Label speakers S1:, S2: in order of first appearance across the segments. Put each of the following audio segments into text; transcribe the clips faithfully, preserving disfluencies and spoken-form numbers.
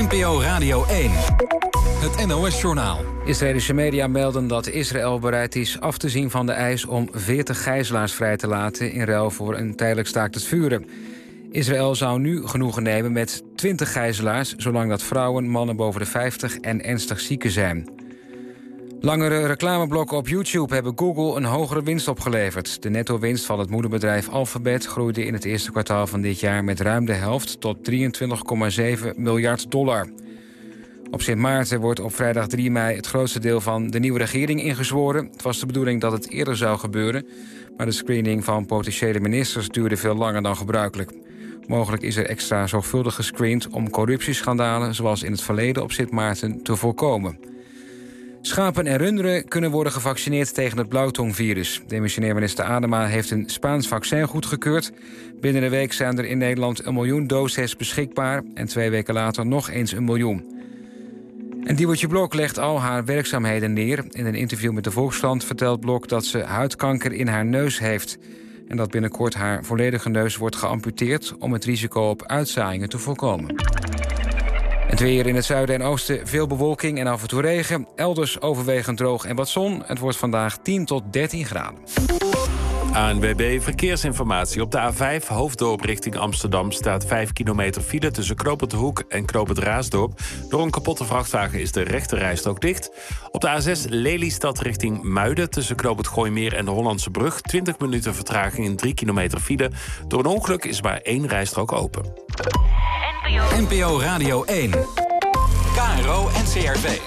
S1: N P O Radio één. Het N O S-journaal.
S2: Israëlische media melden dat Israël bereid is af te zien van de eis om veertig gijzelaars vrij te laten in ruil voor een tijdelijk staakt het vuren. Israël zou nu genoegen nemen met twintig gijzelaars, zolang dat vrouwen, mannen boven de vijftig en ernstig zieken zijn. Langere reclameblokken op YouTube hebben Google een hogere winst opgeleverd. De netto-winst van het moederbedrijf Alphabet groeide in het eerste kwartaal van dit jaar met ruim de helft tot drieëntwintig komma zeven miljard dollar. Op Sint Maarten wordt op vrijdag drie mei het grootste deel van de nieuwe regering ingezworen. Het was de bedoeling dat het eerder zou gebeuren, maar de screening van potentiële ministers duurde veel langer dan gebruikelijk. Mogelijk is er extra zorgvuldig gescreend om corruptieschandalen zoals in het verleden op Sint Maarten te voorkomen. Schapen en runderen kunnen worden gevaccineerd tegen het blauwtongvirus. Demissionair minister Adema heeft een Spaans vaccin goedgekeurd. Binnen een week zijn er in Nederland een miljoen doses beschikbaar en twee weken later nog eens een miljoen. En Diewertje Blok legt al haar werkzaamheden neer. In een interview met de Volkskrant vertelt Blok dat ze huidkanker in haar neus heeft en dat binnenkort haar volledige neus wordt geamputeerd om het risico op uitzaaiingen te voorkomen. Het weer in het zuiden en oosten, veel bewolking en af en toe regen. Elders overwegend droog en wat zon. Het wordt vandaag tien tot dertien graden.
S3: A N W B Verkeersinformatie. Op de A vijf, Hoofddorp richting Amsterdam, staat vijf kilometer file tussen Knoop het Hoek en Knoop het Raasdorp. Door een kapotte vrachtwagen is de rechte rijstrook dicht. Op de A zes, Lelystad richting Muiden, tussen Knoop het Gooimeer en de Hollandse Brug. twintig minuten vertraging in drie kilometer file. Door een ongeluk is maar één rijstrook open.
S1: N P O Radio één. K R O en C R V.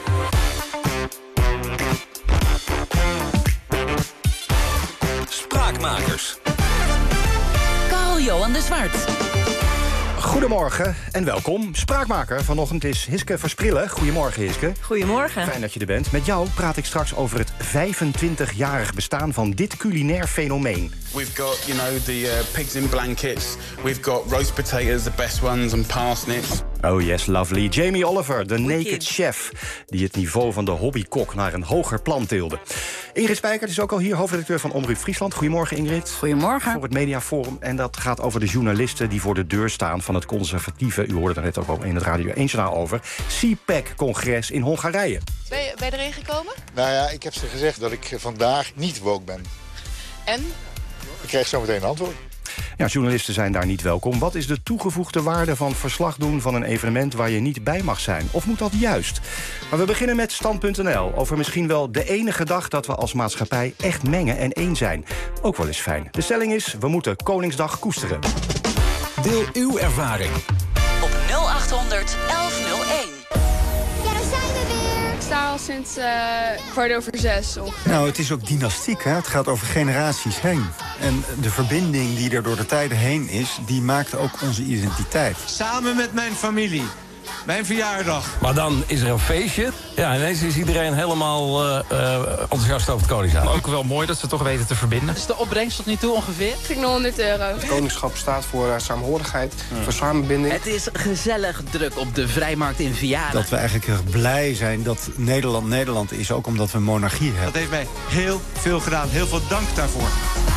S1: Spraakmakers.
S4: Carl-Johan de Zwart.
S5: Goedemorgen en welkom. Spraakmaker vanochtend is Hiske Versprillen. Goedemorgen, Hiske.
S6: Goedemorgen.
S5: Fijn dat je er bent. Met jou praat ik straks over het vijfentwintigjarig bestaan van dit culinair fenomeen.
S7: We've got, you know, the uh, pigs in blankets. We've got roast potatoes, the best ones, and parsnips.
S5: Oh yes, lovely. Jamie Oliver, de naked chef, die het niveau van de hobbykok naar een hoger plan tilde. Ingrid Spijkert is ook al hier, hoofdredacteur van Omroep Friesland. Goedemorgen, Ingrid.
S6: Goedemorgen.
S5: Voor het Mediaforum. En dat gaat over de journalisten die voor de deur staan van het conservatieve, u hoorde er net ook al in het Radio één-journaal over, C PAC-congres in Hongarije.
S8: Ben je, ben je erin gekomen?
S9: Nou ja, ik heb ze gezegd dat ik vandaag niet woke ben.
S8: En?
S9: Ik krijg zo meteen een antwoord.
S5: Ja, journalisten zijn daar niet welkom. Wat is de toegevoegde waarde van verslag doen van een evenement waar je niet bij mag zijn? Of moet dat juist? Maar we beginnen met stand punt n l. Over misschien wel de enige dag dat we als maatschappij echt mengen en één zijn. Ook wel eens fijn. De stelling is, we moeten Koningsdag koesteren.
S1: Deel uw ervaring.
S4: Op nul achthonderd elf nul één.
S10: Ja, daar zijn we weer.
S11: Ik sta al sinds uh, kwart over zes. Of...
S12: Nou, het is ook dynastiek, hè? Het gaat over generaties heen. En de verbinding die er door de tijden heen is, die maakt ook onze identiteit.
S13: Samen met mijn familie. Mijn verjaardag.
S14: Maar dan is er een feestje. Ja, ineens is iedereen helemaal uh, uh, enthousiast over het Koningshuis.
S15: Ook wel mooi dat ze toch weten te verbinden.
S8: Wat is de opbrengst tot nu toe ongeveer?
S11: Ik vind honderd euro.
S16: Het koningschap staat voor uh, saamhorigheid, hmm. voor samenbinding.
S8: Het is gezellig druk op de Vrijmarkt in Vianen.
S12: Dat we eigenlijk heel blij zijn dat Nederland Nederland is, ook omdat we een monarchie hebben.
S13: Dat heeft mij heel veel gedaan. Heel veel dank daarvoor.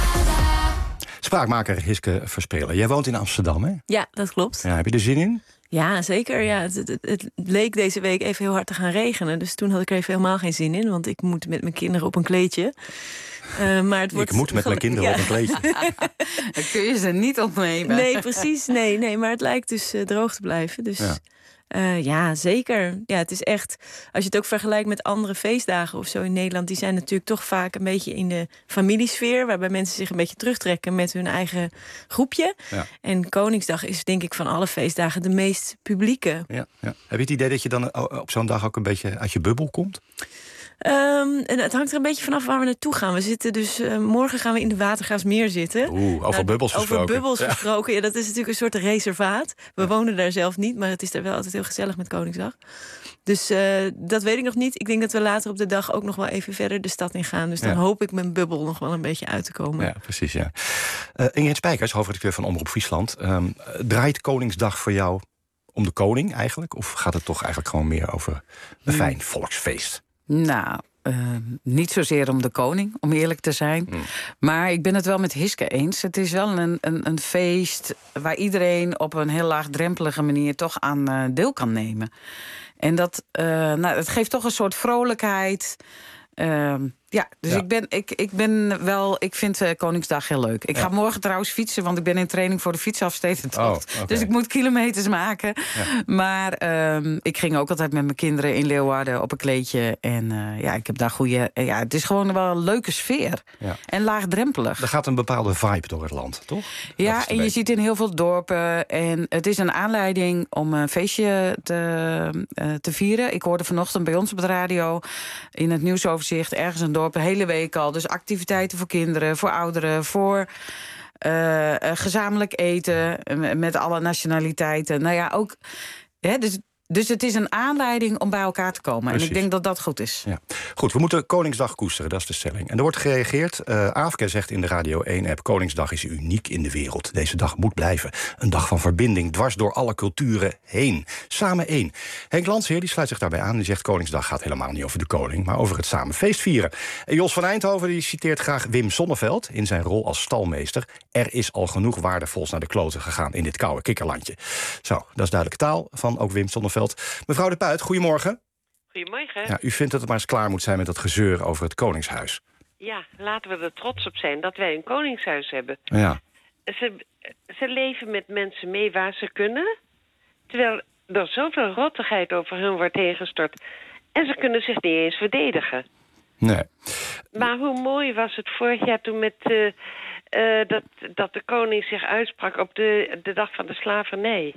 S5: Spraakmaker Hiske Versprillen. Jij woont in Amsterdam, hè?
S6: Ja, dat klopt.
S5: Ja, heb je er zin in?
S6: Ja, zeker. Ja, het, het, het leek deze week even heel hard te gaan regenen. Dus toen had ik er even helemaal geen zin in. Want ik moet met mijn kinderen op een kleedje. Uh, maar het wordt
S5: ik moet met mijn kinderen ja. op een kleedje.
S6: Dan kun je ze niet opnemen. Nee, precies. Nee, nee, maar het lijkt dus uh, droog te blijven. Dus ja. Uh, ja, zeker. Ja, het is echt, als je het ook vergelijkt met andere feestdagen of zo in Nederland, die zijn natuurlijk toch vaak een beetje in de familiesfeer, waarbij mensen zich een beetje terugtrekken met hun eigen groepje. Ja. En Koningsdag is denk ik van alle feestdagen de meest publieke.
S5: Ja, ja. Heb je het idee dat je dan op zo'n dag ook een beetje uit je bubbel komt?
S6: Um, en het hangt er een beetje vanaf waar we naartoe gaan. We zitten dus uh, morgen gaan we in de Watergraafsmeer zitten.
S5: Oeh, over nou, bubbels gesproken.
S6: Over bubbels ja. gesproken. Ja, dat is natuurlijk een soort reservaat. We ja. wonen daar zelf niet, maar het is daar wel altijd heel gezellig met Koningsdag. Dus uh, dat weet ik nog niet. Ik denk dat we later op de dag ook nog wel even verder de stad in gaan. Dus dan ja. hoop ik mijn bubbel nog wel een beetje uit te komen.
S5: Ja, precies, ja. Uh, Ingrid Spijkers, hoofdredacteur van Omroep Friesland. Um, draait Koningsdag voor jou om de koning eigenlijk? Of gaat het toch eigenlijk gewoon meer over een fijn volksfeest?
S17: Nou, uh, niet zozeer om de koning, om eerlijk te zijn. Mm. Maar ik ben het wel met Hiske eens. Het is wel een, een, een feest waar iedereen op een heel laagdrempelige manier toch aan uh, deel kan nemen. En dat, uh, nou, het geeft toch een soort vrolijkheid. Uh, ja, dus ja. Ik, ben, ik, ik ben wel. Ik vind uh, Koningsdag heel leuk. Ik ja. ga morgen trouwens fietsen, want ik ben in training voor de fietsafstedentocht. Oh, okay. Dus ik moet kilometers maken. Ja. Maar uh, ik ging ook altijd met mijn kinderen in Leeuwarden op een kleedje. En uh, ja, ik heb daar goede. Uh, ja, het is gewoon wel een leuke sfeer. Ja. En laagdrempelig.
S5: Er gaat een bepaalde vibe door het land, toch?
S17: Ja, en je ziet in heel veel dorpen. En het is een aanleiding om een feestje te, uh, te vieren. Ik hoorde vanochtend bij ons op de radio in het nieuwsoverzicht ergens een dorp een hele week al. Dus activiteiten voor kinderen, voor ouderen, voor uh, uh, gezamenlijk eten met alle nationaliteiten. Nou ja, ook. Hè, dus, dus het is een aanleiding om bij elkaar te komen. Precies. En ik denk dat dat goed is.
S5: Ja. Goed, we moeten Koningsdag koesteren, dat is de stelling. En er wordt gereageerd. Uh, Aafke zegt in de Radio één-app... Koningsdag is uniek in de wereld. Deze dag moet blijven. Een dag van verbinding, dwars door alle culturen heen. Samen één. Henk Landsheer die sluit zich daarbij aan. Die zegt Koningsdag gaat helemaal niet over de koning... maar over het samen feestvieren. En Jos van Eindhoven die citeert graag Wim Sonneveld... in zijn rol als stalmeester. Er is al genoeg waardevols naar de kloten gegaan... in dit koude kikkerlandje. Zo, dat is duidelijke taal van ook Wim Sonneveld. Mevrouw De Puit, goedemorgen.
S18: Goedemorgen.
S5: Ja, u vindt dat het maar eens klaar moet zijn met dat gezeur over het Koningshuis.
S18: Ja, laten we er trots op zijn dat wij een Koningshuis hebben.
S5: Ja.
S18: Ze, ze leven met mensen mee waar ze kunnen. Terwijl er zoveel rottigheid over hun wordt heen gestort. En ze kunnen zich niet eens verdedigen.
S5: Nee.
S18: Maar hoe mooi was het vorig jaar toen met... Uh, uh, dat, dat de koning zich uitsprak op de, de dag van de slavernij.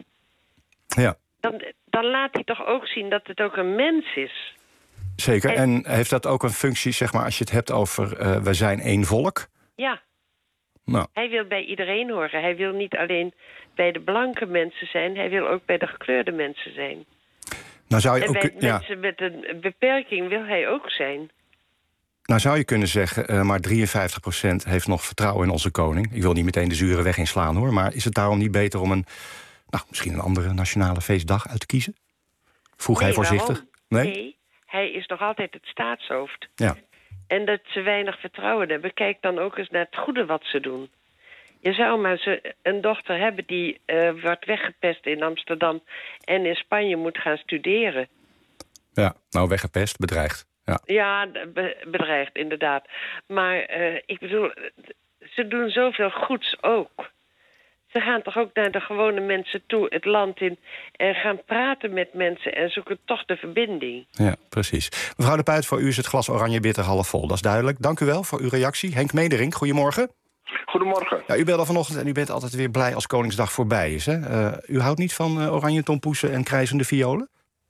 S5: Ja.
S18: Dan, dan laat hij toch ook zien dat het ook een mens is.
S5: Zeker, en, en heeft dat ook een functie, zeg maar, als je het hebt over... Uh, we zijn één volk?
S18: Ja.
S5: Nou.
S18: Hij wil bij iedereen horen. Hij wil niet alleen bij de blanke mensen zijn... hij wil ook bij de gekleurde mensen zijn.
S5: Nou zou je
S18: en
S5: ook,
S18: bij
S5: ja.
S18: mensen met een beperking wil hij ook zijn.
S5: Nou zou je kunnen zeggen, uh, maar drieënvijftig procent heeft nog vertrouwen in onze koning. Ik wil niet meteen de zure weg inslaan, hoor. Maar is het daarom niet beter om een... nou, misschien een andere nationale feestdag uit te kiezen? Vroeg
S18: nee,
S5: hij voorzichtig?
S18: Nee? nee, hij is nog altijd het staatshoofd.
S5: Ja.
S18: En dat ze weinig vertrouwen hebben. Kijk dan ook eens naar het goede wat ze doen. Je zou maar ze een dochter hebben die uh, wordt weggepest in Amsterdam... en in Spanje moet gaan studeren.
S5: Ja, nou weggepest, bedreigd. Ja,
S18: ja be- bedreigd, inderdaad. Maar uh, ik bedoel, ze doen zoveel goeds ook. Ze gaan toch ook naar de gewone mensen toe, het land in... en gaan praten met mensen en zoeken toch de verbinding.
S5: Ja, precies. Mevrouw De Puit, voor u is het glas oranje bitter half vol. Dat is duidelijk. Dank u wel voor uw reactie. Henk Medering, goedemorgen.
S19: Goedemorgen.
S5: Ja, u belt al vanochtend en u bent altijd weer blij als Koningsdag voorbij is. Hè? Uh, u houdt niet van uh, oranje tompoesen en krijzende violen?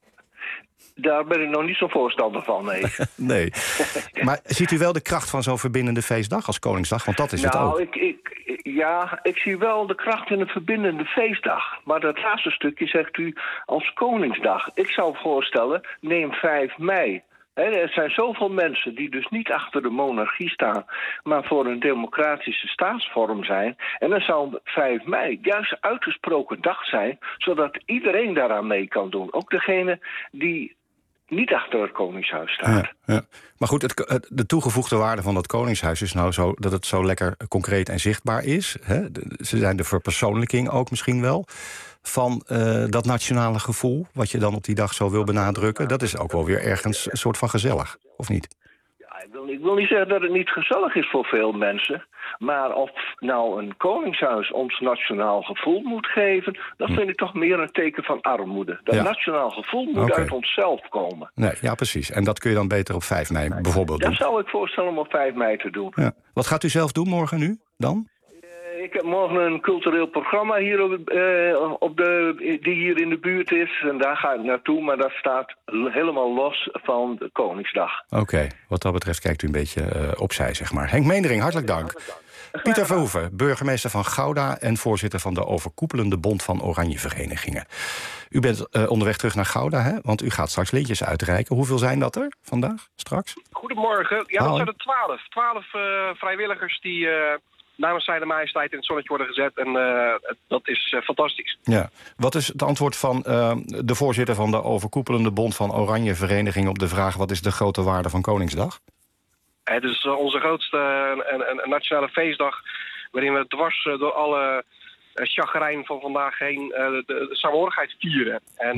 S19: Daar ben ik nog niet zo voorstander van, nee.
S5: nee. Maar ziet u wel de kracht van zo'n verbindende feestdag als Koningsdag? Want dat is
S19: nou,
S5: het ook.
S19: Ik, ik, ja, ik zie wel de kracht in een verbindende feestdag. Maar dat laatste stukje zegt u als Koningsdag. Ik zou voorstellen, neem vijf mei. He, er zijn zoveel mensen die dus niet achter de monarchie staan... maar voor een democratische staatsvorm zijn. En dan zou vijf mei juist een uitgesproken dag zijn... zodat iedereen daaraan mee kan doen. Ook degene die niet achter het Koningshuis staat.
S5: Ja, ja. Maar goed, het, het, de toegevoegde waarde van dat Koningshuis is nou zo... dat het zo lekker concreet en zichtbaar is. Hè? De, ze zijn de verpersoonlijking ook misschien wel... van uh, dat nationale gevoel, wat je dan op die dag zo wil benadrukken... dat is ook wel weer ergens een soort van gezellig, of niet?
S19: Ja, ik, wil, ik wil niet zeggen dat het niet gezellig is voor veel mensen... maar of nou een koningshuis ons nationaal gevoel moet geven... dat hm. vind ik toch meer een teken van armoede. Dat ja. nationaal gevoel moet okay. uit onszelf komen.
S5: Nee, ja, precies. En dat kun je dan beter op vijf mei nee. bijvoorbeeld
S19: dat
S5: doen.
S19: Dat zou ik voorstellen om op vijf mei te doen.
S5: Ja. Wat gaat u zelf doen morgen nu, dan?
S19: Ik heb morgen een cultureel programma hier op, uh, op de, die hier in de buurt is. En daar ga ik naartoe, maar dat staat helemaal los van de Koningsdag.
S5: Oké, okay. Wat dat betreft kijkt u een beetje uh, opzij, zeg maar. Henk Medering, hartelijk dank. Pieter Verhoeven, burgemeester van Gouda... en voorzitter van de overkoepelende Bond van Oranjeverenigingen. U bent uh, onderweg terug naar Gouda, hè? Want u gaat straks lintjes uitreiken. Hoeveel zijn dat er vandaag, straks?
S20: Goedemorgen. Ja, dat zijn er twaalf. Twaalf uh, vrijwilligers die... Uh...
S16: namens Zijne Majesteit in het zonnetje worden gezet. En uh, dat is uh, fantastisch.
S5: Ja. Wat is het antwoord van uh, de voorzitter van de overkoepelende bond van Oranje Vereniging op de vraag: wat is de grote waarde van Koningsdag?
S16: Het is uh, onze grootste uh, en, en, nationale feestdag, waarin we dwars uh, door alle uh, chagrijn van vandaag heen uh, de, de samenhorigheid vieren. En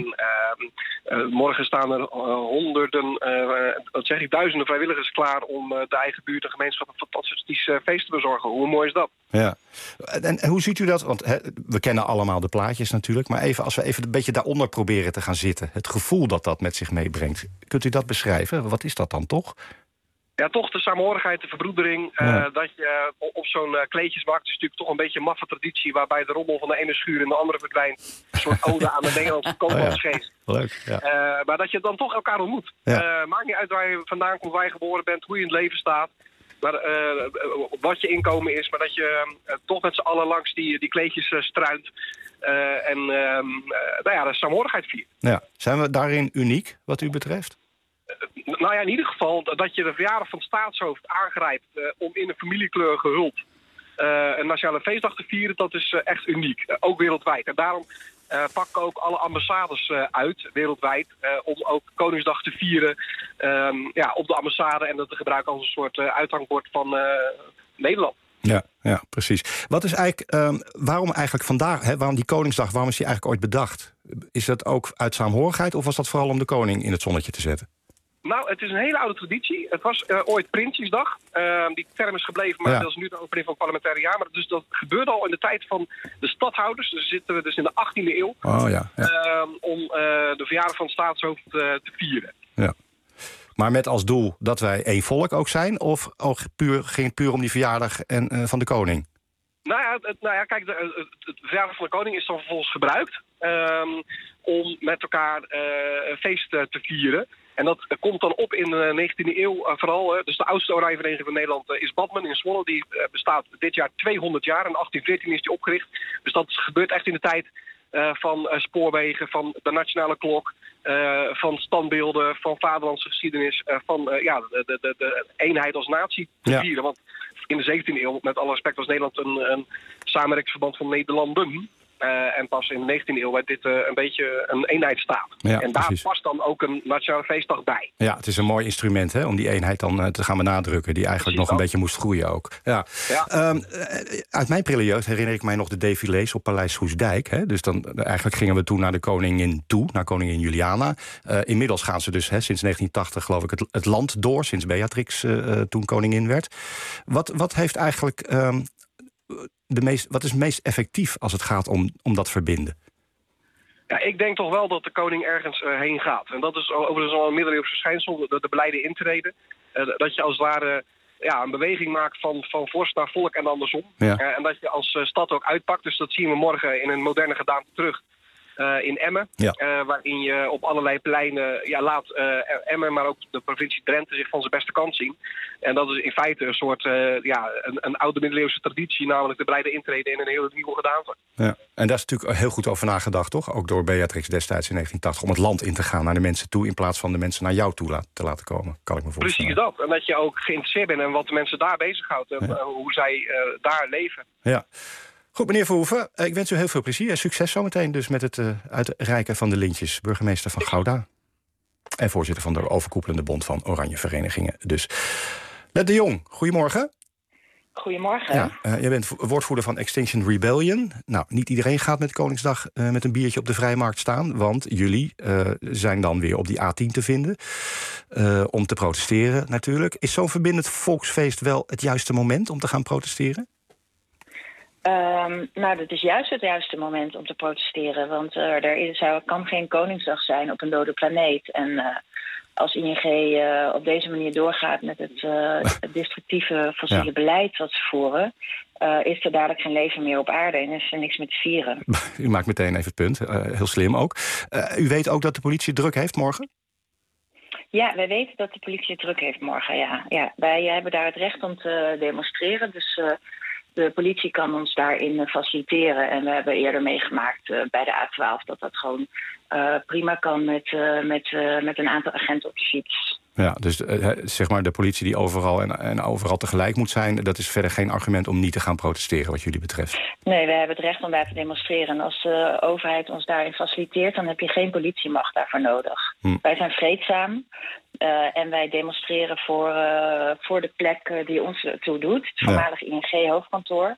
S16: uh, uh, morgen staan er uh, honderden, uh, wat zeg ik, duizenden vrijwilligers klaar om uh, de eigen buurt en gemeenschap een fantastisch uh, feest te bezorgen. Hoe mooi is dat?
S5: Ja. En, en hoe ziet u dat? Want he, we kennen allemaal de plaatjes natuurlijk, maar even als we even een beetje daaronder proberen te gaan zitten, het gevoel dat dat met zich meebrengt. Kunt u dat beschrijven? Wat is dat dan toch?
S16: Ja, toch de samenhorigheid, de verbroedering.
S5: Ja.
S16: Uh, dat je uh, op zo'n uh, kleedjesmarkt is natuurlijk toch een beetje een maffe traditie, waarbij de rommel van de ene schuur in de andere verdwijnt. Een soort ode aan de Nederlandse koopmansgeest.
S5: Oh ja. Leuk, ja.
S16: Uh, maar dat je dan toch elkaar ontmoet.
S5: Ja.
S16: Uh, maakt niet uit waar je vandaan komt, waar je geboren bent, hoe je in het leven staat. Maar, uh, wat je inkomen is, maar dat je uh, toch met z'n allen langs die, die kleedjes uh, struint. Uh, en uh, uh, nou ja, de samenhorigheid viert.
S5: Ja. Zijn we daarin uniek, wat u betreft?
S16: Nou ja, in ieder geval dat je de verjaardag van het staatshoofd aangrijpt uh, om in een familiekleur gehuld uh, een nationale feestdag te vieren, dat is uh, echt uniek. Uh, ook wereldwijd. En daarom uh, pakken ook alle ambassades uh, uit, wereldwijd, uh, om ook Koningsdag te vieren um, ja, op de ambassade en dat te gebruiken als een soort uh, uithangbord van uh, Nederland.
S5: Ja, ja, precies. Wat is eigenlijk, um, waarom eigenlijk vandaag, hè, waarom die Koningsdag, waarom is die eigenlijk ooit bedacht? Is dat ook uit saamhorigheid of was dat vooral om de koning in het zonnetje te zetten?
S16: Nou, het is een hele oude traditie. Het was uh, ooit Prinsjesdag. Uh, die term is gebleven, maar ja. Dat is nu de opening van het parlementaire jaar. Maar dus dat gebeurde al in de tijd van de stadhouders. Dus zitten we dus in de achttiende eeuw.
S5: Oh, ja, ja.
S16: Uh, om uh, de verjaardag van het staatshoofd uh, te vieren.
S5: Ja. Maar met als doel dat wij één volk ook zijn? Of oh, puur, ging het puur om die verjaardag en, uh, van de koning?
S16: Nou ja, het, nou ja kijk, de, het, het verjaardag van de koning is dan vervolgens gebruikt um, om met elkaar uh, een feest uh, te vieren. En dat uh, komt dan op in de negentiende eeuw uh, vooral. Uh, dus de oudste Oranje Vereniging van Nederland uh, is Badmen in Zwolle. Die uh, bestaat dit jaar tweehonderd jaar. In achttien veertien is die opgericht. Dus dat gebeurt echt in de tijd uh, van uh, spoorwegen, van de nationale klok, uh, van standbeelden, van vaderlandse geschiedenis, uh, van uh, ja, de, de, de, de eenheid als natie te
S5: ja.
S16: vieren. Want in de zeventiende eeuw, met alle respect, was Nederland een, een samenwerkingsverband van Nederlanden. Uh, en pas in de negentiende eeuw werd dit uh, een beetje een eenheidsstaat.
S5: Ja,
S16: en daar
S5: precies.
S16: past dan ook een nationale feestdag bij.
S5: Ja, het is een mooi instrument hè, om die eenheid dan uh, te gaan benadrukken, die eigenlijk precies nog een beetje moest groeien ook. Ja. Ja. Um, uit mijn prille jeugd herinner ik mij nog de défilés op Paleis Soestdijk. Hè. Dus dan, eigenlijk gingen we toen naar de koningin toe, naar koningin Juliana. Uh, inmiddels gaan ze dus hè, sinds negentien tachtig geloof ik het, het land door, sinds Beatrix uh, toen koningin werd. Wat, wat heeft eigenlijk... Um, De meest, wat is het meest effectief als het gaat om, om dat verbinden?
S16: Ja, ik denk toch wel dat de koning ergens uh, heen gaat. En dat is overigens al een middeleeuws verschijnsel, de, de beleide intreden. Uh, dat je als het ware ja, een beweging maakt van, van vorst naar volk en andersom. Ja. Uh, en dat je als uh, stad ook uitpakt. Dus dat zien we morgen in een moderne gedaante terug. Uh, in Emmen, ja. uh, waarin je op allerlei pleinen ja, laat uh, Emmen, maar ook de provincie Drenthe zich van zijn beste kant zien. En dat is in feite een soort uh, ja, een, een oude middeleeuwse traditie, namelijk de blijde intreden in een hele nieuwe gedaante.
S5: Ja. En daar is natuurlijk heel goed over nagedacht, toch? Ook door Beatrix destijds in negentien tachtig, om het land in te gaan, naar de mensen toe, in plaats van de mensen naar jou toe la- te laten komen, kan ik me voorstellen.
S16: Precies dat. En dat je ook geïnteresseerd bent in wat de mensen daar bezighoudt en ja. uh, hoe zij uh, daar leven.
S5: Ja. Goed, meneer Verhoeven, ik wens u heel veel plezier en succes zometeen dus met het uh, uitreiken van de lintjes. Burgemeester van Gouda en voorzitter van de overkoepelende bond van Oranje Verenigingen. Dus Let de Jong, goedemorgen.
S20: Goedemorgen.
S5: Ja, uh, jij bent woordvoerder van Extinction Rebellion. Nou, niet iedereen gaat met Koningsdag uh, met een biertje op de Vrijmarkt staan, want jullie uh, zijn dan weer op die A tien te vinden uh, om te protesteren natuurlijk. Is zo'n verbindend volksfeest wel het juiste moment om te gaan protesteren?
S20: Um, nou, dat is juist het juiste moment om te protesteren. Want uh, er is, zou, kan geen Koningsdag zijn op een dode planeet. En uh, als I N G uh, op deze manier doorgaat met het, uh, het destructieve fossiele ja. beleid wat ze voeren, Uh, is er dadelijk geen leven meer op aarde en is er niks meer te vieren.
S5: U maakt meteen even het punt. Uh, heel slim ook. Uh, u weet ook dat de politie druk heeft morgen?
S20: Ja, wij weten dat de politie druk heeft morgen, ja. ja wij hebben daar het recht om te demonstreren. Dus uh, de politie kan ons daarin uh, faciliteren. En we hebben eerder meegemaakt uh, bij de A twaalf dat dat gewoon uh, prima kan met, uh, met, uh, met een aantal agenten op de fiets.
S5: Ja, dus uh, zeg maar de politie die overal en, en overal tegelijk moet zijn, dat is verder geen argument om niet te gaan protesteren wat jullie betreft.
S20: Nee, we hebben het recht om daar te demonstreren. En als de overheid ons daarin faciliteert, dan heb je geen politiemacht daarvoor nodig. Hm. Wij zijn vreedzaam uh, en wij demonstreren voor, uh, voor de plek uh, die ons toe doet. Het voormalig ja. I N G-hoofdkantoor.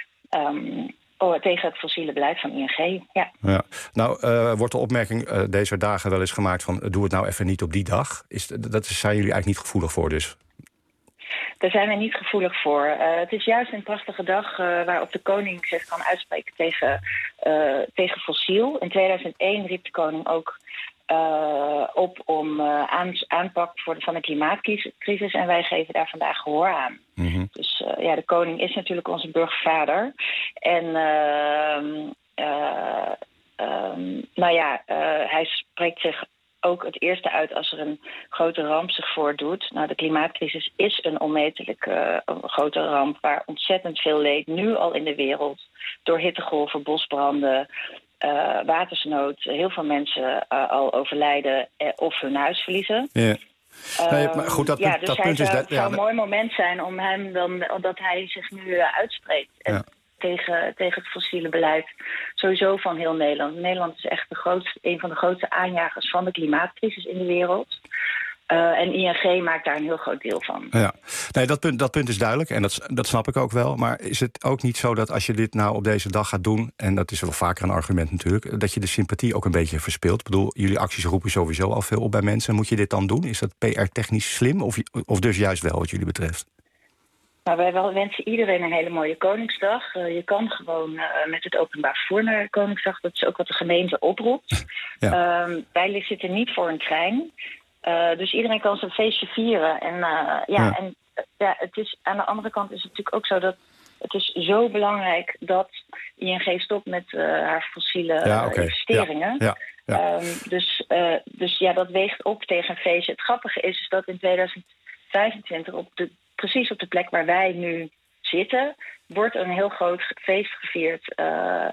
S20: Um, Oh, tegen het fossiele beleid van I N G, ja.
S5: ja. Nou, uh, wordt de opmerking uh, deze dagen wel eens gemaakt van... Uh, doe het nou even niet op die dag. Is, dat zijn jullie eigenlijk niet gevoelig voor dus?
S20: Daar zijn we niet gevoelig voor. Uh, het is juist een prachtige dag uh, waarop de koning zich kan uitspreken tegen, uh, tegen fossiel. In tweeduizend één riep de koning ook uh, op om uh, aan, aanpak voor de, van de klimaatcrisis. En wij geven daar vandaag gehoor aan. Mm-hmm. Dus uh, ja, de koning is natuurlijk onze burgervader. En uh, uh, uh, nou ja, uh, hij spreekt zich ook het eerste uit als er een grote ramp zich voordoet. Nou, de klimaatcrisis is een onmetelijke uh, grote ramp waar ontzettend veel leed nu al in de wereld door hittegolven, bosbranden, uh, watersnood, heel veel mensen uh, al overlijden uh, of hun huis verliezen.
S5: Yeah. Nee, maar goed, dat,
S20: uh, ja, dus
S5: dat
S20: hij
S5: punt
S20: zou,
S5: is...
S20: Het
S5: dat,
S20: zou
S5: ja,
S20: een mooi moment zijn om hem dan, dat hij zich nu uh, uitspreekt. En
S5: ja.
S20: tegen, tegen het fossiele beleid sowieso van heel Nederland. Nederland is echt de grootste, een van de grootste aanjagers van de klimaatcrisis in de wereld. Uh, en I N G maakt daar een heel groot deel van.
S5: Ja, nee, dat punt, dat punt is duidelijk en dat, dat snap ik ook wel. Maar is het ook niet zo dat als je dit nou op deze dag gaat doen... en dat is wel vaker een argument natuurlijk... dat je de sympathie ook een beetje verspilt? Ik bedoel, jullie acties roepen sowieso al veel op bij mensen. Moet je dit dan doen? Is dat P R-technisch slim of, of dus juist wel wat jullie betreft?
S20: Nou, wij wel wensen iedereen een hele mooie Koningsdag. Uh, je kan gewoon uh, met het openbaar vervoer naar Koningsdag. Dat is ook wat de gemeente oproept. Ja. Uh, wij zitten niet voor een trein... Uh, dus iedereen kan zijn feestje vieren. En, uh, ja, ja. en ja, het is, aan de andere kant is het natuurlijk ook zo dat het is zo belangrijk dat I N G stopt met uh, haar fossiele ja, okay. investeringen. Ja, ja, ja. Um, dus, uh, dus ja, dat weegt op tegen een feestje. Het grappige is, is dat in tweeduizend vijfentwintig, op de, precies op de plek waar wij nu zitten, wordt een heel groot feest gevierd Uh,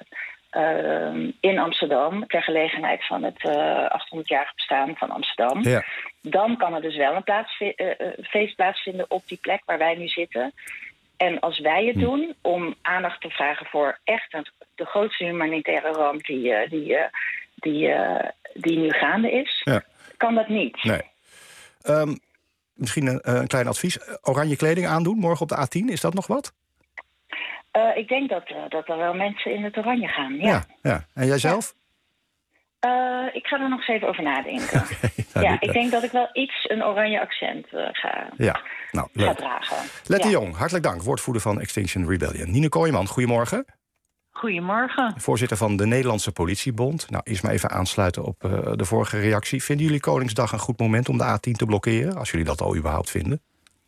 S20: Uh, in Amsterdam, ter gelegenheid van het uh, achthonderdjarig bestaan van Amsterdam. Ja. Dan kan er dus wel een plaats, uh, feest plaatsvinden op die plek waar wij nu zitten. En als wij het hm. doen om aandacht te vragen voor echt een, de grootste humanitaire ramp die, uh, die, uh, die, uh, die nu gaande is, ja. kan dat niet.
S5: Nee. Um, misschien een, een klein advies. Oranje kleding aandoen morgen op de A tien, is dat nog wat?
S20: Uh, ik denk dat, uh, dat er wel mensen in het oranje gaan, ja.
S5: Ja, ja. En jij zelf?
S20: Ja. Uh, ik ga er nog eens even over nadenken. Okay, nou, ja, ik denk dat ik wel iets een oranje accent uh, ga,
S5: ja, nou,
S20: ga dragen.
S5: Lette
S20: ja.
S5: Jong, hartelijk dank. Woordvoerder van Extinction Rebellion. Nine Kooijman, goedemorgen.
S21: Goedemorgen.
S5: Voorzitter van de Nederlandse Politiebond. Nou, eerst maar even aansluiten op uh, de vorige reactie. Vinden jullie Koningsdag een goed moment om de A tien te blokkeren? Als jullie dat al überhaupt vinden?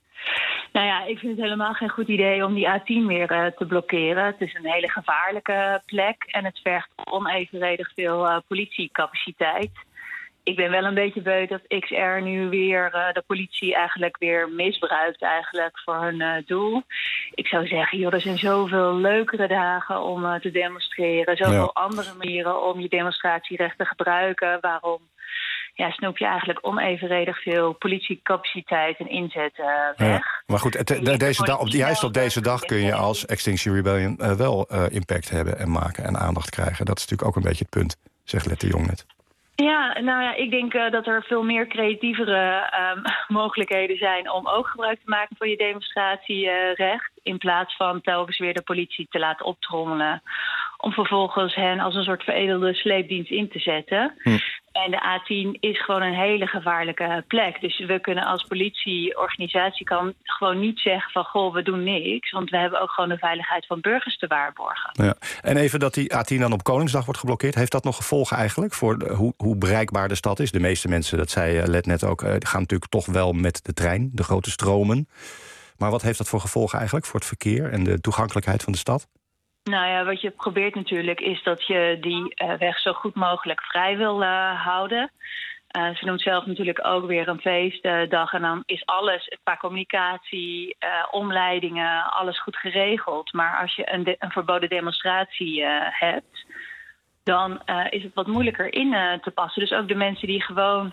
S21: Nou ja, ik vind het helemaal geen goed idee om die A tien weer uh, te blokkeren. Het is een hele gevaarlijke plek en het vergt onevenredig veel uh, politiecapaciteit. Ik ben wel een beetje beu dat X R nu weer uh, de politie eigenlijk weer misbruikt eigenlijk voor hun uh, doel. Ik zou zeggen, joh, er zijn zoveel leukere dagen om uh, te demonstreren. Zoveel ja. andere manieren om je demonstratierecht te gebruiken. Waarom ja, snoep je eigenlijk onevenredig veel politiecapaciteit en inzet uh, weg. Ja,
S5: maar goed, het, de, deze da- op, juist op deze dag kun je als Extinction Rebellion uh, wel uh, impact hebben en maken en aandacht krijgen. Dat is natuurlijk ook een beetje het punt, zegt Lette Jong net.
S21: Ja, nou ja, ik denk uh, dat er veel meer creatievere um, mogelijkheden zijn om ook gebruik te maken van je demonstratierecht. Uh, in plaats van telkens weer de politie te laten optrommelen. Om vervolgens hen als een soort veredelde sleepdienst in te zetten. Hm. En de A tien is gewoon een hele gevaarlijke plek. Dus we kunnen als politieorganisatie kan gewoon niet zeggen van goh, we doen niks. Want we hebben ook gewoon de veiligheid van burgers te waarborgen.
S5: Ja. En even dat die A tien dan op Koningsdag wordt geblokkeerd. Heeft dat nog gevolgen eigenlijk voor de, hoe, hoe bereikbaar de stad is? De meeste mensen, dat zei Let net ook, gaan natuurlijk toch wel met de trein. De grote stromen. Maar wat heeft dat voor gevolgen eigenlijk voor het verkeer en de toegankelijkheid van de stad?
S21: Nou ja, wat je probeert natuurlijk is dat je die uh, weg zo goed mogelijk vrij wil uh, houden. Uh, ze noemt zelf natuurlijk ook weer een feestdag. Uh, en dan is alles, qua communicatie, uh, omleidingen, alles goed geregeld. Maar als je een, de- een verboden demonstratie uh, hebt, dan uh, is het wat moeilijker in uh, te passen. Dus ook de mensen die gewoon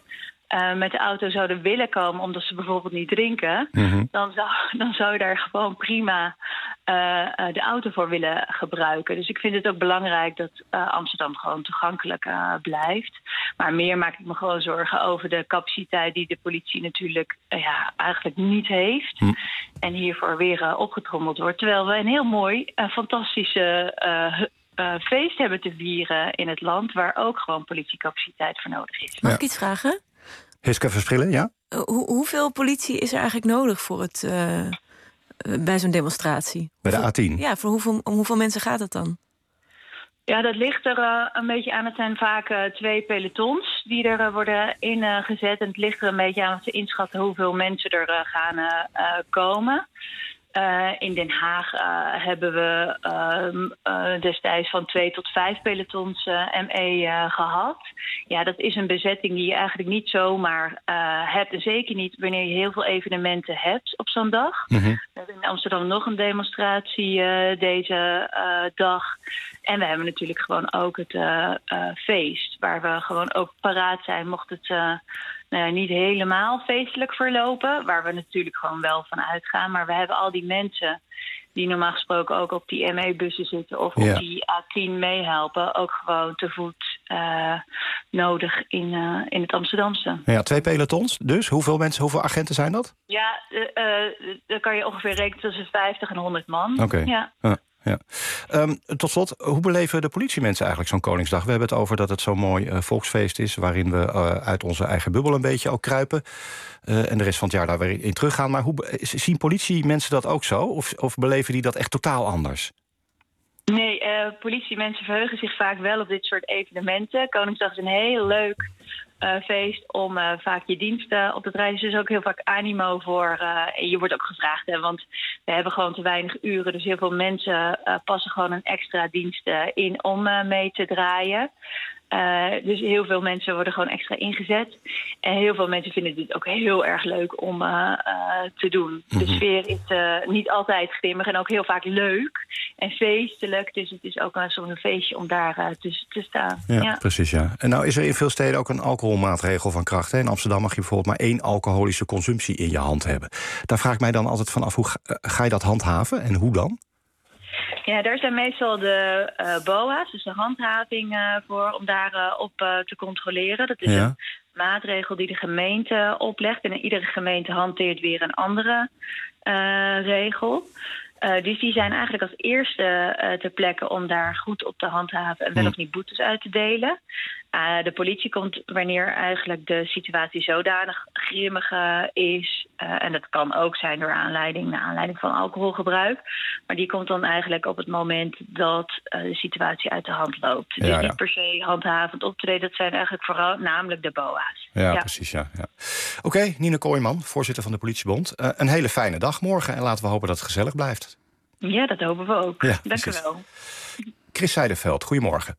S21: uh, met de auto zouden willen komen omdat ze bijvoorbeeld niet drinken, mm-hmm. dan, zou, dan zou je daar gewoon prima uh, uh, de auto voor willen gebruiken. Dus ik vind het ook belangrijk dat uh, Amsterdam gewoon toegankelijk uh, blijft. Maar meer maak ik me gewoon zorgen over de capaciteit die de politie natuurlijk uh, ja, eigenlijk niet heeft. Mm. En hiervoor weer uh, opgetrommeld wordt. Terwijl we een heel mooi, uh, fantastische uh, uh, feest hebben te vieren in het land, waar ook gewoon politiecapaciteit voor nodig is.
S6: Mag ik iets vragen?
S5: Hiske Verschillen, ja?
S6: Uh, hoe, hoeveel politie is er eigenlijk nodig voor het, uh, uh, bij zo'n demonstratie?
S5: Bij de
S6: hoeveel,
S5: A tien?
S6: Ja, voor hoeveel, om hoeveel mensen gaat het dan?
S21: Ja, dat ligt er uh, een beetje aan. Het zijn vaak uh, twee pelotons die er uh, worden ingezet. En het ligt er een beetje aan wat ze inschatten hoeveel mensen er uh, gaan uh, uh, komen. Uh, in Den Haag uh, hebben we uh, uh, destijds van twee tot vijf pelotons uh, M E uh, gehad. Ja, dat is een bezetting die je eigenlijk niet zomaar uh, hebt. En zeker niet wanneer je heel veel evenementen hebt op zo'n dag. Mm-hmm. We hebben in Amsterdam nog een demonstratie uh, deze uh, dag. En we hebben natuurlijk gewoon ook het uh, uh, feest, waar we gewoon ook paraat zijn mocht het Uh, Nou ja, niet helemaal feestelijk verlopen, waar we natuurlijk gewoon wel van uitgaan. Maar we hebben al die mensen die normaal gesproken ook op die M E-bussen zitten of ja. op die A tien meehelpen, ook gewoon te voet uh, nodig in, uh, in het Amsterdamse.
S5: Ja, twee pelotons dus. Hoeveel mensen, hoeveel agenten zijn dat?
S21: Ja, uh, uh, dan kan je ongeveer rekenen tussen vijftig en honderd man.
S5: Oké. Okay.
S21: Ja.
S5: Uh. Ja. Um, tot slot, hoe beleven de politiemensen eigenlijk zo'n Koningsdag? We hebben het over dat het zo'n mooi uh, volksfeest is, waarin we uh, uit onze eigen bubbel een beetje ook kruipen. Uh, en de rest van het jaar daar weer in teruggaan. Maar hoe zien politiemensen dat ook zo? Of, of beleven die dat echt totaal anders?
S21: Nee, uh, politiemensen verheugen zich vaak wel op dit soort evenementen. Koningsdag is een heel leuk Uh, feest om uh, vaak je diensten op te draaien. Dus ook heel vaak animo voor. Uh, en je wordt ook gevraagd, hè, want we hebben gewoon te weinig uren. Dus heel veel mensen uh, passen gewoon een extra dienst uh, in om uh, mee te draaien. Uh, dus heel veel mensen worden gewoon extra ingezet. En heel veel mensen vinden dit ook heel erg leuk om uh, uh, te doen. Mm-hmm. De sfeer is uh, niet altijd grimmig en ook heel vaak leuk en feestelijk. Dus het is ook wel zo'n feestje om daar uh, tussen te staan.
S5: Ja, ja, precies, ja. En nou is er in veel steden ook een alcoholmaatregel van kracht. Hè? In Amsterdam mag je bijvoorbeeld maar één alcoholische consumptie in je hand hebben. Daar vraag ik mij dan altijd van af, hoe ga, ga je dat handhaven en hoe dan?
S21: Ja, daar zijn meestal de uh, B O A's, dus de handhaving uh, voor, om daar uh, op uh, te controleren. Dat is ja. een maatregel die de gemeente oplegt. En iedere gemeente hanteert weer een andere uh, regel. Uh, dus die zijn eigenlijk als eerste uh, ter plekke om daar goed op te handhaven en wel of niet boetes uit te delen. Uh, de politie komt wanneer eigenlijk de situatie zodanig grimmig uh, is. Uh, en dat kan ook zijn door aanleiding, naar aanleiding van alcoholgebruik. Maar die komt dan eigenlijk op het moment dat uh, de situatie uit de hand loopt. Ja, dus niet ja. per se handhavend optreden. Dat zijn eigenlijk vooral namelijk de B O A's.
S5: Ja, ja. precies. Ja, ja. Oké, okay, Nina Kooijman, voorzitter van de Politiebond. Uh, een hele fijne dag morgen en laten we hopen dat het gezellig blijft.
S21: Ja, dat hopen we ook. Ja, dank u wel.
S5: Chris Zijderveld, goedemorgen.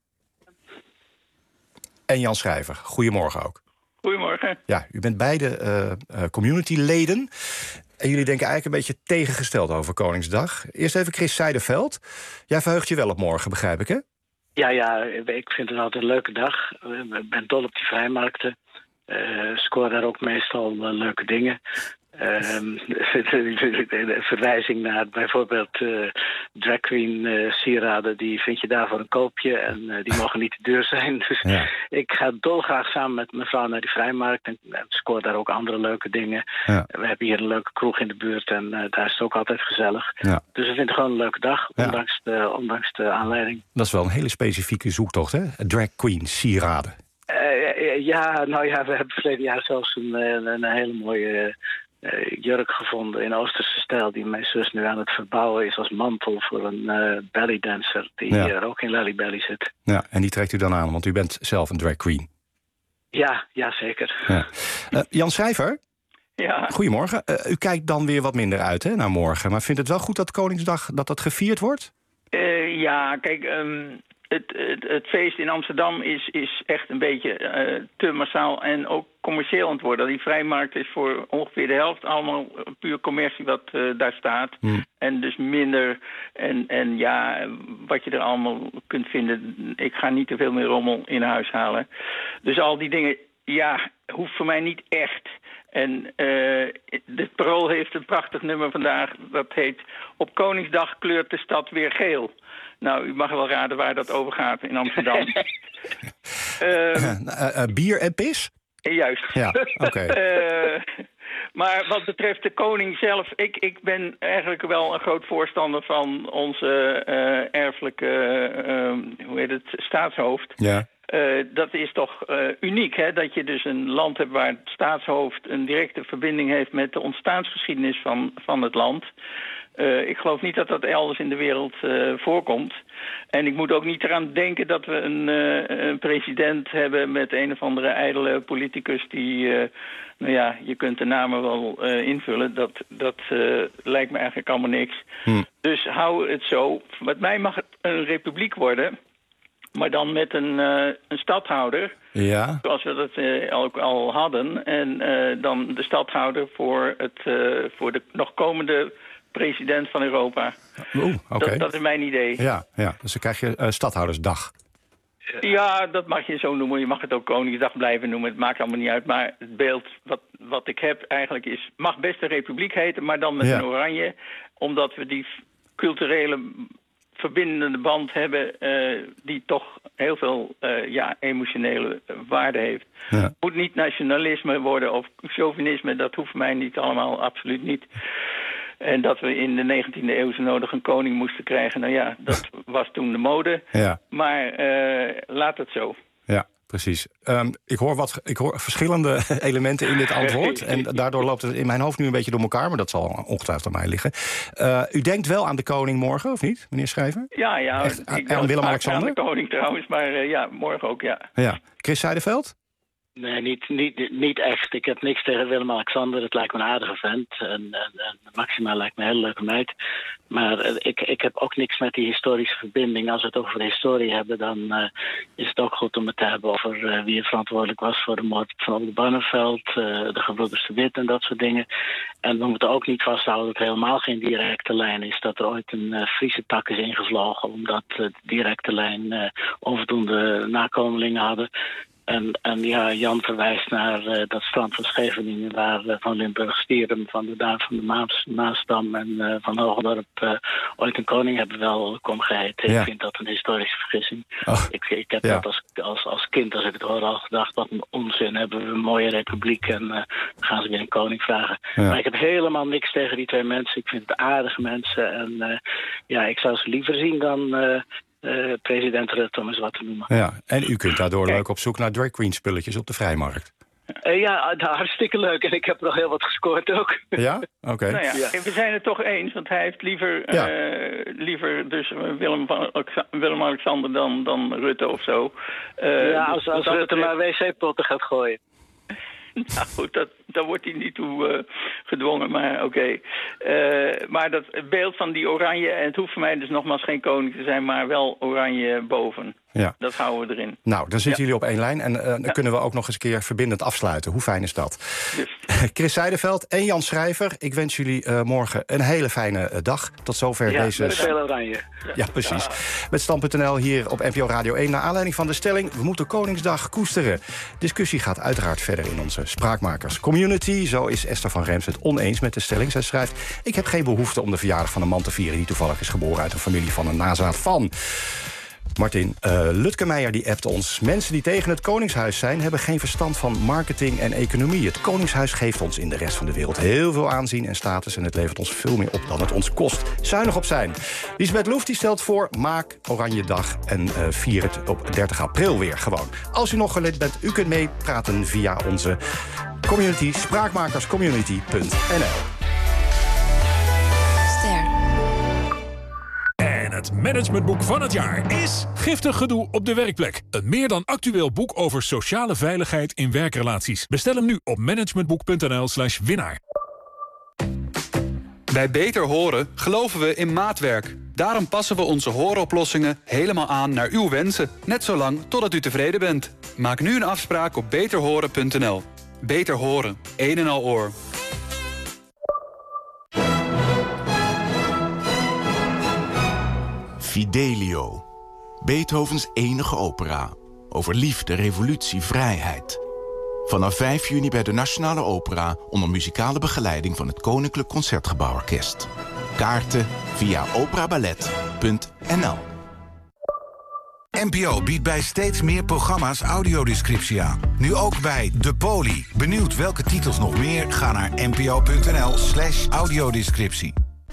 S5: En Jan Schrijver, goedemorgen ook.
S2: Goedemorgen.
S5: Ja, u bent beide uh, uh, communityleden. En jullie denken eigenlijk een beetje tegengesteld over Koningsdag. Eerst even Chris Zijderveld. Jij verheugt je wel op morgen, begrijp ik, hè?
S22: Ja, ja, ik vind het altijd een leuke dag. Ik ben dol op die vrijmarkten. Uh, scoor daar ook meestal uh, leuke dingen. Um, de verwijzing naar bijvoorbeeld uh, drag queen uh, sieraden, die vind je daar voor een koopje en uh, die mogen niet te duur zijn. Dus ja. ik ga dolgraag samen met mijn vrouw naar die vrijmarkt en, en scoor daar ook andere leuke dingen. Ja. We hebben hier een leuke kroeg in de buurt en uh, daar is het ook altijd gezellig. Ja. Dus we vinden het gewoon een leuke dag, ja. ondanks, de, ondanks de aanleiding.
S5: Dat is wel een hele specifieke zoektocht, hè? Drag queen sieraden.
S22: Uh, ja, nou ja, we hebben verleden jaar zelfs een, een, een hele mooie Uh, jurk gevonden in Oosterse stijl die mijn zus nu aan het verbouwen is als mantel voor een uh, bellydancer die ja. er ook in Lally Belly zit.
S5: Ja, en die trekt u dan aan, want u bent zelf een drag queen.
S22: Ja, ja zeker.
S5: Ja. Uh, Jan Schrijver?
S2: Ja.
S5: Goedemorgen. Uh, u kijkt dan weer wat minder uit hè, naar morgen, maar vindt het wel goed dat Koningsdag dat dat gevierd wordt?
S2: Uh, ja, kijk, um, het, het, het feest in Amsterdam is, is echt een beetje uh, te massaal en ook commercieel aan het worden. Die vrijmarkt is voor ongeveer de helft allemaal puur commercie wat uh, daar staat. Hmm. En dus minder. En, en ja, wat je er allemaal kunt vinden. Ik ga niet te veel meer rommel in huis halen. Dus al die dingen ja, hoeft voor mij niet echt. En uh, de Parool heeft een prachtig nummer vandaag. Dat heet Op Koningsdag kleurt de stad weer geel. Nou, u mag wel raden waar dat over gaat in Amsterdam. uh,
S5: uh, uh, bier en pis?
S2: Juist.
S5: Ja, oké. Okay.
S2: uh, maar wat betreft de koning zelf... Ik, ik ben eigenlijk wel een groot voorstander van onze uh, erfelijke... Uh, hoe heet het? Staatshoofd.
S5: Ja.
S2: Uh, dat is toch uh, uniek, hè? Dat je dus een land hebt waar het staatshoofd een directe verbinding heeft met de ontstaansgeschiedenis van, van het land. Uh, ik geloof niet dat dat elders in de wereld uh, voorkomt. En ik moet ook niet eraan denken dat we een, uh, een president hebben met een of andere ijdele politicus die, uh, nou ja, je kunt de namen wel uh, invullen. Dat, dat uh, lijkt me eigenlijk allemaal niks. Hm. Dus hou het zo. Met mij mag het een republiek worden. Maar dan met een, uh, een stadhouder,
S5: ja.
S2: Zoals we dat uh, ook al hadden. En uh, dan de stadhouder voor, het, uh, voor de nog komende president van Europa.
S5: Oeh, okay.
S2: dat, dat is mijn idee.
S5: Ja, ja. Dus dan krijg je uh, stadhoudersdag.
S2: Ja, dat mag je zo noemen. Je mag het ook Koningsdag blijven noemen. Het maakt allemaal niet uit. Maar het beeld wat, wat ik heb eigenlijk is... mag best een republiek heten, maar dan met ja. een oranje. Omdat we die culturele... verbindende band hebben uh, die toch heel veel uh, ja, emotionele uh, waarde heeft. Ja. Het moet niet nationalisme worden of chauvinisme, dat hoeft mij niet allemaal, absoluut niet. En dat we in de negentiende eeuw zo nodig een koning moesten krijgen, nou ja, dat was toen de mode. Ja. Maar uh, laat het zo.
S5: Ja. Precies. Um, ik, hoor wat, ik hoor verschillende elementen in dit antwoord. En daardoor loopt het in mijn hoofd nu een beetje door elkaar. Maar dat zal ongetwijfeld aan mij liggen. Uh, u denkt wel aan de koning morgen, of niet, meneer Schrijver?
S2: Ja, ja.
S5: Echt,
S2: ik
S5: aan Willem-Alexander?
S2: Aan de koning trouwens, maar uh, ja, morgen ook, ja.
S5: Ja. Chris Zijderveld?
S22: Nee, niet, niet, niet echt. Ik heb niks tegen Willem-Alexander. Het lijkt me een aardige vent. En, en, en Maxima lijkt me een hele leuke meid. Maar uh, ik, ik heb ook niks met die historische verbinding. Als we het over de historie hebben, dan uh, is het ook goed om het te hebben over uh, wie er verantwoordelijk was voor de moord van Olde Barneveld, uh, de gebroeders de Wit en dat soort dingen. En we moeten ook niet vasthouden dat het helemaal geen directe lijn is. Dat er ooit een uh, Friese tak is ingevlogen omdat uh, de directe lijn uh, onvoldoende nakomelingen hadden. En, en ja, Jan verwijst naar uh, dat strand van Scheveningen, waar uh, van Limburg Stierum, van de Daan van de Maas, Maasdam en uh, van Hoogdorp uh, ooit een koning hebben welkom geheten. Ja. Ik vind dat een historische vergissing. Oh. Ik, ik heb ja. dat als, als, als kind, als ik het hoorde, al gedacht, wat een onzin, hebben we een mooie republiek en uh, gaan ze weer een koning vragen. Ja. Maar ik heb helemaal niks tegen die twee mensen. Ik vind het aardige mensen en uh, ja, ik zou ze liever zien dan... Uh, Uh, president Rutte, om eens wat te noemen.
S5: Ja, en u kunt daardoor Kijk. leuk op zoek naar drag queen spulletjes op de vrijmarkt.
S22: Uh, ja, nou, hartstikke leuk. En ik heb nog heel wat gescoord ook.
S5: Ja? Oké. Okay.
S2: Nou ja, ja. We zijn het toch eens, want hij heeft liever, ja. uh, liever dus Willem-Alexander dan, dan Rutte of zo. Uh,
S22: ja, als, als Rutte maar wc-potten gaat gooien.
S2: Nou goed, dat, daar wordt hij niet toe uh, gedwongen, maar oké. Okay. Uh, maar dat beeld van die oranje, en het hoeft voor mij dus nogmaals geen koning te zijn, maar wel oranje boven. Ja. Dat houden we erin.
S5: Nou, dan zitten ja. jullie op één lijn en uh, dan ja. kunnen we ook nog eens een keer verbindend afsluiten. Hoe fijn is dat? Chris Zijderveld en Jan Schrijver, ik wens jullie uh, morgen een hele fijne uh, dag. Tot zover
S22: ja,
S5: deze...
S22: met veel oranje.
S5: Ja, ja precies. Ja. Met Stand punt n l hier op N P O Radio één. Naar aanleiding van de stelling, we moeten Koningsdag koesteren. Discussie gaat uiteraard verder in onze spraakmakers community. Zo is Esther van Rems het oneens met de stelling. Zij schrijft, ik heb geen behoefte om de verjaardag van een man te vieren die toevallig is geboren uit een familie van een nazaat van... Martin uh, Lutke-Meijer die appt ons. Mensen die tegen het Koningshuis zijn, hebben geen verstand van marketing en economie. Het Koningshuis geeft ons in de rest van de wereld heel veel aanzien en status... en het levert ons veel meer op dan het ons kost. Zuinig op zijn. Lisbeth Loef die stelt voor, maak Oranje Dag en uh, vier het op dertig april weer gewoon. Als u nog gelid bent, u kunt meepraten via onze community, spraakmakerscommunity punt n l.
S3: Het managementboek van het jaar is Giftig gedoe op de werkplek. Een meer dan actueel boek over sociale veiligheid in werkrelaties. Bestel hem nu op managementboek punt n l slash winnaar.
S7: Bij Beter Horen geloven we in maatwerk. Daarom passen we onze hooroplossingen helemaal aan naar uw wensen. Net zolang totdat u tevreden bent. Maak nu een afspraak op beter horen punt n l. Beter Horen, een en al oor.
S23: Fidelio. Beethovens enige opera. Over liefde, revolutie, vrijheid.
S1: Vanaf vijf juni bij de Nationale Opera onder muzikale begeleiding van het Koninklijk Concertgebouworkest. Kaarten via operaballet punt n l.
S9: N P O biedt bij steeds meer programma's audiodescriptie aan. Nu ook bij De Poli. Benieuwd welke titels nog meer? Ga naar npo.nl slash audiodescriptie.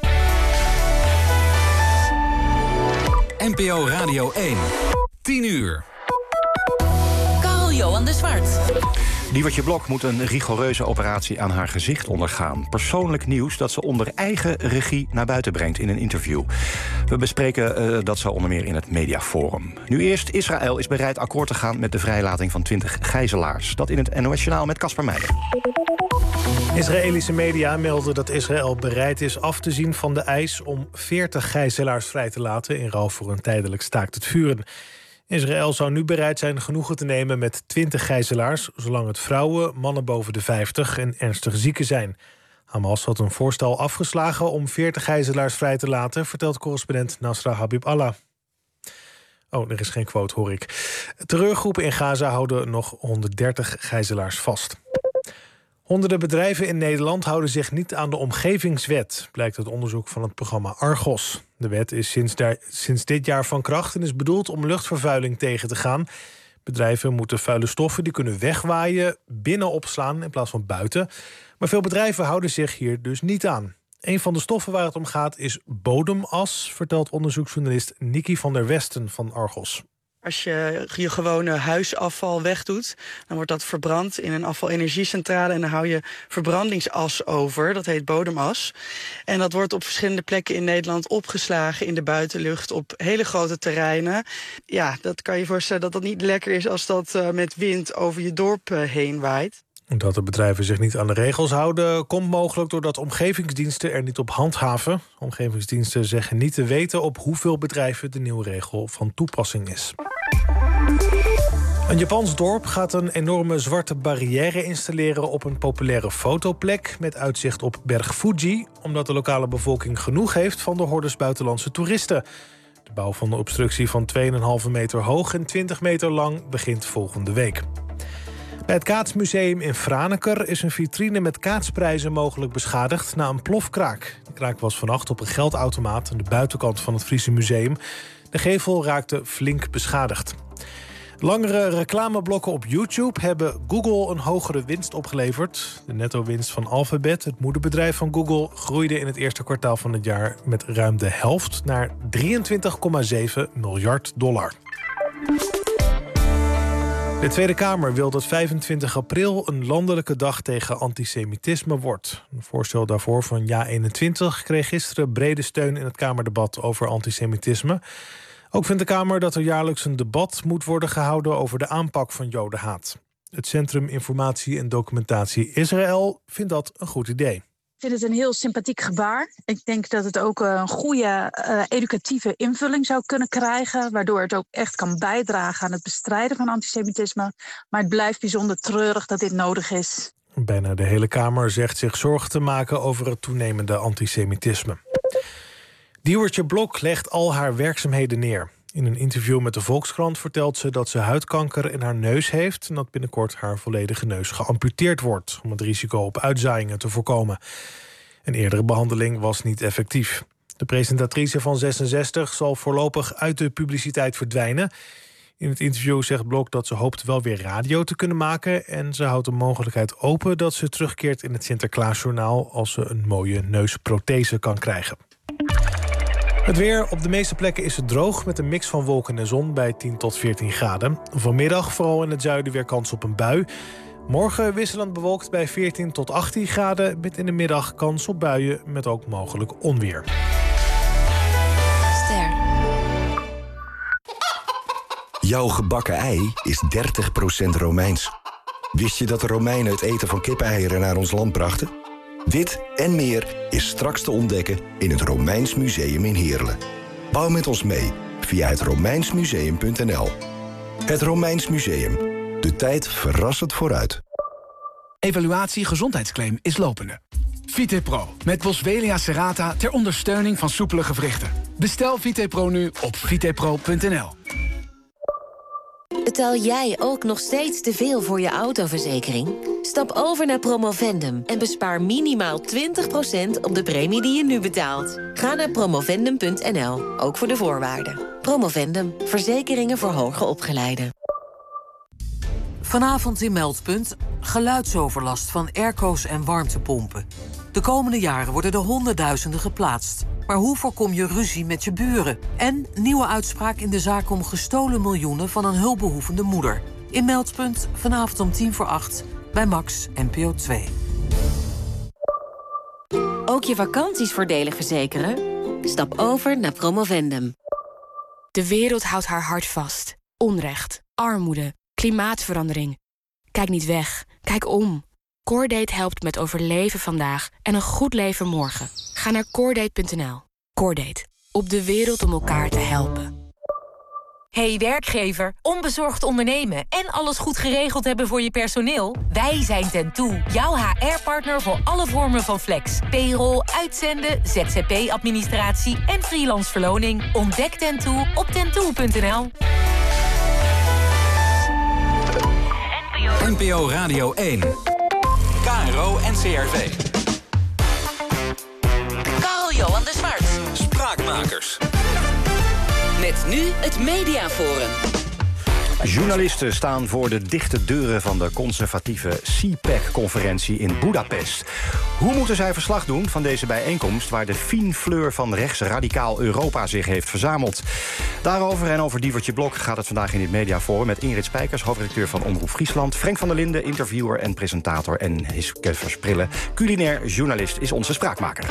S23: N P O Radio één. tien uur.
S4: Carl-Johan de Zwart.
S5: Diewertje Blok moet een rigoureuze operatie aan haar gezicht ondergaan. Persoonlijk nieuws dat ze onder eigen regie naar buiten brengt in een interview. We bespreken uh, dat zo onder meer in het Mediaforum. Nu eerst, Israël is bereid akkoord te gaan met de vrijlating van twintig gijzelaars. Dat in het N O S-journaal met Casper Meijer.
S24: Israëlische media melden dat Israël bereid is af te zien van de eis om veertig gijzelaars vrij te laten in ruil voor een tijdelijk staakt het vuren. Israël zou nu bereid zijn genoegen te nemen met twintig gijzelaars, zolang het vrouwen, mannen boven de vijftig en ernstig zieken zijn. Hamas had een voorstel afgeslagen om veertig gijzelaars vrij te laten, vertelt correspondent Nasra Habib Allah. Oh, er is geen quote, hoor ik. Terreurgroepen in Gaza houden nog honderddertig gijzelaars vast. Honderden bedrijven in Nederland houden zich niet aan de omgevingswet, blijkt uit onderzoek van het programma Argos. De wet is sinds, daar, sinds dit jaar van kracht en is bedoeld om luchtvervuiling tegen te gaan. Bedrijven moeten vuile stoffen die kunnen wegwaaien binnen opslaan in plaats van buiten. Maar veel bedrijven houden zich hier dus niet aan. Een van de stoffen waar het om gaat is bodemas, vertelt onderzoeksjournalist Nikki van der Westen van Argos.
S25: Als je je gewone huisafval wegdoet, dan wordt dat verbrand in een afvalenergiecentrale en dan hou je verbrandingsas over. Dat heet bodemas. En dat wordt op verschillende plekken in Nederland opgeslagen in de buitenlucht op hele grote terreinen. Ja, dat kan je voorstellen dat dat niet lekker is als dat uh, met wind over je dorp uh, heen waait.
S24: Dat de bedrijven zich niet aan de regels houden komt mogelijk doordat omgevingsdiensten er niet op handhaven. Omgevingsdiensten zeggen niet te weten op hoeveel bedrijven de nieuwe regel van toepassing is. Een Japans dorp gaat een enorme zwarte barrière installeren op een populaire fotoplek met uitzicht op berg Fuji, omdat de lokale bevolking genoeg heeft van de hordes buitenlandse toeristen. De bouw van de obstructie van twee komma vijf meter hoog en twintig meter lang begint volgende week. Bij het Kaatsmuseum in Franeker is een vitrine met kaatsprijzen mogelijk beschadigd na een plofkraak. De kraak was vannacht op een geldautomaat aan de buitenkant van het Friese museum. De gevel raakte flink beschadigd. Langere reclameblokken op YouTube hebben Google een hogere winst opgeleverd. De netto-winst van Alphabet, het moederbedrijf van Google, groeide in het eerste kwartaal van het jaar met ruim de helft naar drieëntwintig komma zeven miljard dollar. De Tweede Kamer wil dat vijfentwintig april een landelijke dag tegen antisemitisme wordt. Een voorstel daarvoor van Ja eenentwintig kreeg gisteren brede steun in het Kamerdebat over antisemitisme. Ook vindt de Kamer dat er jaarlijks een debat moet worden gehouden over de aanpak van jodenhaat. Het Centrum Informatie en Documentatie Israël vindt dat een goed idee.
S26: Ik vind het een heel sympathiek gebaar. Ik denk dat het ook een goede uh, educatieve invulling zou kunnen krijgen, waardoor het ook echt kan bijdragen aan het bestrijden van antisemitisme. Maar het blijft bijzonder treurig dat dit nodig is.
S24: Bijna de hele Kamer zegt zich zorgen te maken over het toenemende antisemitisme. Diewertje Blok legt al haar werkzaamheden neer. In een interview met de Volkskrant vertelt ze dat ze huidkanker in haar neus heeft en dat binnenkort haar volledige neus geamputeerd wordt om het risico op uitzaaiingen te voorkomen. Een eerdere behandeling was niet effectief. De presentatrice van zesenzestig zal voorlopig uit de publiciteit verdwijnen. In het interview zegt Blok dat ze hoopt wel weer radio te kunnen maken en ze houdt de mogelijkheid open dat ze terugkeert in het Sinterklaasjournaal als ze een mooie neusprothese kan krijgen. Het weer. Op de meeste plekken is het droog met een mix van wolken en zon bij tien tot veertien graden. Vanmiddag vooral in het zuiden weer kans op een bui. Morgen wisselend bewolkt bij veertien tot achttien graden. Met in de middag kans op buien met ook mogelijk onweer.
S4: Ster.
S27: Jouw gebakken ei is dertig procent Romeins. Wist je dat de Romeinen het eten van kipeieren naar ons land brachten? Dit en meer is straks te ontdekken in het Romeins Museum in Heerlen. Bouw met ons mee via het romeinsmuseum punt n l. Het Romeins Museum. De tijd verrassend vooruit.
S28: Evaluatie gezondheidsclaim is lopende. VitePro met Boswellia serrata ter ondersteuning van soepele gewrichten. Bestel VitePro nu op vitepro punt n l.
S29: Het
S8: Betaal jij ook nog steeds te veel voor je autoverzekering? Stap over naar Promovendum en bespaar minimaal twintig procent op de premie die je nu betaalt. Ga naar promovendum punt n l, ook voor de voorwaarden. Promovendum, verzekeringen voor hoger opgeleiden.
S10: Vanavond in Meldpunt, geluidsoverlast van airco's en warmtepompen. De komende jaren worden er honderdduizenden geplaatst. Maar hoe voorkom je ruzie met je buren? En nieuwe uitspraak in de zaak om gestolen miljoenen van een hulpbehoevende moeder. In Meldpunt, vanavond om tien voor acht, bij Max N P O twee.
S8: Ook je vakanties voordelig verzekeren? Stap over naar Promovendum.
S11: De wereld houdt haar hart vast. Onrecht, armoede, klimaatverandering. Kijk niet weg, kijk om. Cordate helpt met overleven vandaag en een goed leven morgen. Ga naar cordate punt n l. Cordate, op de wereld om elkaar te helpen.
S12: Hey werkgever, onbezorgd ondernemen en alles goed geregeld hebben voor je personeel? Wij zijn Tentoe, jouw H R-partner voor alle vormen van flex. Payroll, uitzenden, Z Z P-administratie en freelance verloning. Ontdek Tentoe op tentoe punt n l.
S23: N P O Radio één. K R O en C R V.
S4: Karl-Johan de Zwart.
S23: Spraakmakers.
S4: Met nu het Mediaforum.
S5: Journalisten staan voor de dichte deuren van de conservatieve C PAC-conferentie in Budapest. Hoe moeten zij verslag doen van deze bijeenkomst waar de fine fleur van rechtsradicaal Europa zich heeft verzameld? Daarover en over Diewertje Blok gaat het vandaag in dit Mediaforum met Ingrid Spijkers, hoofdredacteur van Omroep Friesland, Frank van der Linden, interviewer en presentator, en Hiske Versprillen, culinair journalist, is onze spraakmaker.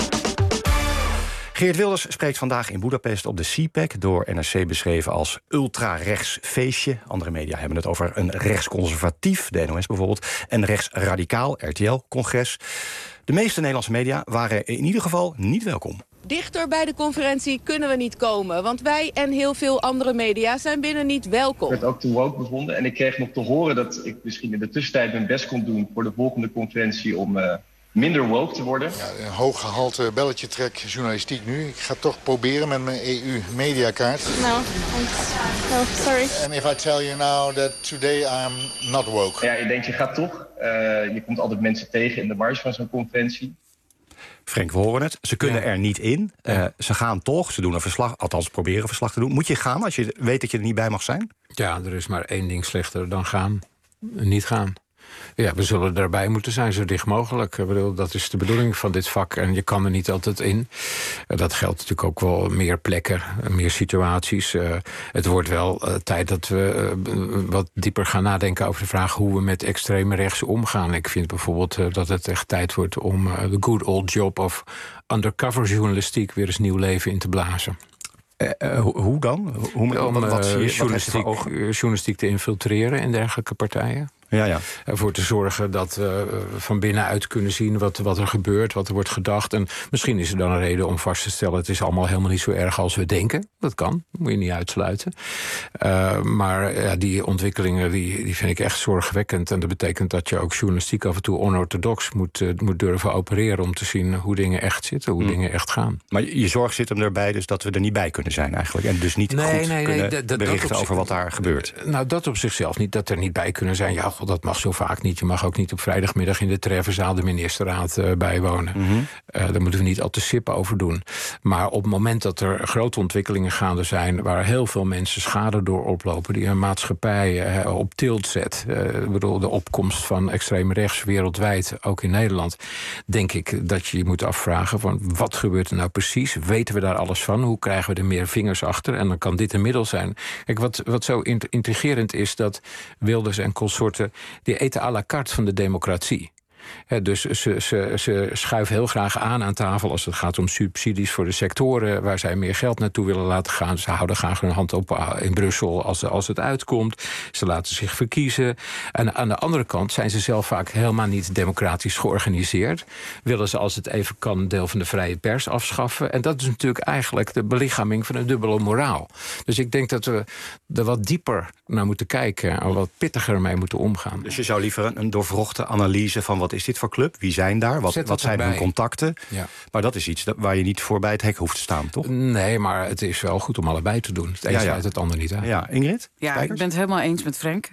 S5: Geert Wilders spreekt vandaag in Budapest op de C PAC, door N R C beschreven als ultra-rechts feestje. Andere media hebben het over een rechtsconservatief, de N O S bijvoorbeeld, en rechtsradicaal, R T L-congres. De meeste Nederlandse media waren in ieder geval niet welkom.
S13: Dichter bij de conferentie kunnen we niet komen, want wij en heel veel andere media zijn binnen niet welkom.
S14: Ik werd ook te woke bevonden en ik kreeg nog te horen dat ik misschien in de tussentijd mijn best kon doen voor de volgende conferentie om uh, minder woke te worden.
S15: Ja, een hooggehalte belletje trek journalistiek nu. Ik ga toch proberen met mijn E U-mediakaart.
S13: No, no, sorry.
S15: And if I tell you now that today I'm not woke.
S14: Ja, je denkt, je gaat toch. Uh, je komt altijd mensen tegen in de marge van zo'n conferentie.
S5: Frank, we horen het. Ze kunnen ja. er niet in. Uh, ze gaan toch. Ze doen een verslag, althans proberen verslag te doen. Moet je gaan als je weet dat je er niet bij mag zijn?
S17: Ja, er is maar één ding slechter dan gaan. Niet gaan. Ja, we zullen erbij moeten zijn, zo dicht mogelijk. Ik bedoel, dat is de bedoeling van dit vak en je kan er niet altijd in. Dat geldt natuurlijk ook wel meer plekken, meer situaties. Uh, het wordt wel uh, tijd dat we uh, wat dieper gaan nadenken over de vraag hoe we met extreme rechts omgaan. Ik vind bijvoorbeeld uh, dat het echt tijd wordt om uh, de good old job of undercover journalistiek weer eens nieuw leven in te blazen.
S5: Uh, uh, hoe dan? Hoe,
S17: om
S5: wat, wat zie je,
S17: journalistiek,
S5: wat
S17: journalistiek te infiltreren in dergelijke partijen.
S5: Ja, ja.
S17: Ervoor te zorgen dat we van binnenuit kunnen zien wat, wat er gebeurt, wat er wordt gedacht. En misschien is er dan een reden om vast te stellen, het is allemaal helemaal niet zo erg als we denken. Dat kan, moet je niet uitsluiten. Uh, maar ja, die ontwikkelingen die, die vind ik echt zorgwekkend. En dat betekent dat je ook journalistiek af en toe onorthodox moet, uh, moet durven opereren om te zien hoe dingen echt zitten, hoe hmm. dingen echt gaan.
S5: Maar je zorg zit hem erbij dus dat we er niet bij kunnen zijn eigenlijk. En dus niet
S17: nee,
S5: goed
S17: nee,
S5: kunnen
S17: nee, dat,
S5: berichten
S17: dat
S5: over wat daar gebeurt.
S17: Nou, dat op zichzelf niet. Dat er niet bij kunnen zijn. Ja, God, dat mag zo vaak niet. Je mag ook niet op vrijdagmiddag in de Treffenzaal de ministerraad uh, bijwonen. Mm-hmm. uh, daar moeten we niet al te sip over doen. Maar op het moment dat er grote ontwikkelingen gaande zijn, waar heel veel mensen schade door oplopen, die een maatschappij uh, op tilt zet, uh, ik bedoel, de opkomst van extreem rechts wereldwijd, ook in Nederland, denk ik dat je je moet afvragen van wat gebeurt er nou precies? Weten we daar alles van? Hoe krijgen we er meer vingers achter? En dan kan dit een middel zijn. Kijk, wat, wat zo intrigerend is, dat Wilders en consorten, die eten à la carte van de democratie. He, dus ze, ze, ze schuiven heel graag aan aan tafel als het gaat om subsidies voor de sectoren waar zij meer geld naartoe willen laten gaan. Ze houden graag hun hand op in Brussel als, als het uitkomt. Ze laten zich verkiezen. En aan de andere kant zijn ze zelf vaak helemaal niet democratisch georganiseerd. Willen ze als het even kan een deel van de vrije pers afschaffen. En dat is natuurlijk eigenlijk de belichaming van een dubbele moraal. Dus ik denk dat we er wat dieper naar moeten kijken en wat pittiger mee moeten omgaan.
S5: Dus je zou liever een doorvrochte analyse van wat wat is dit voor club? Wie zijn daar? Wat, wat zijn hun contacten?
S17: Ja.
S5: Maar dat is iets dat, waar je niet voor bij het hek hoeft te staan, toch?
S17: Nee, maar het is wel goed om allebei te doen. Het een
S5: Ja, ja.
S17: sluit het ander niet uit.
S5: Ja, Ingrid?
S2: Ja,
S5: Spijkers?
S2: ik ben het helemaal eens met Frank.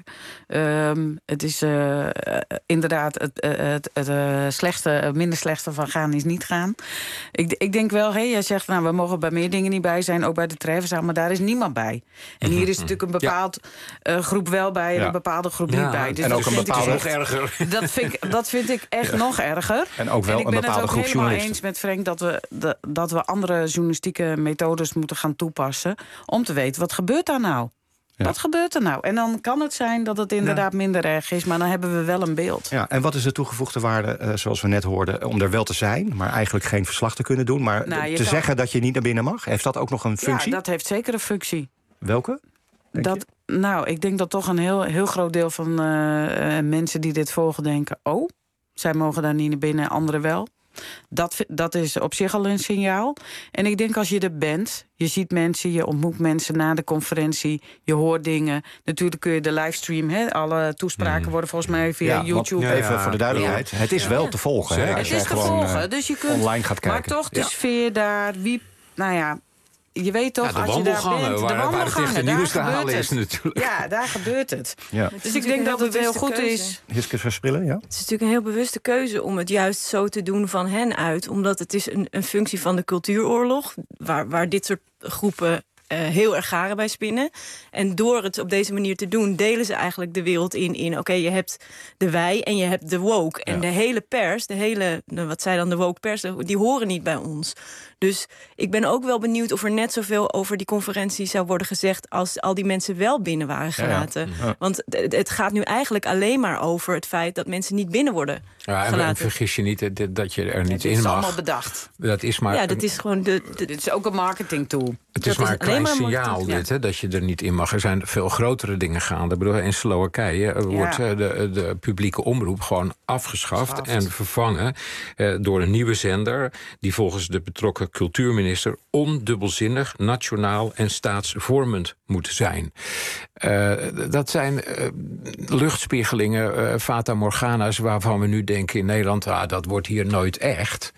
S2: Um, het is uh, inderdaad het, uh, het, het uh, slechtste, minder slechtste van gaan is niet gaan. Ik, ik denk wel, hey, jij zegt, nou, we mogen bij meer dingen niet bij zijn, ook bij de treffenzaal, maar daar is niemand bij. En hier is natuurlijk een bepaald ja. uh, groep wel bij en
S5: Ja.
S2: een bepaalde groep
S5: Ja,
S2: niet bij. Dus
S5: en
S2: dat
S5: ook een
S2: vind ik
S5: bepaalde-
S2: echt-
S17: Nog erger.
S2: Dat vind ik, dat vind ik echt ja. nog erger.
S5: En ook wel
S2: en ik
S5: een
S2: ben
S5: bepaalde
S2: het ook
S5: groep
S2: helemaal
S5: journalisten.
S2: eens met Frank dat we, de, dat we andere journalistieke methodes moeten gaan toepassen om te weten, wat gebeurt daar nou?
S5: Ja.
S2: Wat gebeurt er nou? En dan kan het zijn dat het inderdaad ja. minder erg is, maar dan hebben we wel een beeld.
S5: Ja, en wat is de toegevoegde waarde, uh, zoals we net hoorden, om er wel te zijn, maar eigenlijk geen verslag te kunnen doen, maar
S2: Nou, je
S5: te
S2: kan-
S5: zeggen dat je niet naar binnen mag? Heeft dat ook nog een functie?
S2: Ja, dat heeft zeker een functie.
S5: Welke? denk
S2: Dat, nou, ik denk dat toch een heel, heel groot deel van uh, uh, mensen die dit volgen denken, oh, zij mogen daar niet naar binnen, anderen wel. Dat, dat is op zich al een signaal. En ik denk als je er bent, je ziet mensen, je ontmoet mensen na de conferentie, je hoort dingen. Natuurlijk kun je de livestream, hè, alle toespraken mm. worden volgens mij via
S5: Ja, want-
S2: YouTube.
S5: ja, even voor de duidelijkheid, het is wel te volgen, hè, als
S2: Het
S5: jij
S2: is te
S5: gewoon,
S2: volgen,
S5: uh,
S2: dus je kunt
S5: online gaat kijken.
S2: Maar toch de
S5: Ja.
S2: sfeer daar, wie, nou ja, je weet toch,
S17: Ja, de
S2: als je daar
S17: wandelgangen,
S2: bent, de
S17: waar- waar het
S2: wandelgangen,
S17: echte
S2: daar
S17: nieuws te
S2: gebeurt
S17: halen
S2: het.
S17: is natuurlijk.
S2: Ja, daar gebeurt het.
S5: Ja.
S2: Dus ik denk dat het heel goed is.
S5: Hiske Versprillen, ja?
S6: Het is natuurlijk een heel bewuste keuze om het juist zo te doen van hen uit. Omdat het is een, een functie van de cultuuroorlog, waar, waar dit soort groepen uh, heel erg garen bij spinnen. En door het op deze manier te doen, delen ze eigenlijk de wereld in. in Oké, okay, je hebt de wij en je hebt de woke. En ja. de hele pers, de hele, wat zij dan de woke pers, die horen niet bij ons. Dus ik ben ook wel benieuwd of er net zoveel over die conferentie zou worden gezegd als al die mensen wel binnen waren gelaten. Ja, ja. Want het, het gaat nu eigenlijk alleen maar over het feit dat mensen niet binnen worden
S17: ja, en,
S6: gelaten.
S17: En vergis je niet dat je er niet
S2: ja,
S17: in mag.
S2: Dat is allemaal bedacht.
S17: Dat is maar,
S6: ja, dat is gewoon de, de,
S2: dit is ook een marketingtool.
S17: Het is
S2: dat
S17: maar
S2: is
S17: een klein
S2: maar
S17: signaal dit, hè, dat je er niet in mag. Er zijn veel grotere dingen gaande. Ik bedoel, in Slowakije ja. wordt de, de publieke omroep gewoon afgeschaft Schaft. en vervangen eh, door een nieuwe zender die volgens de betrokken cultuurminister ondubbelzinnig, nationaal en staatsvormend moet zijn. Uh, dat zijn uh, luchtspiegelingen, uh, Fata Morgana's, waarvan we nu denken in Nederland, ah, dat wordt hier nooit echt.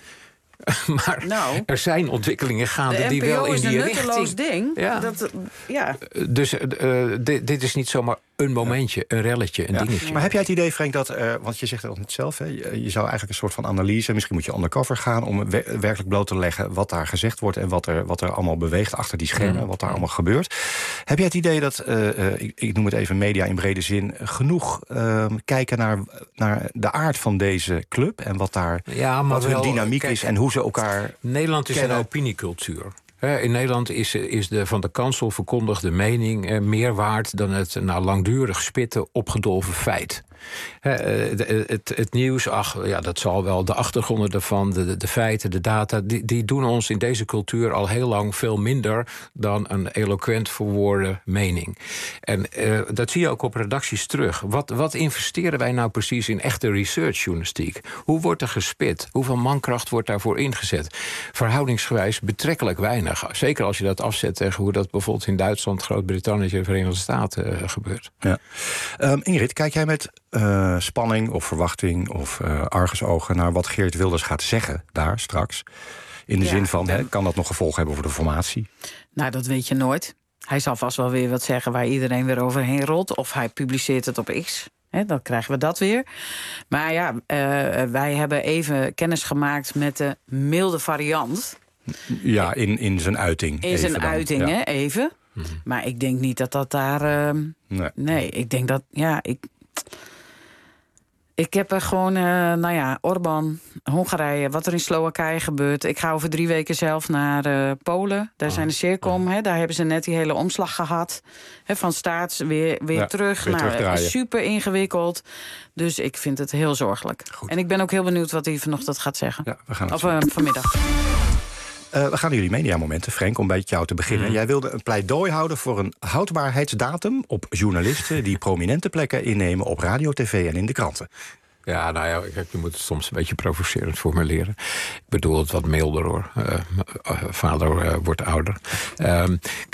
S17: Maar nou, er zijn ontwikkelingen gaande die wel in die richting.
S2: De N P O is een nutteloos ding.
S17: Ja.
S2: Dat, ja.
S17: Dus uh, dit, dit is niet zomaar een momentje, een relletje, een
S5: ja.
S17: dingetje.
S5: Maar heb jij het idee, Frank, dat, uh, want je zegt het al net zelf, hè, je, je zou eigenlijk een soort van analyse, misschien moet je undercover gaan om we, werkelijk bloot te leggen wat daar gezegd wordt en wat er, wat er allemaal beweegt achter die schermen, mm. wat daar allemaal gebeurt. Heb jij het idee dat, uh, uh, ik, ik noem het even media in brede zin, genoeg uh, kijken naar, naar de aard van deze club en wat daar,
S17: ja, maar
S5: wat
S17: wel,
S5: hun dynamiek kijk, is en hoe ze elkaar
S17: Nederland is kennen. Een opiniecultuur. In Nederland is, is de van de kansel verkondigde mening eh, meer waard dan het nou, langdurig spitten opgedolven feit. He, het, het, het nieuws, ach, ja, dat zal wel, de achtergronden ervan, de, de, de feiten, de data, die, die doen ons in deze cultuur al heel lang veel minder dan een eloquent verwoorde mening. En uh, dat zie je ook op redacties terug. Wat, wat investeren wij nou precies in echte researchjournalistiek? Hoe wordt er gespit? Hoeveel mankracht wordt daarvoor ingezet? Verhoudingsgewijs betrekkelijk weinig. Zeker als je dat afzet tegen hoe dat bijvoorbeeld in Duitsland, Groot-Brittannië en de Verenigde Staten uh, gebeurt.
S5: Ja. Um, Ingrid, kijk jij met Uh, spanning of verwachting of uh, argusogen naar wat Geert Wilders gaat zeggen daar straks? In de ja, zin van, hè, kan dat nog gevolgen hebben voor de formatie?
S2: Nou, dat weet je nooit. Hij zal vast wel weer wat zeggen waar iedereen weer overheen rolt. Of hij publiceert het op X. He, dan krijgen we dat weer. Maar ja, uh, wij hebben even kennis gemaakt met de milde variant.
S5: Ja, in, in zijn uiting.
S2: In zijn uiting, ja. hè, even. Mm-hmm. Maar ik denk niet dat dat daar... Uh, nee. nee, ik denk dat... ja, ik. Ik heb er gewoon, uh, nou ja, Orbán, Hongarije, wat er in Slowakije gebeurt. Ik ga over drie weken zelf naar uh, Polen. Daar oh. zijn de Circom, oh. hè, daar hebben ze net die hele omslag gehad. Hè, van staats weer, weer ja, terug.
S5: Weer
S2: nou, super ingewikkeld. Dus ik vind het heel zorgelijk. Goed. En ik ben ook heel benieuwd wat hij vanochtend gaat zeggen.
S5: Ja, we gaan het
S2: of uh, vanmiddag.
S5: Uh, we gaan naar jullie mediamomenten, Frank, om bij jou te beginnen. Mm. Jij wilde een pleidooi houden voor een houdbaarheidsdatum op journalisten die prominente plekken innemen op radio, tv en in de kranten.
S17: Ja, nou ja, je moet het soms een beetje provocerend formuleren. Ik bedoel het wat milder, hoor. Uh, vader uh, wordt ouder. Uh, kijk,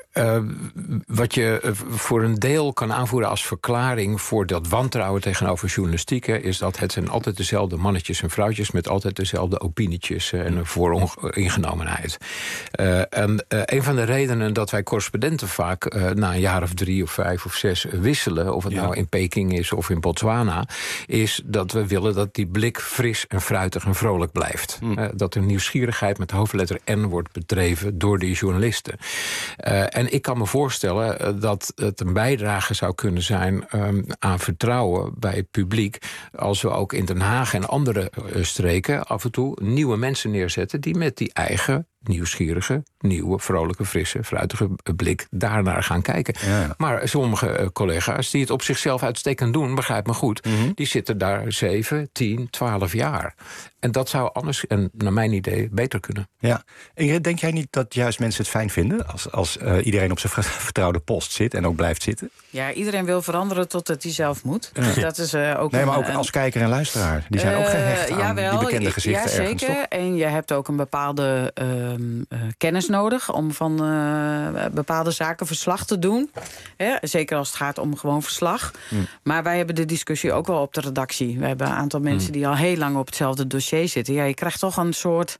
S17: Uh, wat je uh, voor een deel kan aanvoeren als verklaring voor dat wantrouwen tegenover journalistiek, hè, is dat het zijn altijd dezelfde mannetjes en vrouwtjes met altijd dezelfde opinietjes uh, en een vooringenomenheid. Uh, en uh, een van de redenen dat wij correspondenten vaak uh, na een jaar of drie of vijf of zes wisselen, of het ja. nou in Peking is of in Botswana, is dat we willen dat die blik fris en fruitig en vrolijk blijft. Mm. Uh, dat er nieuwsgierigheid met hoofdletter N wordt bedreven door die journalisten. Uh, en ik kan me voorstellen uh, dat het een bijdrage zou kunnen zijn um, aan vertrouwen bij het publiek, als we ook in Den Haag en andere uh, streken af en toe nieuwe mensen neerzetten die met die eigen nieuwsgierige, nieuwe, vrolijke, frisse, fruitige blik daarnaar gaan kijken. Ja, ja. Maar sommige uh, collega's die het op zichzelf uitstekend doen, begrijp me goed, mm-hmm. die zitten daar zeven, tien, twaalf jaar. En dat zou anders, en naar mijn idee, beter kunnen.
S5: Ja. Ingrid, denk jij niet dat juist mensen het fijn vinden als, als uh, iedereen op zijn vertrouwde post zit en ook blijft zitten?
S2: Ja, iedereen wil veranderen totdat hij zelf moet. Ja. Dus dat is uh, ook
S5: nee, maar
S2: een,
S5: ook als kijker en luisteraar. Die zijn uh, ook gehecht aan jawel, die bekende gezichten
S2: ja,
S5: ergens,
S2: zeker.
S5: toch?
S2: En je hebt ook een bepaalde uh, uh, kennis nodig om van uh, bepaalde zaken verslag te doen. Hè? Zeker als het gaat om gewoon verslag. Hmm. Maar wij hebben de discussie ook wel op de redactie. We hebben een aantal mensen hmm. die al heel lang op hetzelfde dossier zitten. Ja, je krijgt toch een soort...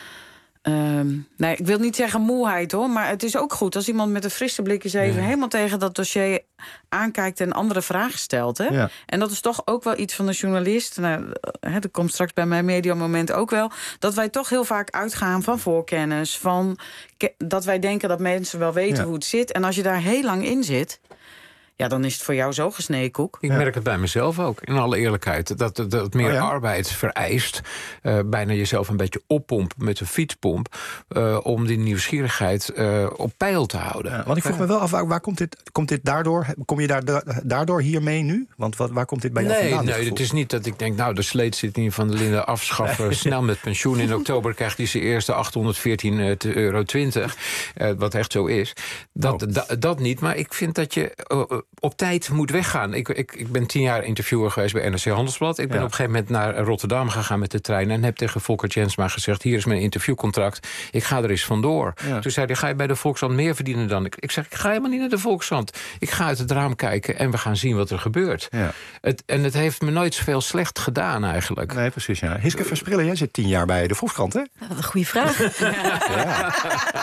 S2: Um, nee, ik wil niet zeggen moeheid, hoor. Maar het is ook goed als iemand met een frisse blik eens even... Ja. helemaal tegen dat dossier aankijkt en andere vragen stelt. Hè? Ja. En dat is toch ook wel iets van de journalist. Nou, hè, dat komt straks bij mijn mediamoment ook wel. Dat wij toch heel vaak uitgaan van voorkennis. Van ke- dat wij denken dat mensen wel weten ja. hoe het zit. En als je daar heel lang in zit... ja, dan is het voor jou zo gesneden koek.
S17: Ik
S2: ja.
S17: merk het bij mezelf ook, in alle eerlijkheid. Dat het dat meer oh ja? arbeid vereist. Uh, bijna jezelf een beetje oppompen met een fietspomp. Uh, om die nieuwsgierigheid uh, op peil te houden. Ja,
S5: want ik vroeg me wel af, waar, waar komt dit, komt dit daardoor? Kom je daar, da, daardoor hiermee nu? Want wat, waar komt dit bij jou
S17: nee,
S5: vandaan?
S17: Nee, het is niet dat ik denk, nou, de sleetzitting van de Linde afschaffen. Nee. Snel met pensioen. In oktober krijgt hij zijn eerste achthonderdveertien euro twintig. Uh, wat echt zo is. Dat, oh. da, dat niet, maar ik vind dat je... Uh, op tijd moet weggaan. Ik, ik, ik ben tien jaar interviewer geweest bij N R C Handelsblad. Ik ben ja. op een gegeven moment naar Rotterdam gegaan met de trein... en heb tegen Volker Jensma gezegd... hier is mijn interviewcontract, ik ga er eens vandoor. Ja. Toen zei hij, ga je bij de Volkskrant meer verdienen dan ik? Ik zeg, ik ga helemaal niet naar de Volkskrant. Ik ga uit het raam kijken en we gaan zien wat er gebeurt. Ja. Het, en het heeft me nooit zoveel slecht gedaan eigenlijk.
S5: Nee, precies, ja. Hiske Versprillen, jij zit tien jaar bij de Volkskrant, hè?
S6: Wat een goede vraag.
S5: Ja.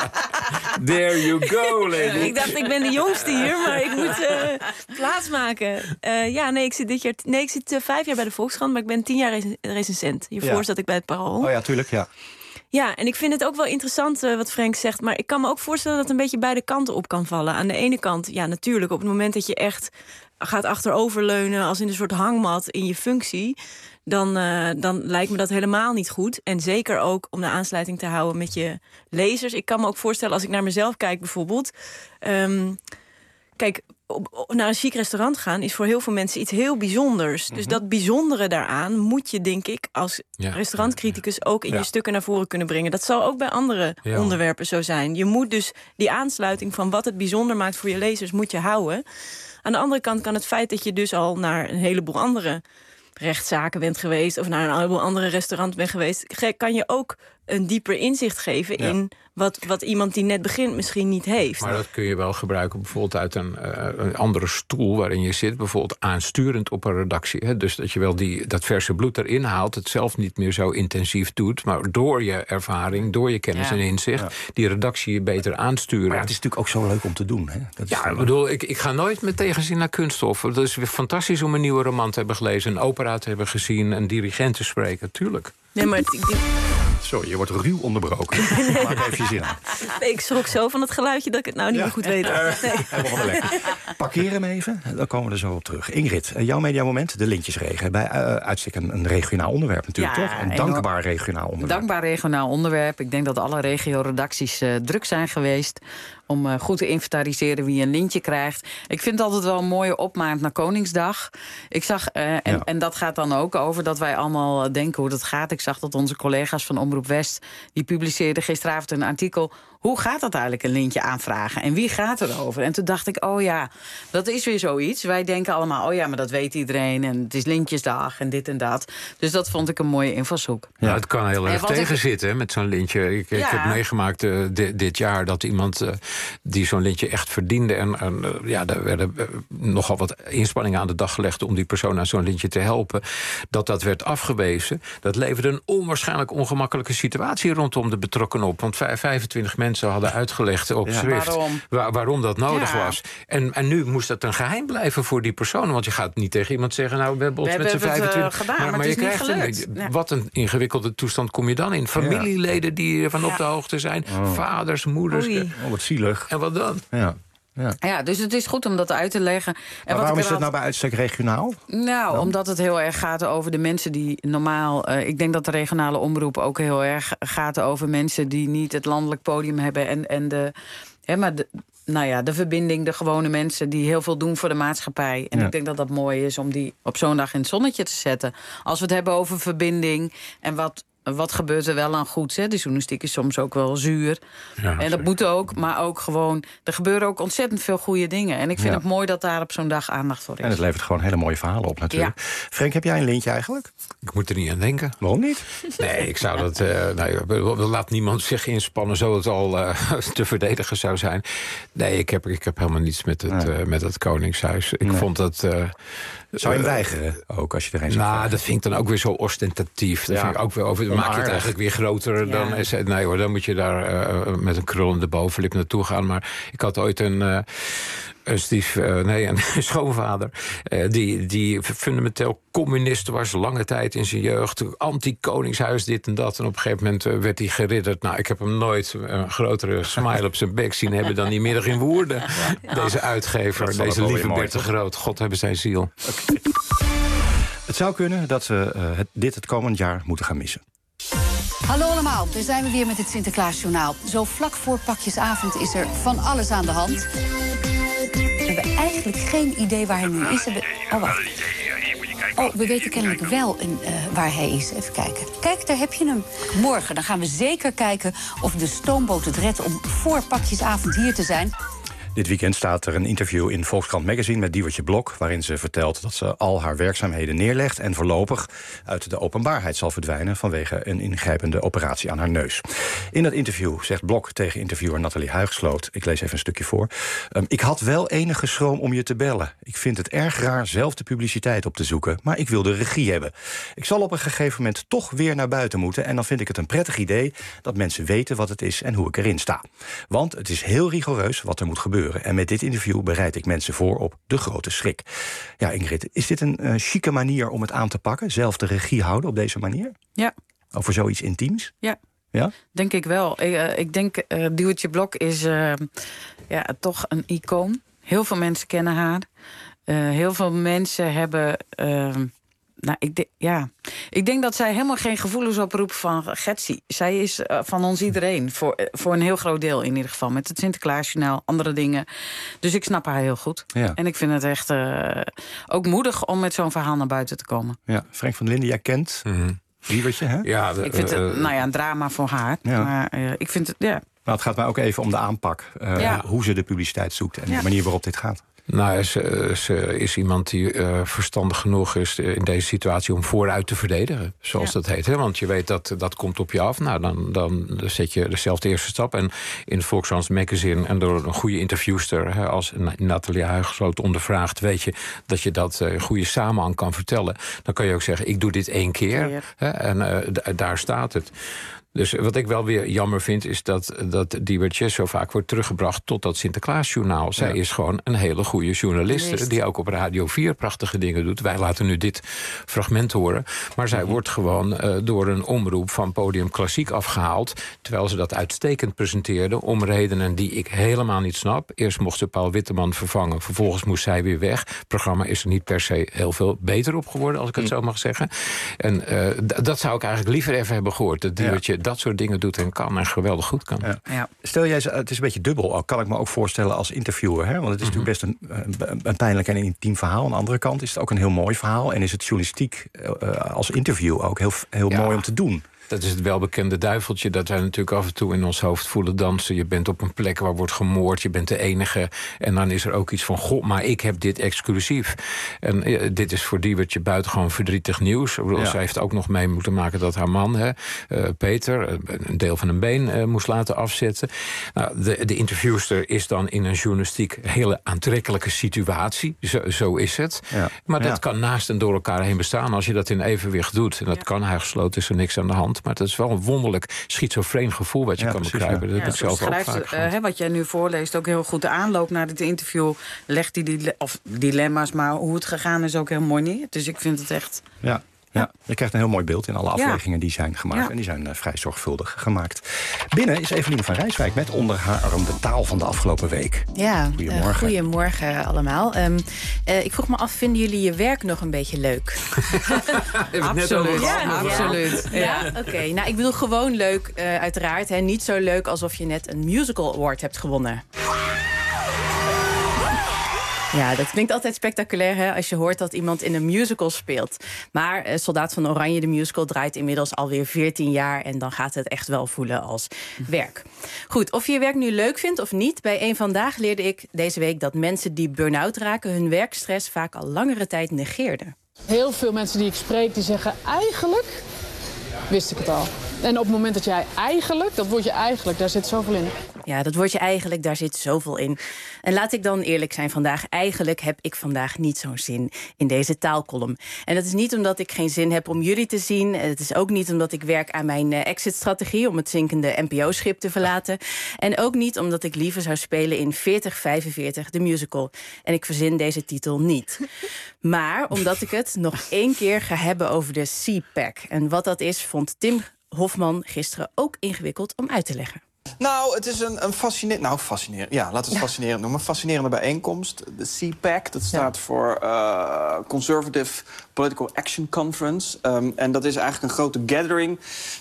S17: There you go, lady.
S6: Ik dacht, ik ben de jongste hier, maar ik moet... Uh... plaatsmaken. Uh, ja, nee, ik zit dit jaar... Nee, ik zit uh, vijf jaar bij de Volkskrant, maar ik ben tien jaar rec- recensent. Hiervoor ja. zat ik bij het Parool.
S5: Oh ja, tuurlijk, ja.
S6: Ja, en ik vind het ook wel interessant uh, wat Frank zegt... maar ik kan me ook voorstellen dat het een beetje beide kanten op kan vallen. Aan de ene kant, ja, natuurlijk, op het moment dat je echt gaat achteroverleunen... als in een soort hangmat in je functie... Dan, uh, dan lijkt me dat helemaal niet goed. En zeker ook om de aansluiting te houden met je lezers. Ik kan me ook voorstellen, als ik naar mezelf kijk bijvoorbeeld... Um, kijk... naar een chic restaurant gaan is voor heel veel mensen iets heel bijzonders. Mm-hmm. Dus dat bijzondere daaraan moet je, denk ik, als ja, restaurantcriticus ja, ja. ook in ja. je stukken naar voren kunnen brengen. Dat zal ook bij andere ja. onderwerpen zo zijn. Je moet dus die aansluiting van wat het bijzonder maakt voor je lezers, moet je houden. Aan de andere kant kan het feit dat je dus al naar een heleboel andere rechtszaken bent geweest of naar een heleboel andere restaurants bent geweest, kan je ook een dieper inzicht geven ja. in wat, wat iemand die net begint misschien niet heeft.
S17: Maar dat kun je wel gebruiken bijvoorbeeld uit een, uh, een andere stoel waarin je zit, bijvoorbeeld aansturend op een redactie. Hè? Dus dat je wel die, dat verse bloed erin haalt, het zelf niet meer zo intensief doet, maar door je ervaring, door je kennis ja. en inzicht, ja. die redactie je beter aansturen.
S5: Maar ja, het is natuurlijk ook zo leuk om te doen. Hè? Dat
S17: ja,
S5: is
S17: ik bedoel, ik, ik ga nooit met tegenzin naar kunststof. Het is weer fantastisch om een nieuwe roman te hebben gelezen, een opera te hebben gezien, een dirigent te spreken, tuurlijk.
S6: Nee, maar ik,
S5: Sorry, je wordt ruw onderbroken. Maak even je zin aan.
S6: Nee, ik schrok zo van het geluidje dat ik het nou niet ja. meer goed weet. Nee.
S5: Helemaal lekker. Parkeer hem even, dan komen we er zo op terug. Ingrid, jouw mediamoment, de lintjesregen. Bij uh, uitstek een, een regionaal onderwerp natuurlijk, ja, toch? Een dankbaar enorm, regionaal onderwerp.
S2: Dankbaar regionaal onderwerp. Ik denk dat alle regio-redacties uh, druk zijn geweest om uh, goed te inventariseren wie een lintje krijgt. Ik vind het altijd wel een mooie opmaat naar Koningsdag. Ik zag, uh, en, ja. en dat gaat dan ook over dat wij allemaal uh, denken hoe dat gaat. Ik zag dat onze collega's van Omroep West, die publiceerden gisteravond een artikel. Hoe gaat dat eigenlijk, een lintje aanvragen? En wie gaat erover? En toen dacht ik, oh ja, dat is weer zoiets. Wij denken allemaal, oh ja, maar dat weet iedereen. En het is lintjesdag en dit en dat. Dus dat vond ik een mooie invalshoek.
S17: Ja, het kan heel erg tegenzitten ik... met zo'n lintje. Ik, ja. ik heb meegemaakt uh, di- dit jaar dat iemand uh, die zo'n lintje echt verdiende. En, en ja, daar werden nogal wat inspanningen aan de dag gelegd om die persoon aan zo'n lintje te helpen. Dat dat werd afgewezen, dat leverde een onwaarschijnlijk ongemakkelijke situatie rondom de betrokkenen op. Want vijfentwintig mensen hadden uitgelegd op
S2: Ja.
S17: schrift
S2: Waarom?
S17: Waar, waarom dat nodig
S2: Ja.
S17: was. En, en nu moest dat een geheim blijven voor die persoon. Want je gaat niet tegen iemand zeggen, nou, we hebben ons
S2: We
S17: met z'n
S2: hebben het, uh,
S17: vijfentwintig...
S2: gedaan, maar het
S17: je
S2: is niet
S17: krijgt
S2: gelukt.
S17: een,
S2: Ja.
S17: wat een ingewikkelde toestand kom je dan in. Familieleden die ervan op de hoogte zijn.
S5: Oh.
S17: Vaders, moeders.
S2: Oei.
S5: Oh, wat zielig.
S17: En wat dan?
S5: Ja. Ja.
S2: Ja, dus het is goed om dat uit te leggen. En
S5: Maar
S2: wat
S5: waarom
S2: ik
S5: is
S2: er
S5: dat nou bij uitstek regionaal?
S2: Nou, omdat het heel erg gaat over de mensen die normaal... Uh, ik denk dat de regionale omroep ook heel erg gaat over mensen... die niet het landelijk podium hebben en, en de... Hè, maar de, nou ja, de verbinding, de gewone mensen... die heel veel doen voor de maatschappij. En
S5: Ja.
S2: ik denk dat dat mooi is om die op zo'n dag in het zonnetje te zetten. Als we het hebben over verbinding en wat... Wat gebeurt er wel aan goeds? Hè? De journalistiek is soms ook wel zuur.
S17: Ja,
S2: en dat
S17: zeker.
S2: moet ook, maar ook gewoon... Er gebeuren ook ontzettend veel goede dingen. En ik vind
S5: Ja.
S2: het mooi dat daar op zo'n dag aandacht voor is.
S5: En het levert gewoon hele mooie verhalen op natuurlijk. Frank, heb jij een lintje eigenlijk?
S17: Ik moet er niet aan denken.
S5: Waarom niet?
S17: Nee, ik zou dat... Uh, nee, laat niemand zich inspannen zo het al uh, te verdedigen zou zijn. Nee, ik heb, ik heb helemaal niets met het,
S5: Nee.
S17: uh, met het Koningshuis. Ik
S5: Nee.
S17: vond dat... Uh,
S5: Zou je hem
S17: uh,
S5: weigeren ook, als je er een zou
S17: Nou,
S5: vragen?
S17: dat vind ik dan ook weer zo ostentatief. Dat
S5: Ja.
S17: vind ik ook weer over. Dan maak je het
S5: Onaardig.
S17: eigenlijk weer groter.
S2: Ja.
S17: Dan is het, nee hoor, dan moet je daar uh, met een krullende bovenlip naartoe gaan. Maar ik had ooit een... Uh, een stief, uh, nee, een schoonvader... Uh, die, die fundamenteel communist was, lange tijd in zijn jeugd... anti-koningshuis, dit en dat. En op een gegeven moment uh, werd hij geridderd. Nou, ik heb hem nooit een grotere smile op zijn bek zien hebben... dan die middag in Woerden. Ja. Deze uitgever,
S5: Dat zal
S17: deze
S5: ook wel
S17: lieve
S5: weer mooi,
S17: Bert de
S5: toch?
S17: Groot. God hebben zijn ziel.
S5: Het zou kunnen dat we uh, het, dit het komend jaar moeten gaan missen.
S3: Hallo allemaal, daar zijn we weer met het Sinterklaasjournaal. Zo vlak voor pakjesavond is er van alles aan de hand. We hebben eigenlijk geen idee waar hij nu is. We... Oh, wacht. Oh, we weten kennelijk wel een, uh, waar hij is. Even kijken. Kijk, daar heb je hem. Morgen dan gaan we zeker kijken of de stoomboot het redt... om voor pakjesavond hier te zijn.
S5: Dit weekend staat er een interview in Volkskrant Magazine met Diewertje Blok... waarin ze vertelt dat ze al haar werkzaamheden neerlegt... en voorlopig uit de openbaarheid zal verdwijnen... vanwege een ingrijpende operatie aan haar neus. In dat interview zegt Blok tegen interviewer Nathalie Huigsloot... ik lees even een stukje voor... Um, ik had wel enige schroom om je te bellen. Ik vind het erg raar zelf de publiciteit op te zoeken... maar ik wil de regie hebben. Ik zal op een gegeven moment toch weer naar buiten moeten... en dan vind ik het een prettig idee dat mensen weten wat het is... en hoe ik erin sta. Want het is heel rigoureus wat er moet gebeuren. En met dit interview bereid ik mensen voor op de grote schrik. Ja, Ingrid, is dit een uh, chique manier om het aan te pakken? Zelf de regie houden op deze manier?
S2: Ja.
S5: Over zoiets intiems?
S2: Ja.
S5: Ja?
S2: Denk ik wel. Ik, uh, ik denk, uh, Diewertje Blok is uh, ja, toch een icoon. Heel veel mensen kennen haar. Uh, heel veel mensen hebben... Uh, Nou, ik, de, ja. ik denk dat zij helemaal geen gevoelens oproept van Getsie. Zij is uh, van ons iedereen, voor, uh, voor een heel groot deel in ieder geval. Met het Sinterklaasjournaal, andere dingen. Dus ik snap haar heel goed.
S5: Ja.
S2: En ik vind het echt uh, ook moedig om met zo'n verhaal naar buiten te komen.
S5: Ja, Frank van Linden, jij kent mm-hmm. Diewertje, hè?
S17: Ja, de,
S2: ik vind het uh, nou ja, een drama voor haar. Ja. Maar uh, ik vind het, ja.
S5: Maar het gaat mij ook even om de aanpak. Uh, ja. Hoe ze de publiciteit zoekt en ja. de manier waarop dit gaat.
S17: Nou, ze, ze is iemand die uh, verstandig genoeg is in deze situatie om vooruit te verdedigen, zoals ja. dat heet. Hè? Want je weet dat dat komt op je af. Nou, dan, dan zet je dezelfde eerste stap. En in het Volkskrant Magazine en door een goede interviewster, hè, als Nathalie Huigsloot ondervraagt, weet je dat je dat uh, goede samenhang kan vertellen. Dan kan je ook zeggen, ik doe dit één keer. Ja. Hè, en uh, d- daar staat het. Dus wat ik wel weer jammer vind, is dat, dat Diewertje zo vaak wordt teruggebracht tot dat Sinterklaasjournaal. Zij ja. is gewoon een hele goede journaliste, Leest. die ook op Radio vier prachtige dingen doet. Wij laten nu dit fragment horen. Maar zij mm-hmm. wordt gewoon uh, door een omroep van Podium Klassiek afgehaald, terwijl ze dat uitstekend presenteerde, om redenen die ik helemaal niet snap. Eerst mocht ze Paul Witteman vervangen, vervolgens moest zij weer weg. Het programma is er niet per se heel veel beter op geworden, als ik het mm. zo mag zeggen. En uh, d- dat zou ik eigenlijk liever even hebben gehoord, dat Diewertje ja. dat soort dingen doet en kan en geweldig goed kan.
S5: Ja. Ja. Stel jij, het is een beetje dubbel, al kan ik me ook voorstellen als interviewer, hè? Want het is mm-hmm. natuurlijk best een, een pijnlijk en een intiem verhaal. Aan de andere kant is het ook een heel mooi verhaal en is het journalistiek uh, als interview ook heel, heel ja. mooi om te doen.
S17: Dat is het welbekende duiveltje dat wij natuurlijk af en toe in ons hoofd voelen dansen. Je bent op een plek waar wordt gemoord, je bent de enige. En dan is er ook iets van, god, maar ik heb dit exclusief. En uh, dit is voor Diewertje buitengewoon verdrietig nieuws. Ja. Zij heeft ook nog mee moeten maken dat haar man, hè, uh, Peter, uh, een deel van een been uh, moest laten afzetten. Nou, de, de interviewster is dan in een journalistiek hele aantrekkelijke situatie. Zo, zo is het. Ja. Maar dat ja. kan naast en door elkaar heen bestaan als je dat in evenwicht doet. En dat ja. kan, hij gesloten is er niks aan de hand. Maar dat is wel een wonderlijk schizofreen gevoel wat je ja, kan precies, begrijpen. Ja. Dat heb ja, ik zelf ook vaak gehad. Uh,
S2: wat jij nu voorleest, ook heel goed de aanloop naar dit interview. Legt hij die, of dilemma's, maar hoe het gegaan is ook heel mooi neer. Dus ik vind het echt...
S5: Ja. Ja, je krijgt een heel mooi beeld in alle afwegingen ja. die zijn gemaakt. Ja. En die zijn uh, vrij zorgvuldig gemaakt. Binnen is Eveline van Rijswijk met onder haar arm de taal van de afgelopen week.
S1: Ja,
S5: goedemorgen. Uh,
S1: goedemorgen allemaal. Um, uh, ik vroeg me af, vinden jullie je werk nog een beetje leuk?
S2: Absoluut. Ja,
S1: ja,
S2: absoluut.
S1: Ja, ja? Oké. Okay. Nou, ik bedoel gewoon leuk, uh, uiteraard. Hè. Niet zo leuk alsof je net een musical award hebt gewonnen. Ja, dat klinkt altijd spectaculair, hè, als je hoort dat iemand in een musical speelt. Maar uh, Soldaat van Oranje, de musical, draait inmiddels alweer veertien jaar... en dan gaat het echt wel voelen als werk. Goed, of je je werk nu leuk vindt of niet... bij Eén Vandaag leerde ik deze week dat mensen die burn-out raken... hun werkstress vaak al langere tijd negeerden.
S7: Heel veel mensen die ik spreek, die zeggen eigenlijk... wist ik het al. En op het moment dat jij eigenlijk, dat woordje eigenlijk, daar zit zoveel in.
S1: Ja, dat woordje eigenlijk, daar zit zoveel in. En laat ik dan eerlijk zijn vandaag. Eigenlijk heb ik vandaag niet zo'n zin in deze taalcolumn. En dat is niet omdat ik geen zin heb om jullie te zien. Het is ook niet omdat ik werk aan mijn exit-strategie... om het zinkende N P O-schip te verlaten. En ook niet omdat ik liever zou spelen in veertig vijfenveertig, de musical. En ik verzin deze titel niet. Maar omdat ik het nog één keer ga hebben over de C PAC. En wat dat is, vond Tim Hofman gisteren ook ingewikkeld om uit te leggen.
S16: Nou, het is een, een fascinerend... Nou, fascinerend. Ja, laten we het fascinerend noemen. Een fascinerende bijeenkomst. De C PAC, dat staat ja. voor uh, Conservative Political Action Conference. Um, en dat is eigenlijk een grote gathering.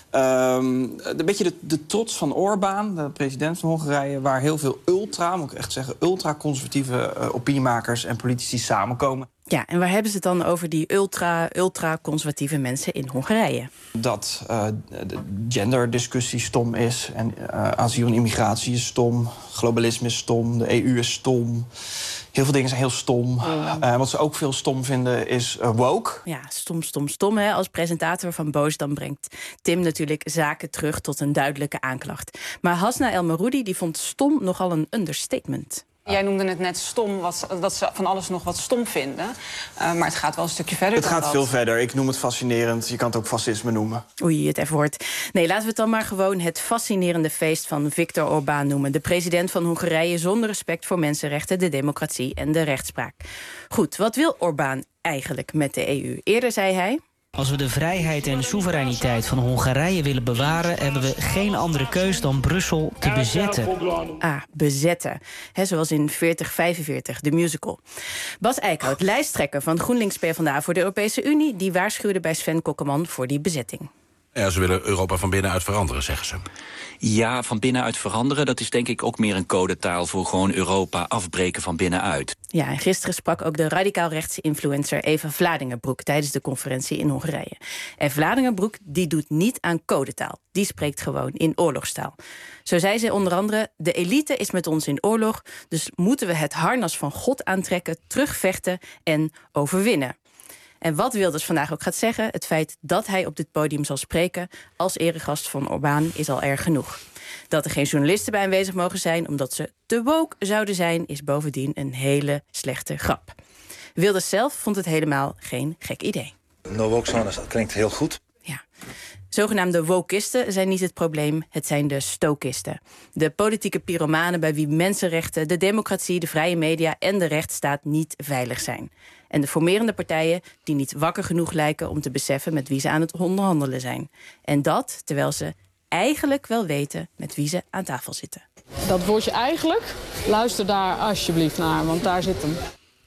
S16: Um, een beetje de, de trots van Orbán, de president van Hongarije... waar heel veel ultra, moet ik echt zeggen... ultra-conservatieve uh, opiniemakers en politici samenkomen.
S1: Ja, en waar hebben ze het dan over die ultra, ultra-conservatieve mensen in Hongarije?
S16: Dat uh, de genderdiscussie stom is. En uh, asiel en immigratie is stom. Globalisme is stom. De E U is stom. Heel veel dingen zijn heel stom. Ja. Uh, wat ze ook veel stom vinden is uh, woke.
S1: Ja, stom, stom, stom. Hè. Als presentator van Boos dan brengt Tim natuurlijk zaken terug tot een duidelijke aanklacht. Maar Hasna El Maroudi die vond stom nogal een understatement.
S18: Jij noemde het net stom, wat, dat ze van alles nog wat stom vinden. Uh, maar het gaat wel een stukje verder
S16: Het
S18: dan
S16: gaat
S18: dat.
S16: veel verder. Ik noem het fascinerend. Je kan het ook fascisme noemen.
S1: Oei, het F-woord. Nee, laten we het dan maar gewoon het fascinerende feest van Viktor Orbán noemen. De president van Hongarije zonder respect voor mensenrechten, de democratie en de rechtspraak. Goed, wat wil Orbán eigenlijk met de E U? Eerder zei hij...
S19: Als we de vrijheid en soevereiniteit van Hongarije willen bewaren... hebben we geen andere keus dan Brussel te bezetten.
S1: Ah, bezetten. He, zoals in veertig vijfenveertig, de musical. Bas Eickhout, lijsttrekker van GroenLinks PvdA voor de Europese Unie... die waarschuwde bij Sven Kokkelman voor die bezetting.
S20: Ja, ze willen Europa van binnenuit veranderen, zeggen ze.
S21: Ja, van binnenuit veranderen, dat is denk ik ook meer een codetaal... voor gewoon Europa afbreken van binnenuit.
S1: Ja, en gisteren sprak ook de radicaal-rechtse influencer Eva Vladingerbroek... tijdens de conferentie in Hongarije. En Vladingerbroek die doet niet aan codetaal. Die spreekt gewoon in oorlogstaal. Zo zei ze onder andere... de elite is met ons in oorlog... dus moeten we het harnas van God aantrekken... terugvechten en overwinnen. En wat Wilders vandaag ook gaat zeggen... het feit dat hij op dit podium zal spreken... als eregast van Orbán is al erg genoeg. Dat er geen journalisten bij aanwezig mogen zijn... omdat ze te woke zouden zijn... is bovendien een hele slechte grap. Wilders zelf vond het helemaal geen gek idee.
S22: No woke zones, dat klinkt heel goed.
S1: Ja. Zogenaamde wokisten zijn niet het probleem, het zijn de stokisten. De politieke pyromanen bij wie mensenrechten, de democratie... de vrije media en de rechtsstaat niet veilig zijn. En de formerende partijen die niet wakker genoeg lijken... om te beseffen met wie ze aan het onderhandelen zijn. En dat terwijl ze eigenlijk wel weten met wie ze aan tafel zitten.
S7: Dat woordje eigenlijk, luister daar alsjeblieft naar, want daar zit hem.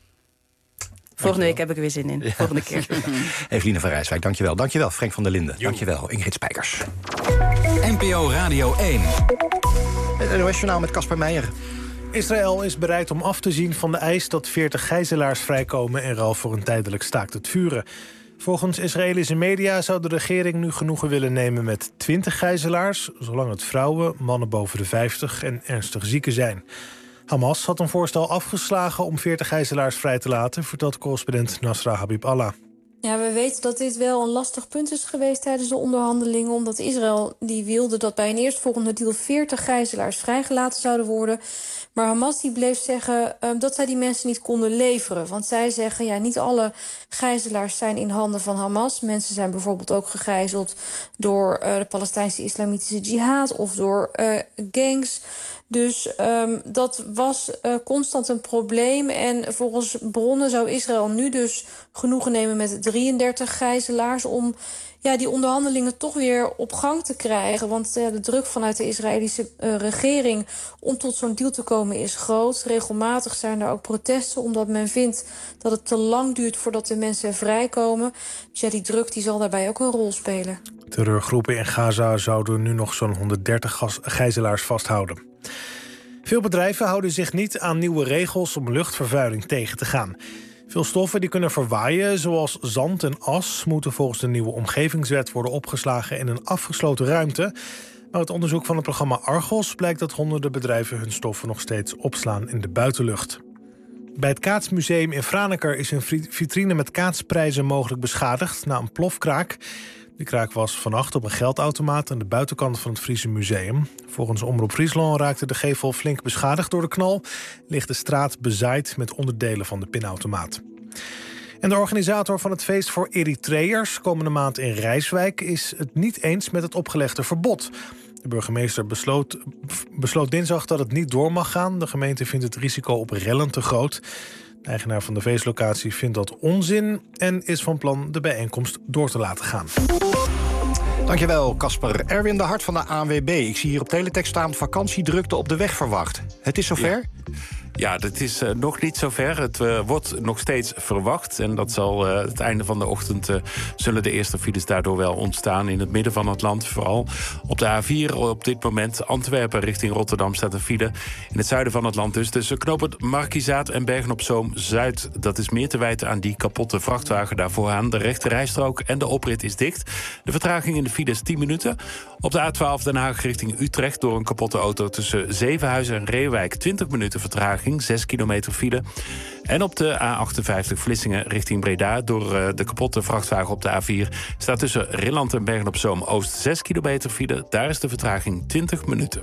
S1: Volgende week heb ik er weer zin in. Ja. Volgende keer.
S5: Eveline van Rijswijk, dankjewel. Dankjewel, Frank van der Linden. Jo. Dankjewel, Ingrid Spijkers.
S23: N P O Radio één.
S5: Het N O S-journaal met Casper Meijer.
S24: Israël is bereid om af te zien van de eis dat veertig gijzelaars vrijkomen... in ruil voor een tijdelijk staakt het vuren. Volgens Israëlische media zou de regering nu genoegen willen nemen met twintig gijzelaars, zolang het vrouwen, mannen boven de vijftig en ernstig zieken zijn. Hamas had een voorstel afgeslagen om veertig gijzelaars vrij te laten, vertelt correspondent Nasra Habib-Allah.
S8: Ja, we weten dat dit wel een lastig punt is geweest tijdens de onderhandelingen, omdat Israël die wilde dat bij een eerstvolgende deal veertig gijzelaars vrijgelaten zouden worden. Maar Hamas die bleef zeggen uh, dat zij die mensen niet konden leveren. Want zij zeggen, ja, niet alle gijzelaars zijn in handen van Hamas. Mensen zijn bijvoorbeeld ook gegijzeld door uh, de Palestijnse Islamitische Jihad of door uh, gangs. Dus um, dat was uh, constant een probleem. En volgens bronnen zou Israël nu dus genoegen nemen met drieëndertig gijzelaars om ja, die onderhandelingen toch weer op gang te krijgen. Want uh, de druk vanuit de Israëlische uh, regering om tot zo'n deal te komen is groot. Regelmatig zijn er ook protesten omdat men vindt dat het te lang duurt voordat de mensen vrijkomen. Dus ja, die druk die zal daarbij ook een rol spelen.
S24: Terreurgroepen in Gaza zouden nu nog zo'n honderddertig gijzelaars vasthouden. Veel bedrijven houden zich niet aan nieuwe regels om luchtvervuiling tegen te gaan. Veel stoffen die kunnen verwaaien, zoals zand en as, moeten volgens de nieuwe omgevingswet worden opgeslagen in een afgesloten ruimte. Maar uit onderzoek van het programma Argos blijkt dat honderden bedrijven hun stoffen nog steeds opslaan in de buitenlucht. Bij het Kaatsmuseum in Franeker is een vitrine met kaatsprijzen mogelijk beschadigd na een plofkraak. Die kraak was vannacht op een geldautomaat aan de buitenkant van het Friese museum. Volgens Omroep Friesland raakte de gevel flink beschadigd door de knal. Ligt de straat bezaaid met onderdelen van de pinautomaat. En de organisator van het feest voor Eritreërs komende maand in Rijswijk is het niet eens met het opgelegde verbod. De burgemeester besloot, besloot dinsdag dat het niet door mag gaan. De gemeente vindt het risico op rellen te groot. De eigenaar van de feestlocatie vindt dat onzin en is van plan de bijeenkomst door te laten gaan.
S5: Dankjewel, Casper. Erwin de Hart van de A N W B. Ik zie hier op teletext staan vakantiedrukte op de weg verwacht. Het is zover?
S9: Ja. Ja, dat is uh, nog niet zover. Het uh, wordt nog steeds verwacht. En dat zal uh, het einde van de ochtend uh, zullen de eerste files daardoor wel ontstaan. In het midden van het land vooral. Op de A vier op dit moment Antwerpen richting Rotterdam staat een file. In het zuiden van het land dus. Tussen knooppunt Markizaat en Bergen-op-Zoom-Zuid. Dat is meer te wijten aan die kapotte vrachtwagen daarvoor aan. De rechte rijstrook en de oprit is dicht. De vertraging in de file is tien minuten. Op de A twaalf Den Haag richting Utrecht door een kapotte auto tussen Zevenhuizen en Reeuwijk. twintig minuten vertraging. zes kilometer file. En op de A achtenvijftig Vlissingen richting Breda door uh, de kapotte vrachtwagen op de A vier staat tussen Rilland en Bergen-op-Zoom-Oost zes kilometer file. Daar is de vertraging twintig minuten.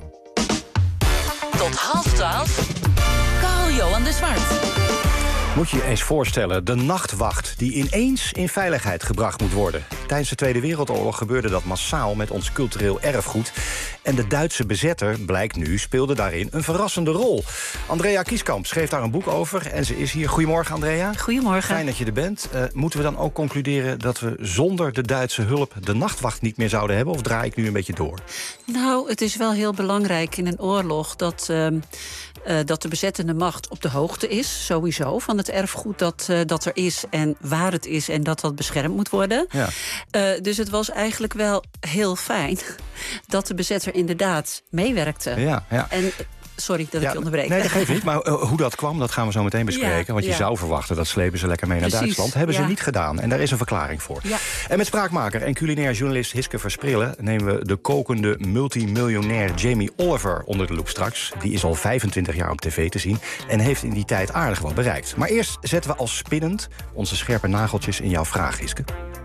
S4: Tot half twaalf. Carl-Johan de Zwart.
S5: Moet je je eens voorstellen, de nachtwacht die ineens in veiligheid gebracht moet worden. Tijdens de Tweede Wereldoorlog gebeurde dat massaal met ons cultureel erfgoed. En de Duitse bezetter, blijkt nu, speelde daarin een verrassende rol. Andrea Kieskamp schreef daar een boek over en ze is hier. Goedemorgen, Andrea.
S10: Goedemorgen.
S5: Fijn dat je er bent. Uh, moeten we dan ook concluderen dat we zonder de Duitse hulp de nachtwacht niet meer zouden hebben? Of draai ik nu een beetje door?
S10: Nou, het is wel heel belangrijk in een oorlog dat... Uh, Uh, dat de bezettende macht op de hoogte is, sowieso, van het erfgoed dat, uh, dat er is en waar het is en dat dat beschermd moet worden. Ja. Uh, dus het was eigenlijk wel heel fijn dat de bezetter inderdaad meewerkte.
S5: Ja, ja.
S10: En, sorry dat ik
S5: ja,
S10: je onderbreek.
S5: Nee, dat geeft niet. Maar uh, hoe dat kwam, dat gaan we zo meteen bespreken. Ja, want je ja. zou verwachten, dat slepen ze lekker mee Precies, naar Duitsland. Hebben ja. ze niet gedaan. En daar is een verklaring voor. Ja. En met spraakmaker en culinair journalist Hiske Versprillen nemen we de kokende multimiljonair Jamie Oliver onder de loep straks. Die is al vijfentwintig jaar op tv te zien en heeft in die tijd aardig wat bereikt. Maar eerst zetten we als spinnend onze scherpe nageltjes in jouw vraag, Hiske.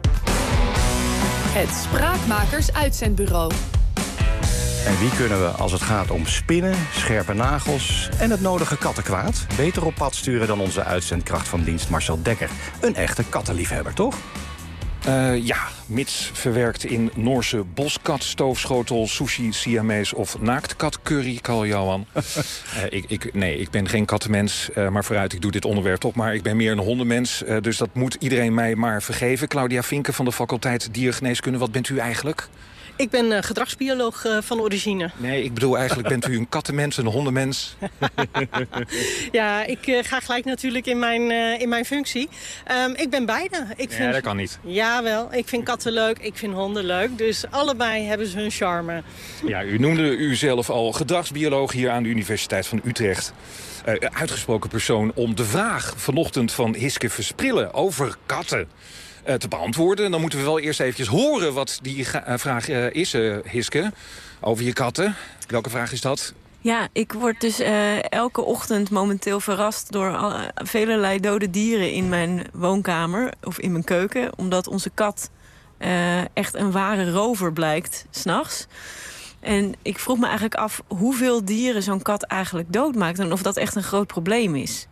S11: Het Spraakmakers Uitzendbureau.
S5: En wie kunnen we als het gaat om spinnen, scherpe nagels en het nodige kattenkwaad beter op pad sturen dan onze uitzendkracht van dienst Marcel Dekker? Een echte kattenliefhebber, toch?
S25: Uh, ja, mits verwerkt in Noorse boskat, stoofschotel, sushi, Siamese of naaktkat-curry, Carl-Johan. uh, ik, ik, nee, ik ben geen kattenmens, uh, maar vooruit, ik doe dit onderwerp toch. Maar ik ben meer een hondenmens, uh, dus dat moet iedereen mij maar vergeven. Claudia Vinken van de faculteit Diergeneeskunde, wat bent u eigenlijk?
S26: Ik ben uh, gedragsbioloog uh, van origine.
S25: Nee, ik bedoel eigenlijk, bent u een kattenmens, een hondenmens?
S26: Ja, ik uh, ga gelijk natuurlijk in mijn, uh, in mijn functie. Um, ik ben beide. Ik
S25: ja,
S26: vind...
S25: dat kan niet.
S26: Jawel, ik vind katten leuk, ik vind honden leuk. Dus allebei hebben ze hun charme.
S25: Ja, u noemde uzelf al gedragsbioloog hier aan de Universiteit van Utrecht. Uh, uitgesproken persoon om de vraag vanochtend van Hiske Versprillen over katten uh, te beantwoorden. Dan moeten we wel eerst eventjes horen wat die uh, vraag uh, is, uh, Hiske. Over je katten. Welke vraag is dat?
S3: Ja, ik word dus uh, elke ochtend momenteel verrast door al, uh, velelei dode dieren in mijn woonkamer of in mijn keuken. Omdat onze kat uh, echt een ware rover blijkt, 's nachts. En ik vroeg me eigenlijk af hoeveel dieren zo'n kat eigenlijk doodmaakt en of dat echt een groot probleem is.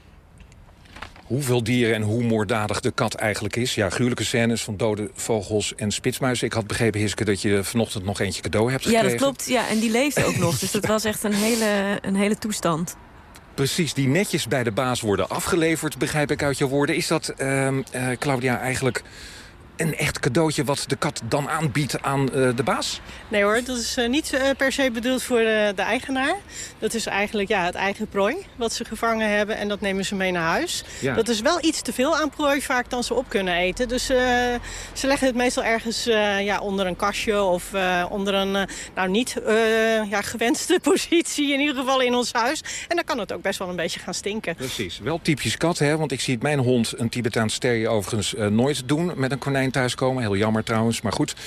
S25: Hoeveel dieren en hoe moorddadig de kat eigenlijk is. Ja, gruwelijke scènes van dode vogels en spitsmuizen. Ik had begrepen, Hiske, dat je vanochtend nog eentje cadeau hebt gekregen.
S3: Ja, dat klopt. Ja, en die leeft ook nog. Dus dat was echt een hele, een hele toestand.
S25: Precies, die netjes bij de baas worden afgeleverd, begrijp ik uit jouw woorden. Is dat, uh, uh, Claudia, eigenlijk een echt cadeautje wat de kat dan aanbiedt aan uh, de baas?
S26: Nee hoor, dat is uh, niet uh, per se bedoeld voor uh, de eigenaar. Dat is eigenlijk ja, het eigen prooi wat ze gevangen hebben en dat nemen ze mee naar huis. Ja. Dat is wel iets te veel aan prooi vaak dan ze op kunnen eten. Dus uh, ze leggen het meestal ergens uh, ja, onder een kastje of uh, onder een uh, nou niet uh, ja, gewenste positie in ieder geval in ons huis. En dan kan het ook best wel een beetje gaan stinken.
S25: Precies, wel typisch kat, hè? Want ik zie het mijn hond, een Tibetaans terrier overigens, uh, nooit doen met een konijn thuiskomen. Heel jammer trouwens, maar goed.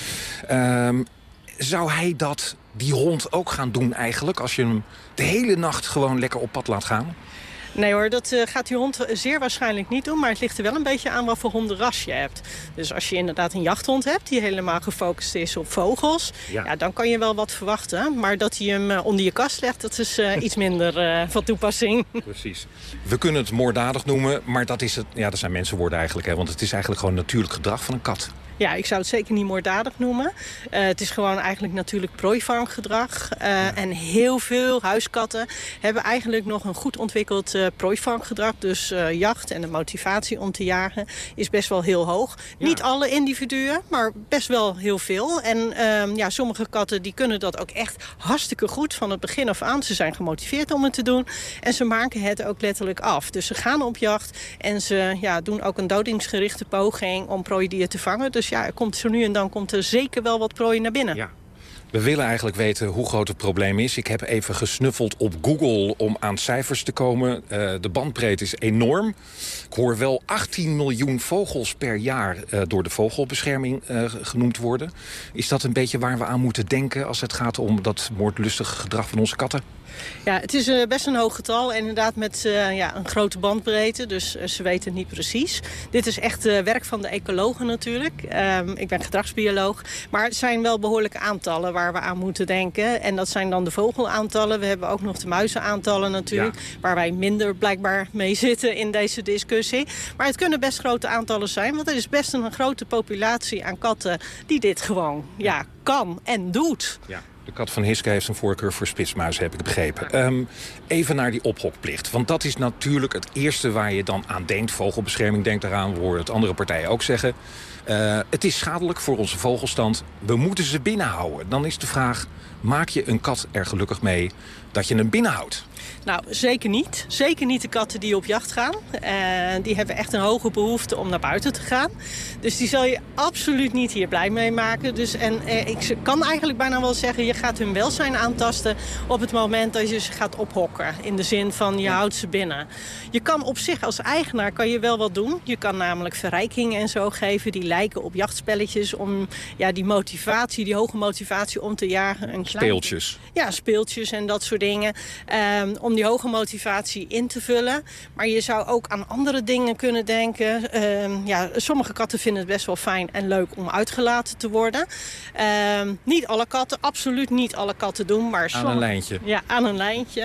S25: Um, zou hij dat, die hond, ook gaan doen eigenlijk? Als je hem de hele nacht gewoon lekker op pad laat gaan?
S26: Nee hoor, dat uh, gaat die hond zeer waarschijnlijk niet doen. Maar het ligt er wel een beetje aan wat voor hondenras je hebt. Dus als je inderdaad een jachthond hebt die helemaal gefocust is op vogels, ja. Ja, dan kan je wel wat verwachten. Maar dat hij hem uh, onder je kast legt, dat is uh, iets minder uh, van toepassing.
S25: Precies. We kunnen het moorddadig noemen, maar dat, is het, ja, dat zijn mensenwoorden eigenlijk. Hè, want het is eigenlijk gewoon natuurlijk gedrag van een kat.
S26: Ja, ik zou het zeker niet moorddadig noemen. Uh, het is gewoon eigenlijk natuurlijk prooivarmgedrag. Uh, ja. En heel veel huiskatten hebben eigenlijk nog een goed ontwikkeld uh, prooivarmgedrag. Dus uh, jacht en de motivatie om te jagen is best wel heel hoog. Ja. Niet alle individuen, maar best wel heel veel. En uh, ja, sommige katten die kunnen dat ook echt hartstikke goed van het begin af aan. Ze zijn gemotiveerd om het te doen. En ze maken het ook letterlijk af. Dus ze gaan op jacht en ze ja, doen ook een dodingsgerichte poging om prooidier te vangen. Dus ja, er komt zo nu en dan komt er zeker wel wat prooi naar binnen.
S25: Ja. We willen eigenlijk weten hoe groot het probleem is. Ik heb even gesnuffeld op Google om aan cijfers te komen. Uh, de bandbreedte is enorm. Ik hoor wel achttien miljoen vogels per jaar uh, door de vogelbescherming uh, genoemd worden. Is dat een beetje waar we aan moeten denken als het gaat om dat moordlustige gedrag van onze katten?
S26: Ja, het is uh, best een hoog getal. En inderdaad met uh, ja, een grote bandbreedte. Dus uh, ze weten het niet precies. Dit is echt uh, werk van de ecologen natuurlijk. Um, ik ben gedragsbioloog. Maar het zijn wel behoorlijke aantallen waar we aan moeten denken. En dat zijn dan de vogelaantallen. We hebben ook nog de muizenaantallen natuurlijk. Ja. Waar wij minder blijkbaar mee zitten in deze discussie. Maar het kunnen best grote aantallen zijn. Want er is best een grote populatie aan katten die dit gewoon ja, kan en doet.
S25: Ja. De kat van Hiske heeft een voorkeur voor spitsmuizen, heb ik begrepen. Um, even naar die ophokplicht. Want dat is natuurlijk het eerste waar je dan aan denkt. Vogelbescherming denkt eraan, we horen het andere partijen ook zeggen. Uh, het is schadelijk voor onze vogelstand. We moeten ze binnenhouden. Dan is de vraag, maak je een kat er gelukkig mee dat je hem binnenhoudt?
S26: Nou, zeker niet. Zeker niet de katten die op jacht gaan. Uh, die hebben echt een hoge behoefte om naar buiten te gaan. Dus die zal je absoluut niet hier blij mee maken. Dus, en uh, ik kan eigenlijk bijna wel zeggen, je gaat hun welzijn aantasten op het moment dat je ze gaat ophokken. In de zin van, je houdt ze binnen. Je kan op zich als eigenaar kan je wel wat doen. Je kan namelijk verrijkingen en zo geven. Die lijken op jachtspelletjes om ja, die motivatie, die hoge motivatie om te jagen. Een klein...
S25: Speeltjes.
S26: Ja, speeltjes en dat soort dingen. Um, om die hoge motivatie in te vullen. Maar je zou ook aan andere dingen kunnen denken. Uh, ja, sommige katten vinden het best wel fijn en leuk om uitgelaten te worden. Uh, niet alle katten, absoluut niet alle katten doen. Maar
S25: aan
S26: sommige,
S25: een lijntje.
S26: Ja, aan een lijntje.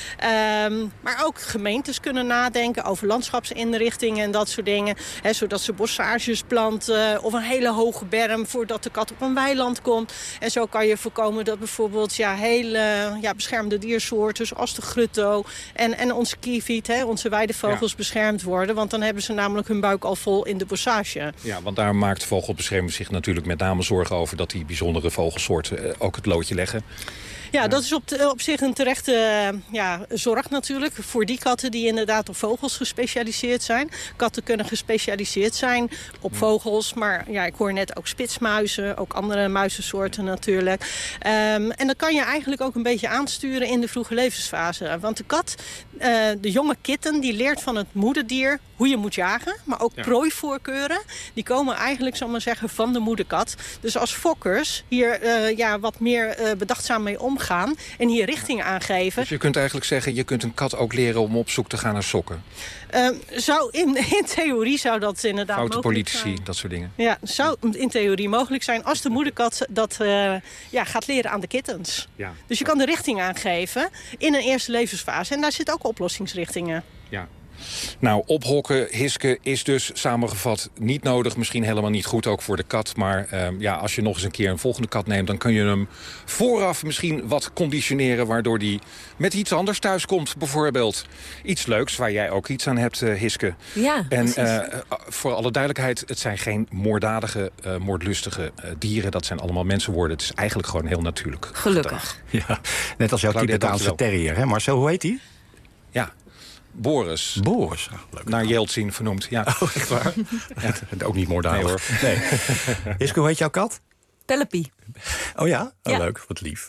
S26: Uh, maar ook gemeentes kunnen nadenken over landschapsinrichtingen en dat soort dingen. Hè, zodat ze bossages planten of een hele hoge berm voordat de kat op een weiland komt. En zo kan je voorkomen dat bijvoorbeeld ja, hele ja, beschermde diersoorten zoals de grutto en, en onze kieviet, hè, onze weidevogels, ja. beschermd worden. Want dan hebben ze namelijk hun buik al vol in de bossage.
S25: Ja, want daar maakt vogelbescherming zich natuurlijk met name zorgen over dat die bijzondere vogelsoorten ook het loodje leggen.
S26: Ja, dat is op, te, op zich een terechte uh, ja, zorg natuurlijk voor die katten die inderdaad op vogels gespecialiseerd zijn. Katten kunnen gespecialiseerd zijn op vogels, maar ja, ik hoor net ook spitsmuizen, ook andere muizensoorten natuurlijk. Um, en dat kan je eigenlijk ook een beetje aansturen in de vroege levensfase veranderen. Want de kat, uh, de jonge kitten, die leert van het moederdier hoe je moet jagen. Maar ook ja. prooivoorkeuren. Die komen eigenlijk, zal ik maar zeggen, van de moederkat. Dus als fokkers hier uh, ja, wat meer uh, bedachtzaam mee omgaan. En hier richting aangeven.
S25: Dus je kunt eigenlijk zeggen, je kunt een kat ook leren om op zoek te gaan naar sokken.
S26: Uh, zou in, in theorie zou dat inderdaad
S25: Foute
S26: mogelijk
S25: politici,
S26: zijn.
S25: dat soort dingen.
S26: Ja, zou in theorie mogelijk zijn als de moederkat dat uh, ja, gaat leren aan de kittens.
S25: Ja.
S26: Dus je kan de richting aangeven in een eerste levensfase. En daar zitten ook oplossingsrichtingen.
S25: Ja. Nou, ophokken, hisken is dus samengevat niet nodig. Misschien helemaal niet goed, ook voor de kat. Maar uh, ja, als je nog eens een keer een volgende kat neemt... dan kun je hem vooraf misschien wat conditioneren... waardoor hij met iets anders thuiskomt, bijvoorbeeld. Iets leuks, waar jij ook iets aan hebt, uh, Hiske.
S3: Ja,
S25: En uh, voor alle duidelijkheid, het zijn geen moorddadige, uh, moordlustige uh, dieren. Dat zijn allemaal mensenwoorden. Het is eigenlijk gewoon heel natuurlijk.
S3: Gelukkig.
S5: Ja, net als jouw Tibetaanse terrier, hè? Marcel, hoe heet die?
S25: Ja. Boris.
S5: Boris. Oh, leuk.
S25: Naar Jeltsin vernoemd, ja.
S5: Oh, echt waar? Ja. Ook niet moorddadig. Nee, hoor. Nee. Hiske, hoe heet jouw kat?
S3: Penelope.
S5: Oh ja? Oh,
S3: ja?
S5: Leuk, wat lief.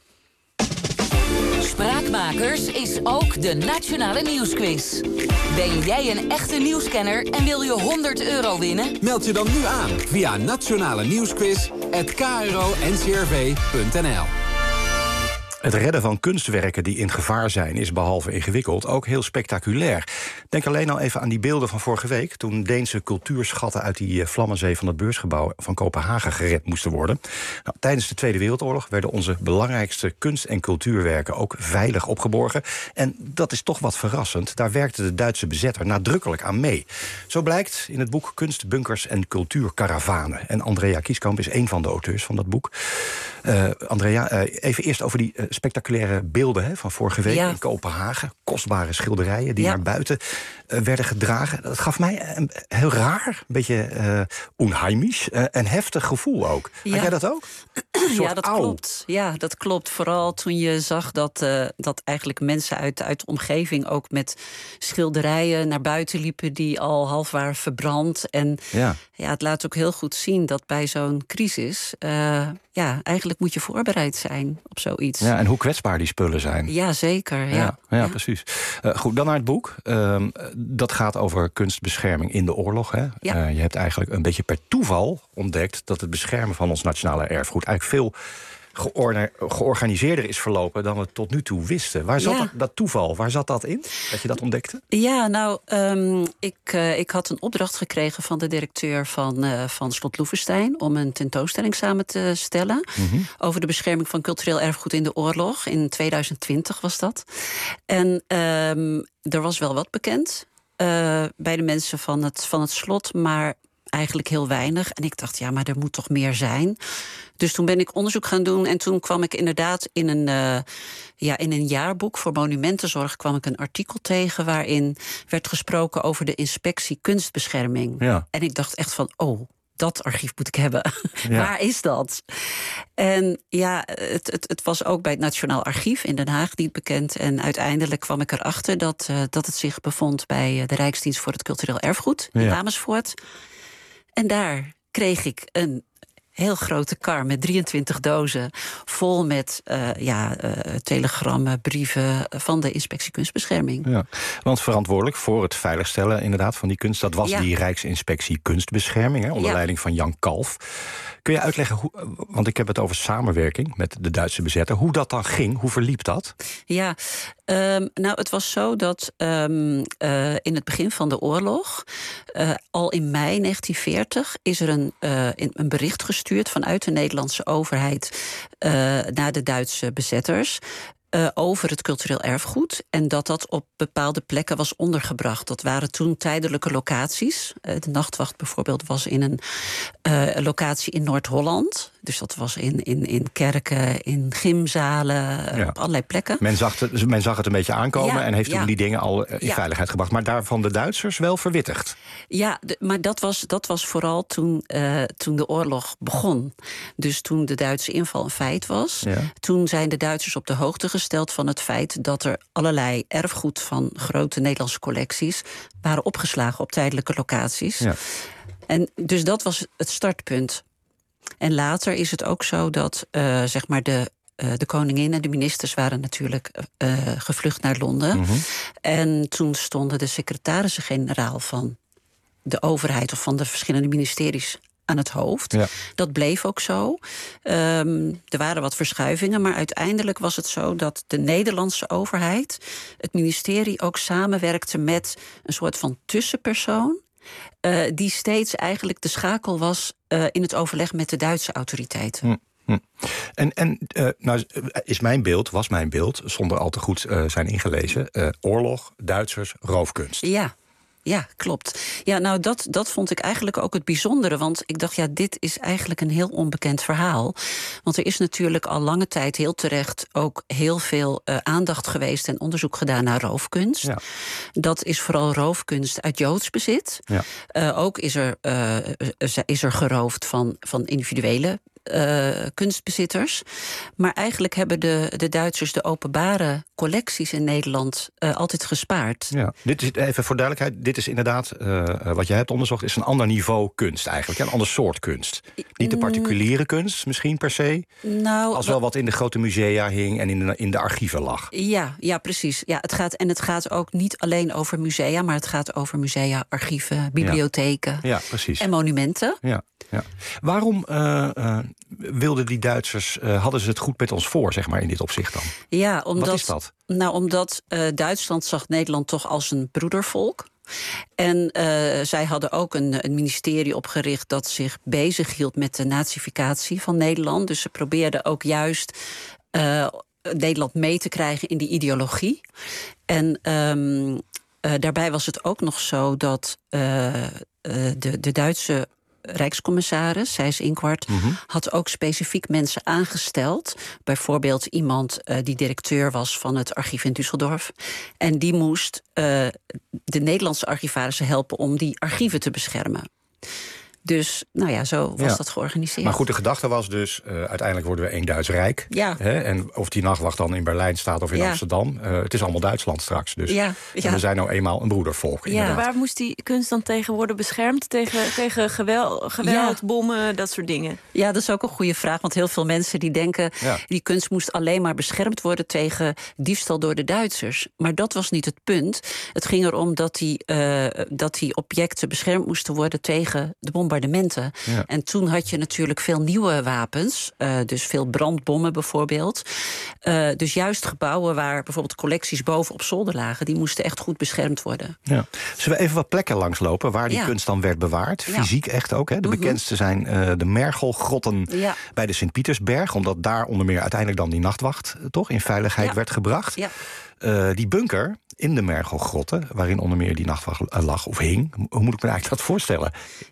S4: Spraakmakers is ook de Nationale Nieuwsquiz. Ben jij een echte nieuwskenner en wil je honderd euro winnen?
S23: Meld je dan nu aan via nationale nieuwsquiz apenstaartje k r o n c r v punt n l.
S5: Het redden van kunstwerken die in gevaar zijn is behalve ingewikkeld ook heel spectaculair. Denk alleen al even aan die beelden van vorige week, toen Deense cultuurschatten uit die Vlammenzee van het beursgebouw van Kopenhagen gered moesten worden. Nou, tijdens de Tweede Wereldoorlog werden onze belangrijkste kunst- en cultuurwerken ook veilig opgeborgen. En dat is toch wat verrassend. Daar werkte de Duitse bezetter nadrukkelijk aan mee. Zo blijkt in het boek Kunst, Bunkers en Cultuurkaravanen. En Andrea Kieskamp is een van de auteurs van dat boek. Uh, Andrea, uh, even eerst over die uh, spectaculaire beelden hè, van vorige week ja. in Kopenhagen. Kostbare schilderijen die ja. naar buiten uh, werden gedragen. Dat gaf mij een heel raar, een beetje uh, onheimisch uh, en heftig gevoel ook. Ja. Had jij dat ook?
S10: Ja, dat klopt. Ja, dat klopt. Vooral toen je zag dat, uh, dat eigenlijk mensen uit, uit de omgeving ook met schilderijen naar buiten liepen die al half waren verbrand. En ja. Ja, het laat ook heel goed zien dat bij zo'n crisis uh, ja, eigenlijk moet je voorbereid zijn op zoiets.
S5: Ja, en hoe kwetsbaar die spullen zijn.
S10: Ja, zeker. Ja,
S5: ja, ja, ja. precies. Uh, goed, dan naar het boek. Uh, dat gaat over kunstbescherming in de oorlog. Hè? Ja. Uh, je hebt eigenlijk een beetje per toeval ontdekt dat het beschermen van ons nationale erfgoed eigenlijk veel georganiseerder is verlopen dan we tot nu toe wisten. Waar zat ja. dat, dat toeval? Waar zat dat in? Dat je dat ontdekte?
S10: Ja, nou, um, ik, uh, ik had een opdracht gekregen van de directeur van, uh, van Slot Loevestein om een tentoonstelling samen te stellen mm-hmm. over de bescherming van cultureel erfgoed in de oorlog. In tweeduizend twintig was dat. En um, er was wel wat bekend uh, bij de mensen van het, van het slot, maar eigenlijk heel weinig. En ik dacht, ja, maar er moet toch meer zijn. Dus toen ben ik onderzoek gaan doen en toen kwam ik inderdaad in een, uh, ja, in een jaarboek voor monumentenzorg kwam ik een artikel tegen waarin werd gesproken over de inspectie kunstbescherming. Ja. En ik dacht echt van, oh, dat archief moet ik hebben. Ja. Waar is dat? En ja, het, het, het was ook bij het Nationaal Archief in Den Haag niet bekend. En uiteindelijk kwam ik erachter dat, uh, dat het zich bevond bij de Rijksdienst voor het Cultureel Erfgoed in ja. Amersfoort. En daar kreeg ik een heel grote kar met drieëntwintig dozen vol met uh, ja, uh, telegrammen, brieven van de Inspectie Kunstbescherming.
S5: Ja, want verantwoordelijk voor het veiligstellen inderdaad van die kunst, dat was ja. die Rijksinspectie Kunstbescherming, hè, onder ja. leiding van Jan Kalf. Kun je uitleggen, hoe, want ik heb het over samenwerking met de Duitse bezetter, hoe dat dan ging, hoe verliep dat?
S10: Ja, um, nou het was zo dat um, uh, in het begin van de oorlog, uh, al in mei negentien veertig, is er een, uh, een bericht gestuurd vanuit de Nederlandse overheid uh, naar de Duitse bezetters Uh, over het cultureel erfgoed en dat dat op bepaalde plekken was ondergebracht. Dat waren toen tijdelijke locaties. Uh, de nachtwacht bijvoorbeeld was in een uh, locatie in Noord-Holland. Dus dat was in, in, in kerken, in gymzalen, ja. op allerlei plekken.
S5: Men zag, het, men zag het een beetje aankomen ja, en heeft toen ja. die dingen al in
S10: ja.
S5: veiligheid gebracht. Maar daarvan de Duitsers wel verwittigd.
S10: Ja, de, maar dat was, dat was vooral toen, uh, toen de oorlog begon. Dus toen de Duitse inval een feit was. Ja. Toen zijn de Duitsers op de hoogte gesteld van het feit dat er allerlei erfgoed van grote Nederlandse collecties waren opgeslagen op tijdelijke locaties. Ja. En dus dat was het startpunt. En later is het ook zo dat uh, zeg maar de uh, de koningin en de ministers waren natuurlijk uh, gevlucht naar Londen. Mm-hmm. En toen stonden de secretarissen-generaal van de overheid of van de verschillende ministeries aan het hoofd. Ja. Dat bleef ook zo. Um, er waren wat verschuivingen, maar uiteindelijk was het zo dat de Nederlandse overheid, het ministerie, ook samenwerkte met een soort van tussenpersoon, Uh, die steeds eigenlijk de schakel was uh, in het overleg met de Duitse autoriteiten.
S5: Hm, hm. En, en uh, nou is mijn beeld, was mijn beeld, zonder al te goed uh, zijn ingelezen, uh, oorlog, Duitsers, roofkunst.
S10: Ja. Ja, klopt. Ja, nou, dat, dat vond ik eigenlijk ook het bijzondere. Want ik dacht, ja, dit is eigenlijk een heel onbekend verhaal. Want er is natuurlijk al lange tijd heel terecht ook heel veel uh, aandacht geweest en onderzoek gedaan naar roofkunst. Ja. Dat is vooral roofkunst uit Joods bezit. Ja. Uh, ook is er, uh, is er geroofd van, van individuele Uh, kunstbezitters. Maar eigenlijk hebben de, de Duitsers de openbare collecties in Nederland uh, altijd gespaard.
S5: Ja. Dit is, even voor duidelijkheid, dit is inderdaad, uh, wat jij hebt onderzocht, is een ander niveau kunst eigenlijk. Een ander soort kunst. Niet de particuliere kunst misschien per se.
S10: Nou,
S5: als wel wat in de grote musea hing en in de, in de archieven lag.
S10: Ja, ja precies. Ja, het gaat, en het gaat ook niet alleen over musea, maar het gaat over musea, archieven, bibliotheken.
S5: Ja, ja, precies.
S10: En monumenten.
S5: Ja. Ja. Waarom uh, uh, wilden die Duitsers, uh, hadden ze het goed met ons voor, zeg maar, in dit opzicht dan?
S10: Ja, omdat,
S5: Wat is dat?
S10: Nou, omdat uh, Duitsland zag Nederland toch als een broedervolk. En uh, zij hadden ook een, een ministerie opgericht dat zich bezighield met de nazificatie van Nederland. Dus ze probeerden ook juist uh, Nederland mee te krijgen in die ideologie. En um, uh, daarbij was het ook nog zo dat uh, uh, de, de Duitse Rijkscommissaris, Seyss Inquart, mm-hmm. had ook specifiek mensen aangesteld. Bijvoorbeeld iemand uh, die directeur was van het archief in Düsseldorf. En die moest uh, de Nederlandse archivarissen helpen om die archieven te beschermen. Dus, nou ja, zo was
S5: ja.
S10: dat georganiseerd.
S5: Maar goed, de gedachte was dus, uh, uiteindelijk worden we één Duits Rijk.
S10: Ja.
S5: Hè? En of die nachtwacht dan in Berlijn staat of in ja. Amsterdam. Uh, het is allemaal Duitsland straks. Dus
S10: ja. Ja.
S5: we zijn nou eenmaal een broedervolk.
S3: Ja. Waar moest die kunst dan tegen worden beschermd? Tegen, tegen geweld, geweld ja. bommen, dat soort dingen?
S10: Ja, dat is ook een goede vraag. Want heel veel mensen die denken, ja. die kunst moest alleen maar beschermd worden tegen diefstal door de Duitsers. Maar dat was niet het punt. Het ging erom dat die, uh, dat die objecten beschermd moesten worden tegen de bombardementen. Ja. En toen had je natuurlijk veel nieuwe wapens. Uh, dus veel brandbommen bijvoorbeeld. Uh, dus juist gebouwen waar bijvoorbeeld collecties boven op zolder lagen, die moesten echt goed beschermd worden.
S5: Ja. Zullen we even wat plekken langslopen waar die ja. kunst dan werd bewaard? Ja. Fysiek echt ook. Hè? De mm-hmm. bekendste zijn uh, de Mergelgrotten ja. bij de Sint-Pietersberg. Omdat daar onder meer uiteindelijk dan die nachtwacht uh, toch in veiligheid ja. werd gebracht. Ja. Uh, die bunker in de Mergelgrotten, waarin onder meer die nachtwacht lag of hing. Hoe moet ik me eigenlijk dat voorstellen?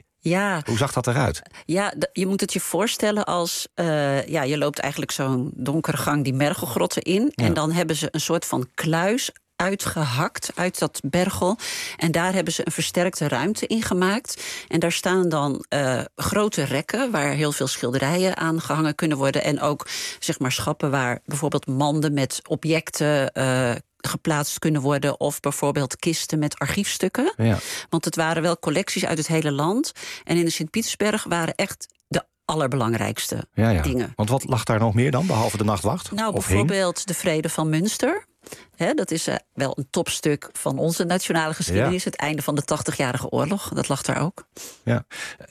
S10: Ja.
S5: Hoe zag dat eruit?
S10: Ja, d- je moet het je voorstellen als Uh, ja, je loopt eigenlijk zo'n donkere gang die Mergelgrotten in. Ja. En dan hebben ze een soort van kluis uitgehakt uit dat bergel. En daar hebben ze een versterkte ruimte in gemaakt. En daar staan dan uh, grote rekken waar heel veel schilderijen aan gehangen kunnen worden. En ook, zeg maar, schappen waar bijvoorbeeld manden met objecten Uh, geplaatst kunnen worden, of bijvoorbeeld kisten met archiefstukken. Ja. Want het waren wel collecties uit het hele land. En in de Sint-Pietersberg waren echt de allerbelangrijkste
S5: ja, ja.
S10: dingen.
S5: Want wat lag daar nog meer dan, behalve de nachtwacht?
S10: Nou, bijvoorbeeld hing? de Vrede van Münster. He, dat is uh, wel een topstuk van onze nationale geschiedenis. Ja. Het einde van de tachtigjarige oorlog, dat lag daar ook.
S5: Ja.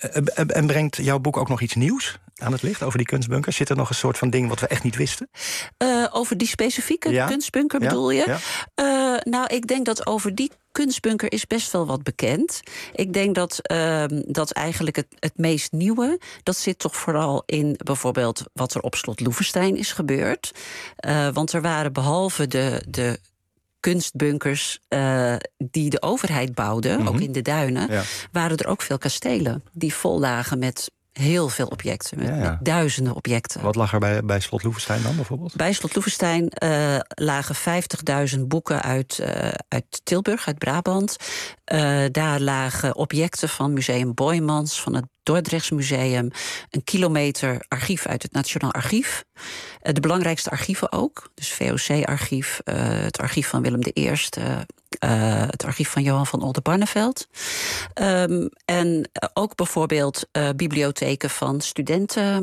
S5: En brengt jouw boek ook nog iets nieuws aan het licht over die kunstbunker? Zit er nog een soort van ding wat we echt niet wisten?
S10: Uh, over die specifieke ja. kunstbunker bedoel
S5: ja.
S10: je? Ja. Uh, nou, ik denk dat over die kunstbunker is best wel wat bekend. Ik denk dat, uh, dat eigenlijk het, het meest nieuwe, dat zit toch vooral in bijvoorbeeld wat er op Slot Loevestein is gebeurd. Uh, want er waren behalve de, de kunstbunkers uh, die de overheid bouwde, mm-hmm. ook in de duinen, ja. waren er ook veel kastelen die vol lagen met heel veel objecten, met, ja, ja. met duizenden objecten.
S5: Wat lag er bij, bij Slot Loevestein dan bijvoorbeeld?
S10: Bij Slot Loevestein uh, lagen vijftigduizend boeken uit, uh, uit Tilburg, uit Brabant. Uh, daar lagen objecten van Museum Boijmans, van het Dordrechts Museum, een kilometer archief uit het Nationaal Archief. Uh, de belangrijkste archieven ook, dus V O C-archief, uh, het archief van Willem de Eerste, uh, het archief van Johan van Oldenbarneveld. Um, en ook bijvoorbeeld uh, bibliotheken van studenten,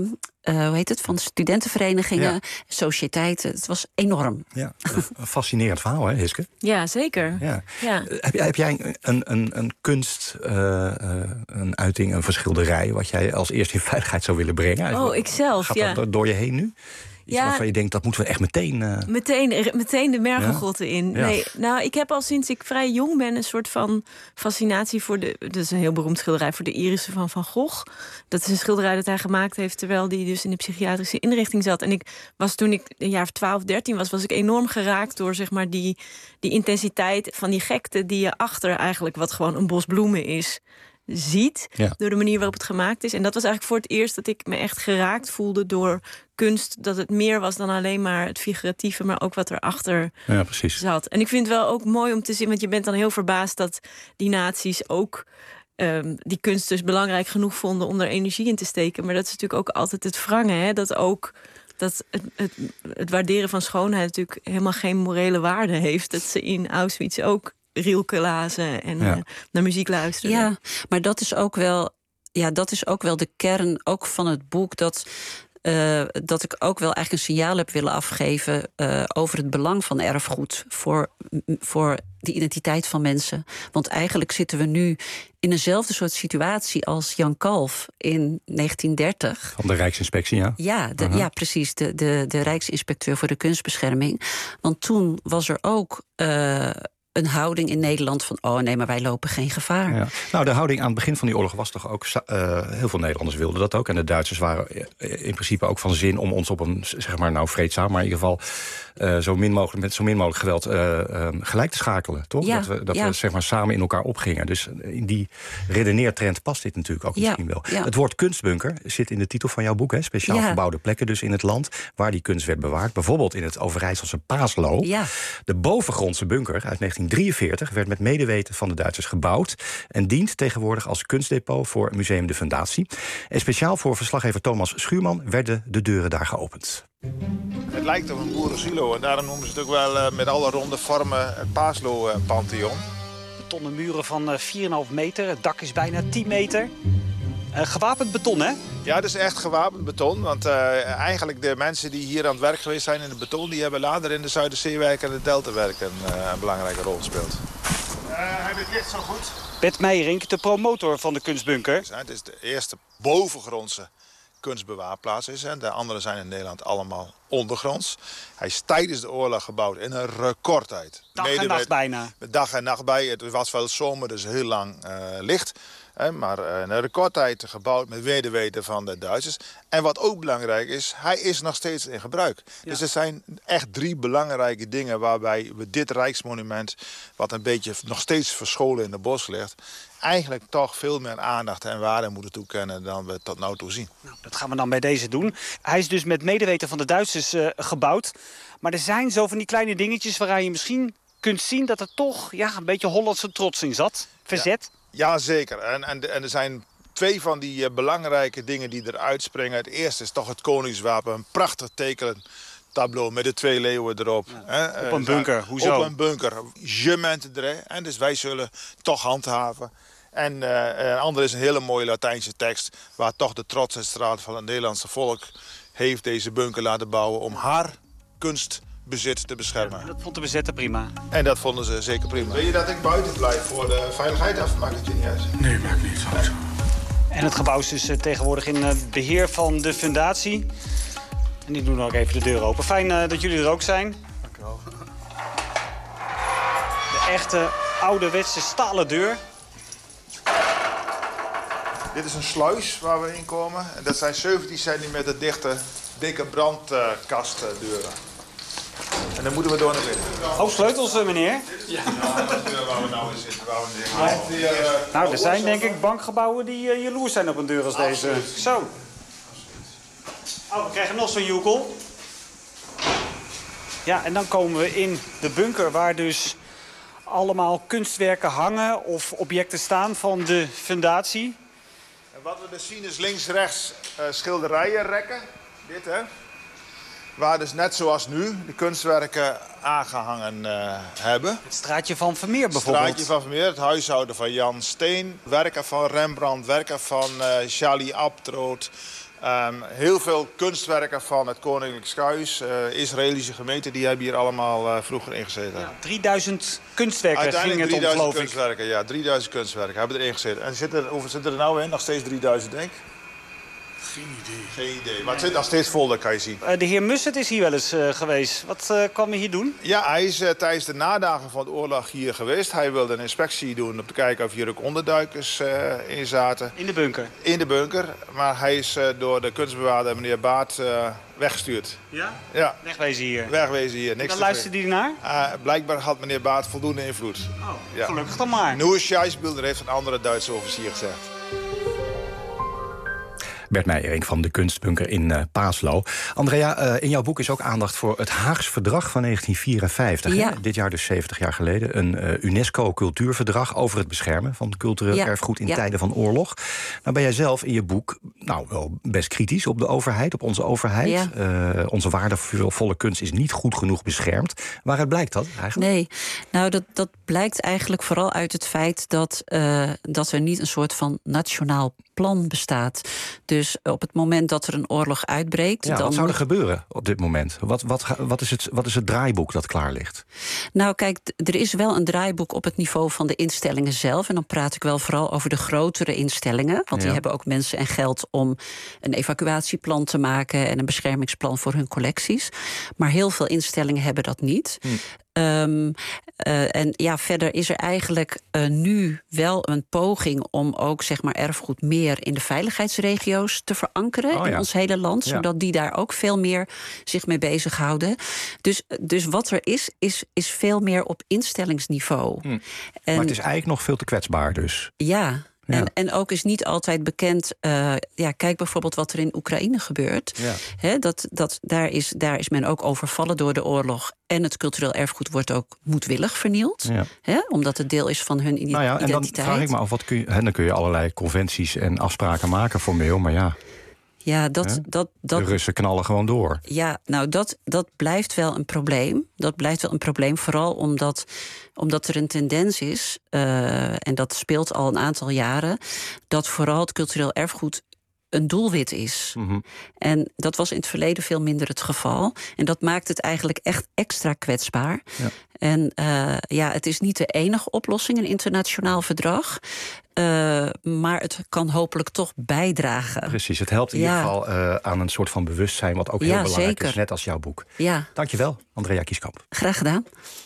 S10: uh, hoe heet het, van studentenverenigingen,
S5: Ja.
S10: sociëteiten. Het was enorm.
S5: Ja, een fascinerend verhaal, hè, Hiske?
S3: Ja, zeker.
S5: Ja.
S3: Ja.
S5: Uh, heb, jij, heb jij een, een, een kunst, uh, uh, een uiting, een verschilderij wat jij als eerste in veiligheid zou willen brengen?
S3: Oh, ikzelf,
S5: Gaat
S3: ja.
S5: dat door je heen nu? Iets
S3: Ja.
S5: waarvan je denkt, dat moeten we echt meteen... Uh...
S3: Meteen, meteen de mergelgrotten in.
S5: Ja.
S3: Nee, nou, ik heb al sinds ik vrij jong ben een soort van fascinatie voor de... Dat is een heel beroemd schilderij voor de irissen van Van Gogh. Dat is een schilderij dat hij gemaakt heeft terwijl hij dus in de psychiatrische inrichting zat. En ik was toen ik een jaar of twaalf, dertien was, was ik enorm geraakt door zeg maar die, die intensiteit van die gekte die je achter eigenlijk wat gewoon een bos bloemen is, ziet,
S5: Ja.
S3: door de manier waarop het gemaakt is. En dat was eigenlijk voor het eerst dat ik me echt geraakt voelde door kunst, dat het meer was dan alleen maar het figuratieve, maar ook wat erachter
S5: Ja, precies.
S3: zat. En ik vind het wel ook mooi om te zien, want je bent dan heel verbaasd dat die naties ook um, die kunst dus belangrijk genoeg vonden om er energie in te steken. Maar dat is natuurlijk ook altijd het wrange, hè? Dat ook dat het, het, het waarderen van schoonheid natuurlijk helemaal geen morele waarde heeft. Dat ze in Auschwitz ook Rilke lazen en
S10: Ja.
S3: uh, naar muziek luisteren.
S10: Ja, maar dat is ook wel, ja, dat is ook wel de kern ook van het boek. Dat, uh, dat ik ook wel eigenlijk een signaal heb willen afgeven uh, over het belang van erfgoed voor, voor de identiteit van mensen. Want eigenlijk zitten we nu in eenzelfde soort situatie als Jan Kalf in negentien dertig.
S5: Van de Rijksinspectie, ja.
S10: Ja, de,
S5: Uh-huh.
S10: ja precies. De, de, de Rijksinspecteur voor de kunstbescherming. Want toen was er ook Uh, een houding in Nederland van, oh nee, maar wij lopen geen gevaar.
S5: Ja. Nou, de houding aan het begin van die oorlog was toch ook... Uh, heel veel Nederlanders wilden dat ook. En de Duitsers waren in principe ook van zin om ons op een, zeg maar, nou vreedzaam, maar in ieder geval uh, zo min mogelijk, met zo min mogelijk geweld uh, uh, gelijk te schakelen, toch?
S10: Ja,
S5: dat we, dat
S10: ja.
S5: we zeg maar samen in elkaar opgingen. Dus in die redeneertrend past dit natuurlijk ook
S10: Ja,
S5: misschien wel.
S10: ja.
S5: Het woord kunstbunker zit in de titel van jouw boek, hè? Speciaal
S10: Ja.
S5: gebouwde plekken dus in het land waar die kunst werd bewaard. Bijvoorbeeld in het Overijsselse Paaslo.
S10: Ja.
S5: De bovengrondse bunker uit negentien drieënveertig werd met medeweten van de Duitsers gebouwd en dient tegenwoordig als kunstdepot voor Museum de Fundatie. En speciaal voor verslaggever Thomas Schuurman werden de deuren daar geopend.
S6: Het lijkt op een boerensilo en daarom noemen ze het ook wel uh, met alle ronde vormen het Paaslo-pantheon.
S12: Betonnen muren van uh, vier komma vijf meter, het dak is bijna tien meter. Uh, gewapend beton, hè?
S6: Ja, dat is echt gewapend beton. Want uh, eigenlijk de mensen die hier aan het werk geweest zijn in het beton, die hebben later in de Zuiderzeewerken en de Deltawerken uh, een belangrijke rol gespeeld. Uh, hij doet dit zo goed.
S12: Bert Meijerink, de promotor van de kunstbunker.
S6: Het is de eerste bovengrondse kunstbewaarplaats is. En de andere zijn in Nederland allemaal ondergronds. Hij is tijdens de oorlog gebouwd in een recordtijd.
S12: Dag en
S6: Mede
S12: nacht bijna.
S6: Met dag en nacht bij. Het was wel zomer, dus heel lang uh, licht. Hè, maar uh, in een recordtijd gebouwd met medeweten van de Duitsers. En wat ook belangrijk is, hij is nog steeds in gebruik.
S12: Ja.
S6: Dus er zijn echt drie belangrijke dingen waarbij we dit Rijksmonument, wat een beetje nog steeds verscholen in het bos ligt, eigenlijk toch veel meer aandacht en waarde moeten toekennen dan we tot nu toe zien.
S12: Nou, dat gaan we dan bij deze doen. Hij is dus met medeweten van de Duitsers uh, gebouwd. Maar er zijn zo van die kleine dingetjes waaraan je misschien kunt zien dat er toch ja, een beetje Hollandse trots in zat. Verzet.
S6: Ja, ja zeker. En, en, en er zijn twee van die uh, belangrijke dingen die eruit springen. Het eerste is toch het koningswapen. Een prachtig tekenen tableau met de twee leeuwen erop.
S12: Ja, op een bunker, hoezo?
S6: Op een bunker. Je ment er. En dus wij zullen toch handhaven. En uh, een andere is een hele mooie Latijnse tekst, waar toch de trots en straat van het Nederlandse volk heeft deze bunker laten bouwen om haar kunstbezit te beschermen.
S12: Ja, dat vond de bezetter prima.
S6: En dat vonden ze zeker prima. Wil je dat ik buiten blijf voor de veiligheid of maakt het je niet uit?
S25: Nee, maakt niet uit.
S12: En het gebouw is dus uh, tegenwoordig in uh, beheer van de fundatie. En die doen ook even de deur open. Fijn uh, dat jullie er ook zijn.
S6: Dank u wel.
S12: De echte ouderwetse stalen deur.
S6: Dit is een sluis waar we in komen. En dat zijn zeventien centimeter dichte, dikke brandkastdeuren. En dan moeten we door naar binnen.
S12: Oh, sleutels, meneer?
S6: Ja, dat is de deur waar we nou in zitten. Waar we in
S12: Ja. Nou, er zijn denk ik bankgebouwen die uh, jaloers zijn op een deur als deze.
S6: Absoluut.
S12: Zo. Oh, we krijgen nog zo'n joekel. Ja, en dan komen we in de bunker waar dus allemaal kunstwerken hangen of objecten staan van de fundatie.
S6: En wat we dus zien is links-rechts uh, schilderijenrekken. Dit hè. Waar dus net zoals nu de kunstwerken aangehangen uh, hebben.
S12: Het straatje van Vermeer bijvoorbeeld.
S6: Het straatje van Vermeer, het huishouden van Jan Steen. Werken van Rembrandt, werken van uh, Charlie Abtroot. Um, heel veel kunstwerken van het Koninklijk Schuis, uh, Israëlische gemeenten, die hebben hier allemaal uh, vroeger ingezeten. Ja,
S12: drieduizend kunstwerken ging het om, geloof ik.
S6: kunstwerken, ja, drieduizend kunstwerken hebben erin gezeten. En zitten er, hoeveel zitten er nou in? Nog steeds drieduizend, denk ik?
S2: Geen idee.
S6: Geen idee, maar het zit nog steeds vol, dat kan je zien.
S12: Uh, de heer Mussert is hier wel eens uh, geweest. Wat uh, kwam hij hier doen?
S6: Ja, hij is uh, tijdens de nadagen van de oorlog hier geweest. Hij wilde een inspectie doen om te kijken of hier ook onderduikers uh, in zaten.
S12: In de bunker?
S6: In de bunker, maar hij is uh, door de kunstbewaarder meneer Baart uh, weggestuurd.
S12: Ja?
S6: Ja.
S12: Wegwezen hier?
S6: Wegwezen hier. Niks
S12: dan luisterde hij naar?
S6: Uh, blijkbaar had meneer Baart voldoende invloed.
S12: Oh,
S6: ja.
S12: Gelukkig dan maar.
S6: Noor Scheisbilder heeft een andere Duitse officier gezegd.
S5: Bert Meijering van de Kunstbunker in uh, Paaslo. Andrea, uh, in jouw boek is ook aandacht voor het Haags Verdrag van negentien vierenvijftig.
S10: Ja.
S5: Hè? Dit jaar dus zeventig jaar geleden. Een uh, UNESCO-cultuurverdrag over het beschermen van cultureel
S10: ja.
S5: erfgoed in
S10: ja.
S5: tijden van oorlog. Nou ben jij zelf in je boek nou wel best kritisch op de overheid, op onze overheid.
S10: Ja.
S5: Uh, onze waardevolle kunst is niet goed genoeg beschermd. Waaruit blijkt dat eigenlijk?
S10: Nee, nou dat, dat blijkt eigenlijk vooral uit het feit dat, uh, dat er niet een soort van nationaal plan bestaat. Dus op het moment dat er een oorlog uitbreekt...
S5: Ja,
S10: dan
S5: wat zou er
S10: moet...
S5: gebeuren op dit moment? Wat, wat, wat, is het, wat is het draaiboek dat klaar ligt?
S10: Nou kijk, er is wel een draaiboek op het niveau van de instellingen zelf. En dan praat ik wel vooral over de grotere instellingen. Want die
S5: ja.
S10: hebben ook mensen en geld om een evacuatieplan te maken... en een beschermingsplan voor hun collecties. Maar heel veel instellingen hebben dat niet. Hm. Um, uh, en ja, verder is er eigenlijk uh, nu wel een poging om ook zeg maar erfgoed meer in de veiligheidsregio's te verankeren oh, ja. in ons hele land, ja. zodat die daar ook veel meer zich mee bezighouden. Dus, dus wat er is, is, is veel meer op instellingsniveau. Hm. En,
S5: maar het is eigenlijk nog veel te kwetsbaar dus.
S10: Ja. Ja. En, en ook is niet altijd bekend... Uh, ja, kijk bijvoorbeeld wat er in Oekraïne gebeurt. Ja. He, dat, dat, daar, is, daar is men ook overvallen door de oorlog. En het cultureel erfgoed wordt ook moedwillig vernield. Ja. He, omdat het deel is van hun identiteit.
S5: Nou ja, en dan vraag ik me af, wat kun je, he, dan kun je allerlei conventies en afspraken maken formeel. Maar ja,
S10: ja dat, dat, dat,
S5: de Russen knallen gewoon door.
S10: Ja, nou dat, dat blijft wel een probleem. Dat blijft wel een probleem, vooral omdat... omdat er een tendens is, uh, en dat speelt al een aantal jaren... dat vooral het cultureel erfgoed een doelwit is. Mm-hmm. En dat was in het verleden veel minder het geval. En dat maakt het eigenlijk echt extra kwetsbaar. Ja. En uh, ja, het is niet de enige oplossing, een internationaal verdrag... Uh, maar het kan hopelijk toch bijdragen.
S5: Precies, het helpt in ja. ieder geval uh, aan een soort van bewustzijn... wat ook heel
S10: ja,
S5: belangrijk
S10: zeker.
S5: is, net als jouw boek.
S10: Ja.
S5: Dankjewel, Andrea Kieskamp.
S10: Graag gedaan.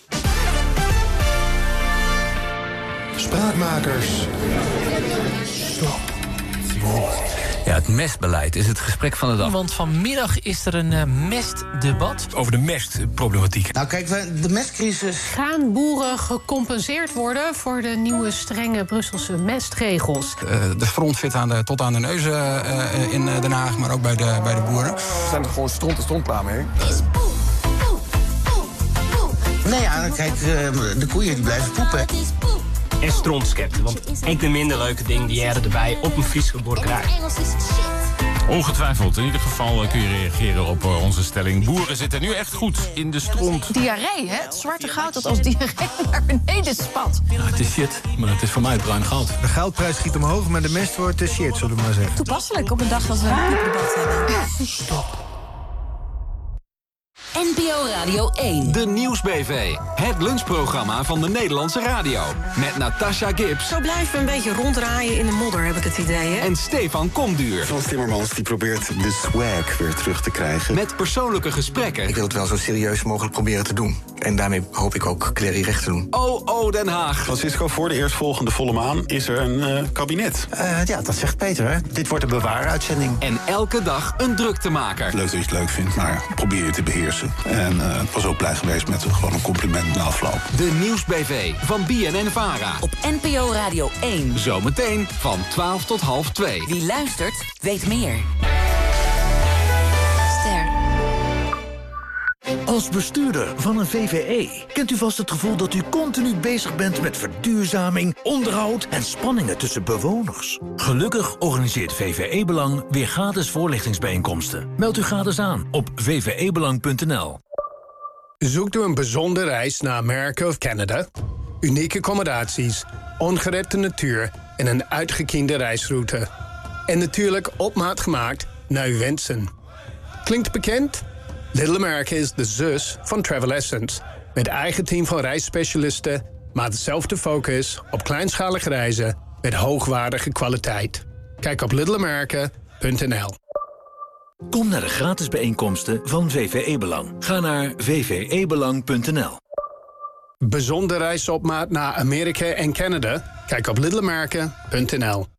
S13: Spraakmakers. Stop.
S14: Ja, het mestbeleid is het gesprek van de dag.
S15: Want vanmiddag is er een uh, mestdebat.
S14: Over de mestproblematiek.
S15: Nou kijk, de mestcrisis. Gaan boeren gecompenseerd worden voor de nieuwe strenge Brusselse mestregels?
S14: Uh, de front zit aan de, tot aan de neus uh, in Den Haag, maar ook bij de, bij de boeren.
S13: We zijn er gewoon stront en stront klaar mee.
S15: Nee, ja, kijk, uh, de koeien die blijven poepen.
S17: En strontskepten, want enkele minder leuke dingen die er erbij op een Friese boerderij.
S18: Ongetwijfeld. In ieder geval kun je reageren op onze stelling. Boeren zitten nu echt goed in de stront.
S15: Diarree, hè? Het zwarte goud dat als diarree naar beneden spat.
S14: Ja, het is shit, maar het is voor mij bruin goud.
S27: De goudprijs schiet omhoog, maar de mest wordt de shit, zullen we maar zeggen.
S15: Toepasselijk op een dag dat we een debat hebben.
S18: Stop.
S4: N P O Radio één.
S23: De Nieuws-B V. Het lunchprogramma van de Nederlandse radio. Met Natasha Gibbs.
S15: Zo blijven we een beetje ronddraaien in de modder, heb ik het idee, hè?
S23: En Stefan Komduur.
S22: Frans Timmermans die probeert de swag weer terug te krijgen.
S23: Met persoonlijke gesprekken.
S22: Ik wil het wel zo serieus mogelijk proberen te doen. En daarmee hoop ik ook Clary recht te doen.
S23: O O Den Haag.
S22: Francisco, voor de eerstvolgende volle maan is er een uh, kabinet. Uh, ja, dat zegt Peter, hè. Dit wordt een bewaaruitzending.
S23: En elke dag een druktemaker.
S22: Leuk dat je het leuk vindt, maar probeer je te beheersen. En uh, ik was ook blij geweest met gewoon een compliment na afloop.
S23: De Nieuws-B V van B N N VARA.
S4: Op N P O Radio één.
S23: Zometeen van twaalf tot half twee.
S4: Wie luistert, weet meer. Ster.
S28: Als bestuurder van een V V E kent u vast het gevoel dat u continu bezig bent met verduurzaming, onderhoud en spanningen tussen bewoners. Gelukkig organiseert V V E Belang weer gratis voorlichtingsbijeenkomsten. Meld u gratis aan op v v e belang punt n l.
S29: Zoekt u een bijzondere reis naar Amerika of Canada? Unieke accommodaties, ongerepte natuur en een uitgekiende reisroute. En natuurlijk op maat gemaakt naar uw wensen. Klinkt bekend? Little America is de zus van Travel Essence. Met eigen team van reisspecialisten, maar dezelfde focus op kleinschalige reizen met hoogwaardige kwaliteit. Kijk op little america punt n l.
S28: Kom naar de gratis bijeenkomsten van V V E-Belang. Ga naar v v e belang punt n l.
S29: Bijzonder reizen op maat naar Amerika en Canada? Kijk op little america punt n l.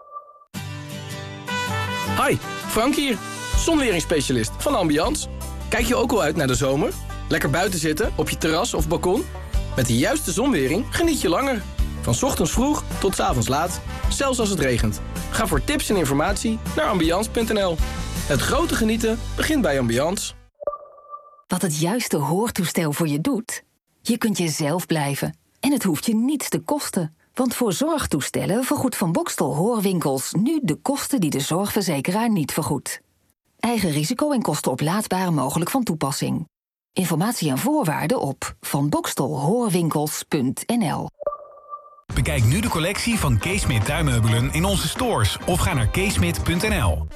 S1: Hi, Frank hier, zonweringsspecialist van Ambiance. Kijk je ook al uit naar de zomer? Lekker buiten zitten, op je terras of balkon? Met de juiste zonwering geniet je langer. Van 's ochtends vroeg tot 's avonds laat, zelfs als het regent. Ga voor tips en informatie naar ambiance punt n l. Het grote genieten begint bij Ambiance.
S7: Wat het juiste hoortoestel voor je doet? Je kunt jezelf blijven. En het hoeft je niets te kosten. Want voor zorgtoestellen vergoedt Van Bokstel Hoorwinkels nu de kosten die de zorgverzekeraar niet vergoedt. Eigen risico en kosten oplaadbare mogelijk van toepassing. Informatie en voorwaarden op van bokstel hoorwinkels punt n l.
S8: Bekijk nu de collectie van Kees Smit tuinmeubelen in onze stores of ga naar keesmit punt n l.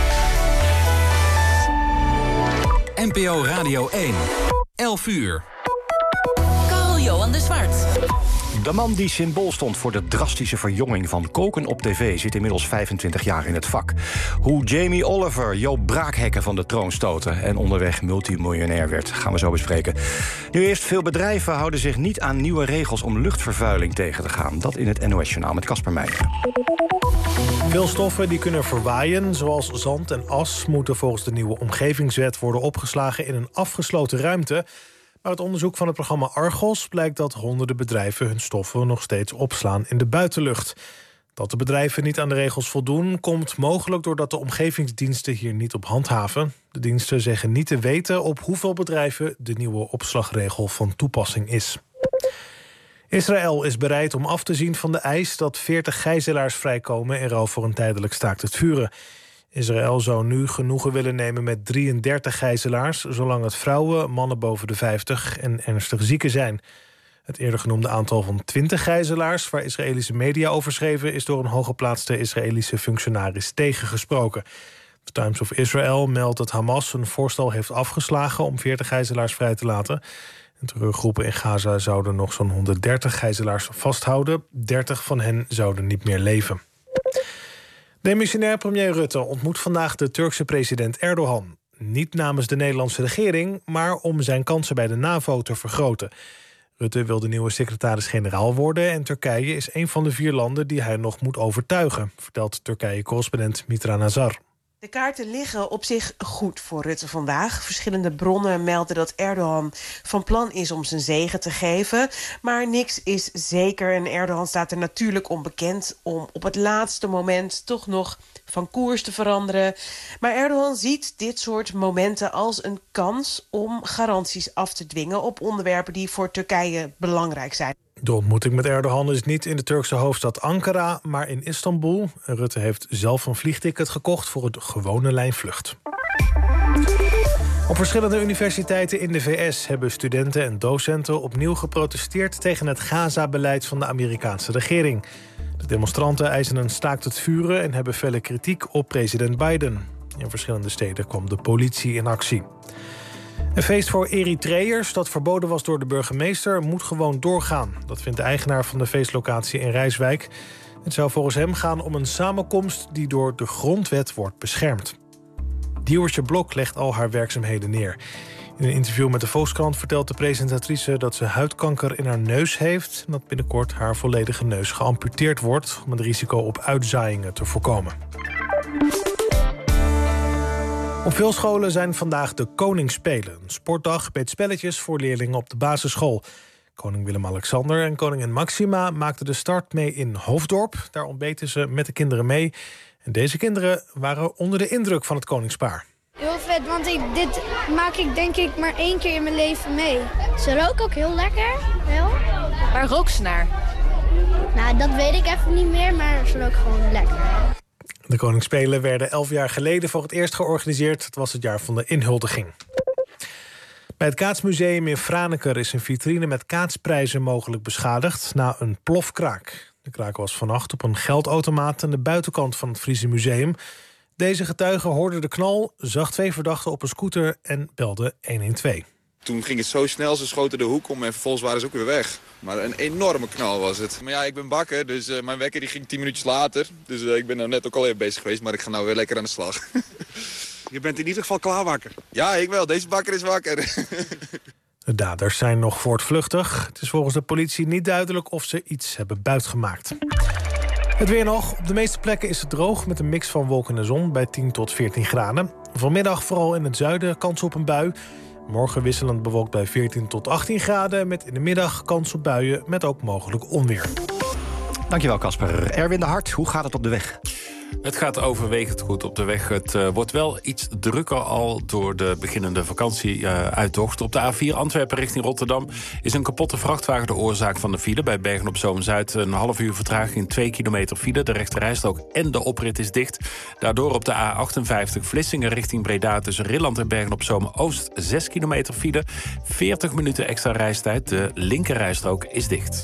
S23: N P O Radio één. elf uur.
S4: Carl-Johan de Zwart.
S5: De man die symbool stond voor de drastische verjonging van koken op tv... zit inmiddels vijfentwintig jaar in het vak. Hoe Jamie Oliver Joop Braakhekken van de troon stootte... en onderweg multimiljonair werd, gaan we zo bespreken. Nu eerst, veel bedrijven houden zich niet aan nieuwe regels... om luchtvervuiling tegen te gaan. Dat in het N O S-journaal met Casper Meijer.
S9: Veel stoffen die kunnen verwaaien, zoals zand en as... moeten volgens de nieuwe omgevingswet worden opgeslagen in een afgesloten ruimte... Maar het onderzoek van het programma Argos blijkt dat honderden bedrijven hun stoffen nog steeds opslaan in de buitenlucht. Dat de bedrijven niet aan de regels voldoen, komt mogelijk doordat de omgevingsdiensten hier niet op handhaven. De diensten zeggen niet te weten op hoeveel bedrijven de nieuwe opslagregel van toepassing is. Israël is bereid om af te zien van de eis dat veertig gijzelaars vrijkomen in ruil voor een tijdelijk staakt het vuren. Israël zou nu genoegen willen nemen met drieëndertig gijzelaars... zolang het vrouwen, mannen boven de vijftig en ernstig zieken zijn. Het eerder genoemde aantal van twintig gijzelaars... waar Israëlische media over schreven... is door een hooggeplaatste Israëlische functionaris tegengesproken. The Times of Israel meldt dat Hamas een voorstel heeft afgeslagen... om veertig gijzelaars vrij te laten. En terreurgroepen in Gaza zouden nog zo'n honderddertig gijzelaars vasthouden. dertig van hen zouden niet meer leven. Demissionair premier Rutte ontmoet vandaag de Turkse president Erdogan. Niet namens de Nederlandse regering, maar om zijn kansen bij de NAVO te vergroten. Rutte wil de nieuwe secretaris-generaal worden... en Turkije is een van de vier landen die hij nog moet overtuigen... vertelt Turkije-correspondent Mitra Nazar.
S16: De kaarten liggen op zich goed voor Rutte vandaag. Verschillende bronnen melden dat Erdogan van plan is om zijn zegen te geven. Maar niks is zeker en Erdogan staat er natuurlijk onbekend... om op het laatste moment toch nog van koers te veranderen. Maar Erdogan ziet dit soort momenten als een kans... om garanties af te dwingen op onderwerpen die voor Turkije belangrijk zijn.
S9: De ontmoeting met Erdogan is niet in de Turkse hoofdstad Ankara, maar in Istanbul. Rutte heeft zelf een vliegticket gekocht voor het gewone lijnvlucht. Op verschillende universiteiten in de V S hebben studenten en docenten opnieuw geprotesteerd tegen het Gaza-beleid van de Amerikaanse regering. De demonstranten eisen een staakt het vuren en hebben felle kritiek op president Biden. In verschillende steden kwam de politie in actie. Een feest voor Eritreërs dat verboden was door de burgemeester moet gewoon doorgaan. Dat vindt de eigenaar van de feestlocatie in Rijswijk. Het zou volgens hem gaan om een samenkomst die door de grondwet wordt beschermd. Diewertje Blok legt al haar werkzaamheden neer. In een interview met de Volkskrant vertelt de presentatrice dat ze huidkanker in haar neus heeft... en dat binnenkort haar volledige neus geamputeerd wordt... om het risico op uitzaaiingen te voorkomen. Op veel scholen zijn vandaag de Koningsspelen. Een sportdag met spelletjes voor leerlingen op de basisschool. Koning Willem-Alexander en koningin Maxima maakten de start mee in Hoofddorp. Daar ontbeten ze met de kinderen mee. En deze kinderen waren onder de indruk van het koningspaar.
S19: Heel vet, want ik, dit maak ik denk ik maar één keer in mijn leven mee. Ze roken ook heel lekker. Wel.
S11: Waar rook ze naar?
S19: Nou, dat weet ik even niet meer, maar ze roken gewoon lekker.
S9: De Koningsspelen werden elf jaar geleden voor het eerst georganiseerd. Het was het jaar van de inhuldiging. Bij het Kaatsmuseum in Franeker is een vitrine met kaatsprijzen mogelijk beschadigd na een plofkraak. De kraak was vannacht op een geldautomaat aan de buitenkant van het Friese Museum. Deze getuige hoorde de knal, zag twee verdachten op een scooter en belde honderdtwaalf.
S2: Toen ging het zo snel, ze schoten de hoek om en vervolgens waren ze ook weer weg. Maar een enorme knal was het. Maar ja, ik ben bakker, dus uh, mijn wekker die ging tien minuutjes later. Dus uh, ik ben nou net ook al even bezig geweest, maar ik ga nou weer lekker aan de slag.
S3: Je bent in ieder geval klaar wakker.
S2: Ja, ik wel. Deze bakker is wakker.
S9: De daders zijn nog voortvluchtig. Het is volgens de politie niet duidelijk of ze iets hebben buitgemaakt. Het weer nog. Op de meeste plekken is het droog met een mix van wolken en zon bij tien tot veertien graden. Vanmiddag vooral in het zuiden kans op een bui. Morgen wisselend bewolkt bij veertien tot achttien graden... met in de middag kans op buien met ook mogelijk onweer.
S5: Dankjewel, Casper. Erwin de Hart, hoe gaat het op de weg?
S6: Het gaat overwegend goed op de weg. Het uh, wordt wel iets drukker al door de beginnende vakantieuittocht. Uh, op de A vier Antwerpen richting Rotterdam is een kapotte vrachtwagen de oorzaak van de file. Bij Bergen-op-Zoom-Zuid een half uur vertraging, twee kilometer file. De rechterrijstrook en de oprit is dicht. Daardoor op de A achtenvijftig Vlissingen richting Breda tussen Rilland en Bergen-op-Zoom-Oost zes kilometer file. veertig minuten extra reistijd. De linkerrijstrook is dicht.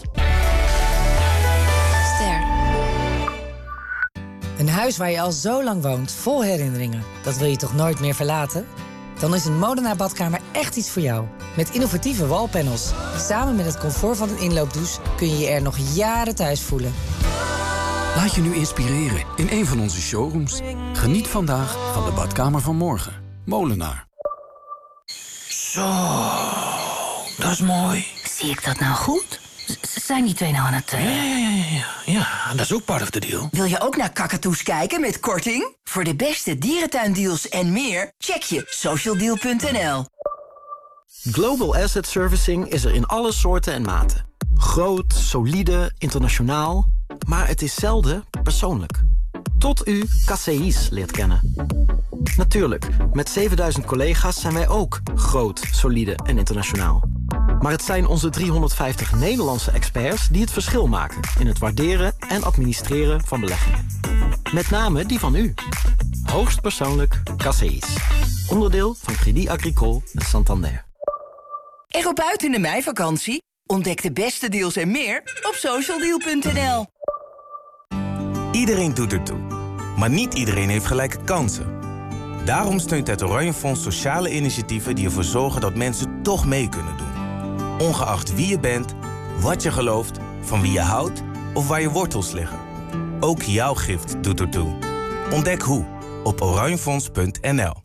S12: Een huis waar je al zo lang woont, vol herinneringen. Dat wil je toch nooit meer verlaten? Dan is een Molenaar badkamer echt iets voor jou. Met innovatieve wallpanels. Samen met het comfort van een inloopdouche kun je je er nog jaren thuis voelen.
S20: Laat je nu inspireren in een van onze showrooms. Geniet vandaag van de badkamer van morgen. Molenaar.
S21: Zo, dat is mooi.
S24: Zie ik dat nou goed? Zijn die twee nou aan het... Uh...
S21: Ja, ja, ja, ja, ja, dat is ook part of the deal.
S24: Wil je ook naar Kakatoes kijken met korting? Voor de beste dierentuindeals en meer, check je socialdeal punt n l.
S25: Global Asset Servicing is er in alle soorten en maten. Groot, solide, internationaal. Maar het is zelden persoonlijk. Tot u K C I's leert kennen. Natuurlijk, met zevenduizend collega's zijn wij ook groot, solide en internationaal. Maar het zijn onze driehonderdvijftig Nederlandse experts die het verschil maken in het waarderen en administreren van beleggingen. Met name die van u. Hoogst persoonlijk K C I's. Onderdeel van Crédit Agricole met Santander.
S24: Erop uit in de meivakantie? Ontdek de beste deals en meer op socialdeal punt n l.
S26: Iedereen doet ertoe, maar niet iedereen heeft gelijke kansen. Daarom steunt het Oranje Fonds sociale initiatieven die ervoor zorgen dat mensen toch mee kunnen doen. Ongeacht wie je bent, wat je gelooft, van wie je houdt of waar je wortels liggen. Ook jouw gift doet ertoe. Ontdek hoe op oranjefonds punt n l.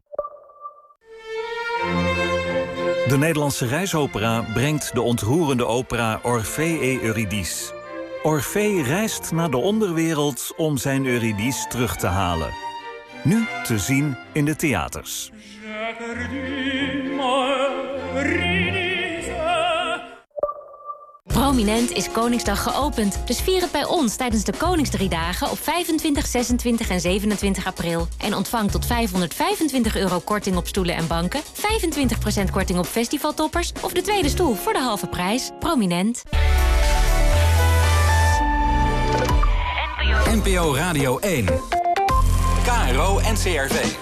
S30: De Nederlandse Reisopera brengt de ontroerende opera Orphée et Eurydice. Orphée reist naar de onderwereld om zijn Eurydice terug te halen. Nu te zien in de theaters.
S31: Prominent is Koningsdag geopend, dus vier het bij ons tijdens de Koningsdriedagen op vijfentwintig, zesentwintig en zevenentwintig april. En ontvang tot vijfhonderdvijfentwintig euro korting op stoelen en banken, vijfentwintig procent korting op festivaltoppers of de tweede stoel voor de halve prijs. Prominent.
S23: N P O Radio één. K R O en C R V.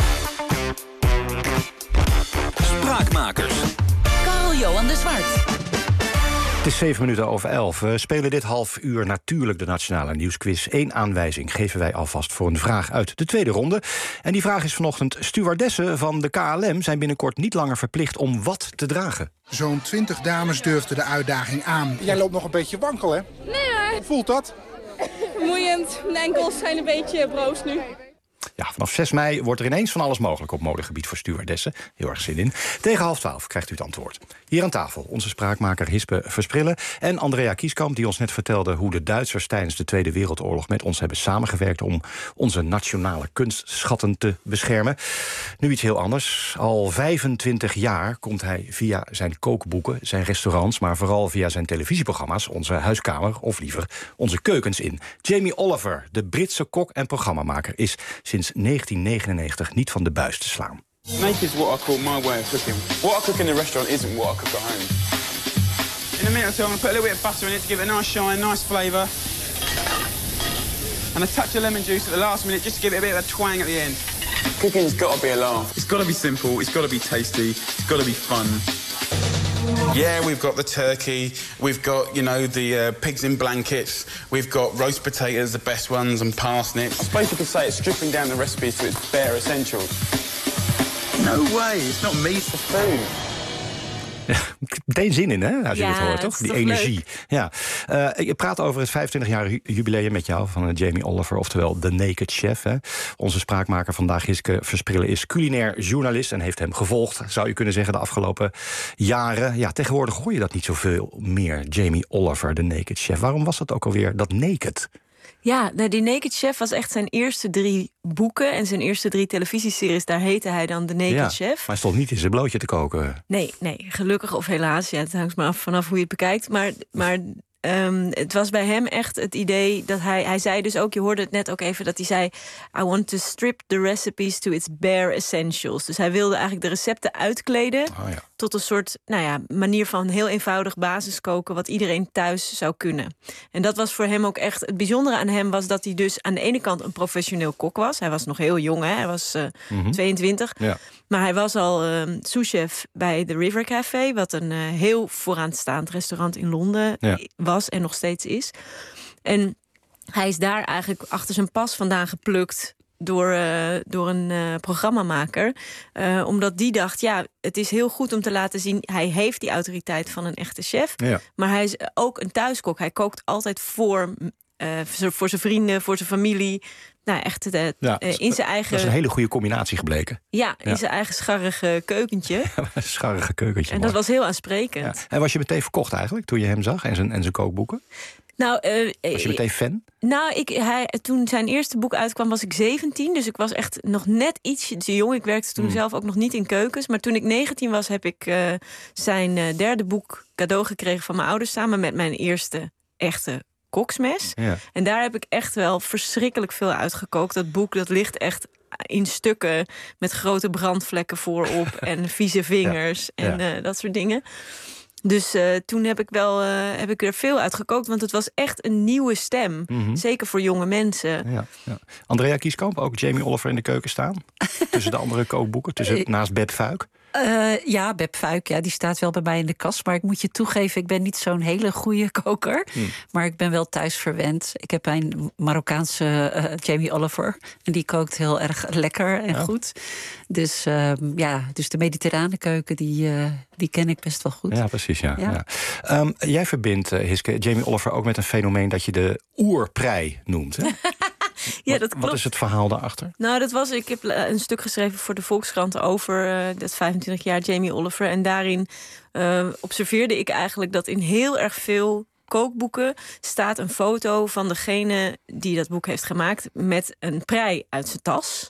S23: Spraakmakers.
S4: Karel-Johan de Zwart.
S5: Het is zeven minuten over elf. We spelen dit half uur natuurlijk de Nationale Nieuwsquiz. Eén aanwijzing geven wij alvast voor een vraag uit de tweede ronde. En die vraag is vanochtend: stewardessen van de K L M zijn binnenkort niet langer verplicht om wat te dragen.
S32: Zo'n twintig dames durfden de uitdaging aan.
S3: Jij loopt nog een beetje wankel, hè?
S33: Nee hoor.
S3: Hoe voelt dat?
S33: Vermoeiend. Mijn enkels zijn een beetje broos nu.
S5: Ja, vanaf zes mei wordt er ineens van alles mogelijk op modegebied voor stewardessen. Heel erg zin in. Tegen half twaalf krijgt u het antwoord. Hier aan tafel onze spraakmaker Hispe Versprillen en Andrea Kieskamp, die ons net vertelde hoe de Duitsers tijdens de Tweede Wereldoorlog met ons hebben samengewerkt om onze nationale kunstschatten te beschermen. Nu iets heel anders. Al vijfentwintig jaar komt hij via zijn kookboeken, zijn restaurants, maar vooral via zijn televisieprogramma's onze huiskamer, of liever onze keukens in. Jamie Oliver, de Britse kok en programmamaker, is sinds negentien negenennegentig niet van de buis te slaan.
S34: Make is what I call my way of cooking. What I cook in the restaurant isn't what I cook at home. In a minute or two, I'm going to put a little bit of butter in it to give it a nice shine, nice flavour. And a touch of lemon juice at the last minute just to give it a bit of a twang at the end. Cooking's got to be a laugh. It's got to be simple, it's got to be tasty, it's got to be fun. Yeah, we've got the turkey. We've got, you know, the uh, pigs in blankets. We've got roast potatoes, the best ones, and parsnips. I suppose you could say it's stripping down the recipes to its bare essentials. No way, it's not meat for food.
S5: Ja, meteen zin in, hè, als je
S1: Ja,
S5: dit hoort,
S1: het
S5: toch?
S1: is
S5: Die
S1: toch
S5: energie.
S1: leuk?
S5: Ja. Uh, je praat over het vijfentwintig-jarig jubileum met jou van uh, Jamie Oliver, oftewel The Naked Chef. Hè. Onze spraakmaker vandaag, Hiske Versprillen, is culinair journalist en heeft hem gevolgd, zou je kunnen zeggen, de afgelopen jaren. Ja, tegenwoordig hoor je dat niet zoveel meer, Jamie Oliver, The Naked Chef. Waarom was dat ook alweer, dat naked?
S1: Ja, nou, die Naked Chef was echt zijn eerste drie boeken en zijn eerste drie televisieseries. Daar heette hij dan The Naked
S5: ja,
S1: Chef.
S5: Maar hij stond niet in zijn blootje te koken.
S1: Nee, nee, gelukkig of helaas. Ja, het hangt maar af vanaf hoe je het bekijkt. Maar, maar um, het was bij hem echt het idee dat hij... Hij zei dus ook, je hoorde het net ook even, dat hij zei... I want to strip the recipes to its bare essentials. Dus hij wilde eigenlijk de recepten uitkleden...
S5: Oh, ja.
S1: tot een soort nou ja, manier van heel eenvoudig basiskoken... wat iedereen thuis zou kunnen. En dat was voor hem ook echt... Het bijzondere aan hem was dat hij dus aan de ene kant een professioneel kok was. Hij was nog heel jong, hè? Hij was uh, mm-hmm. tweeëntwintig. Ja. Maar hij was al uh, souschef bij The River Café... wat een uh, heel vooraanstaand restaurant in Londen ja. was en nog steeds is. En hij is daar eigenlijk achter zijn pas vandaan geplukt... Door, uh, door een uh, programmamaker. Uh, omdat die dacht, ja, het is heel goed om te laten zien... hij heeft die autoriteit van een echte chef. Ja. Maar hij is ook een thuiskok. Hij kookt altijd voor, uh, voor zijn vrienden, voor zijn familie... Nou, echt uh, ja, uh, in zijn eigen...
S5: Dat is een hele goede combinatie gebleken.
S1: Ja, in ja. zijn eigen scharrige keukentje.
S5: Scharrige keukentje.
S1: En
S5: mooi.
S1: dat was heel aansprekend.
S5: Ja. En was je meteen verkocht eigenlijk, toen je hem zag en zijn, en zijn kookboeken?
S1: Nou, uh,
S5: was je meteen fan?
S1: Nou, ik, hij, toen zijn eerste boek uitkwam was ik zeventien. Dus ik was echt nog net iets te jong. Ik werkte toen mm. zelf ook nog niet in keukens. Maar toen ik negentien was, heb ik uh, zijn uh, derde boek cadeau gekregen van mijn ouders... samen met mijn eerste echte koksmes. Ja. En daar heb ik echt wel verschrikkelijk veel uitgekookt. Dat boek dat ligt echt in stukken met grote brandvlekken voorop... en vieze vingers ja. en ja. Uh, dat soort dingen. Dus uh, toen heb ik, wel, uh, heb ik er veel uit gekookt, want het was echt een nieuwe stem. Mm-hmm. Zeker voor jonge mensen.
S5: Ja, ja. Andrea Kieskamp, ook Jamie Oliver in de keuken staan? Tussen de andere kookboeken, tussen, naast Beb Fuik?
S7: Uh, ja, Beb Fuik, ja, die staat wel bij mij in de kast. Maar ik moet je toegeven, ik ben niet zo'n hele goede koker. Hmm. Maar ik ben wel thuis verwend. Ik heb een Marokkaanse uh, Jamie Oliver. En die kookt heel erg lekker en ja. goed. Dus, uh, ja, dus de mediterrane keuken, die, uh, die ken ik best wel goed.
S5: Ja, precies, ja. ja. ja. Um, jij verbindt, uh, Hiske, Jamie Oliver ook met een fenomeen... dat je de oerprei noemt, hè?
S1: Ja, dat klopt.
S5: Wat is het verhaal daarachter?
S1: Nou, dat was, ik heb een stuk geschreven voor de Volkskrant over uh, dat vijfentwintig jaar Jamie Oliver. En daarin uh, observeerde ik eigenlijk dat in heel erg veel kookboeken staat een foto van degene die dat boek heeft gemaakt met een prei uit zijn tas.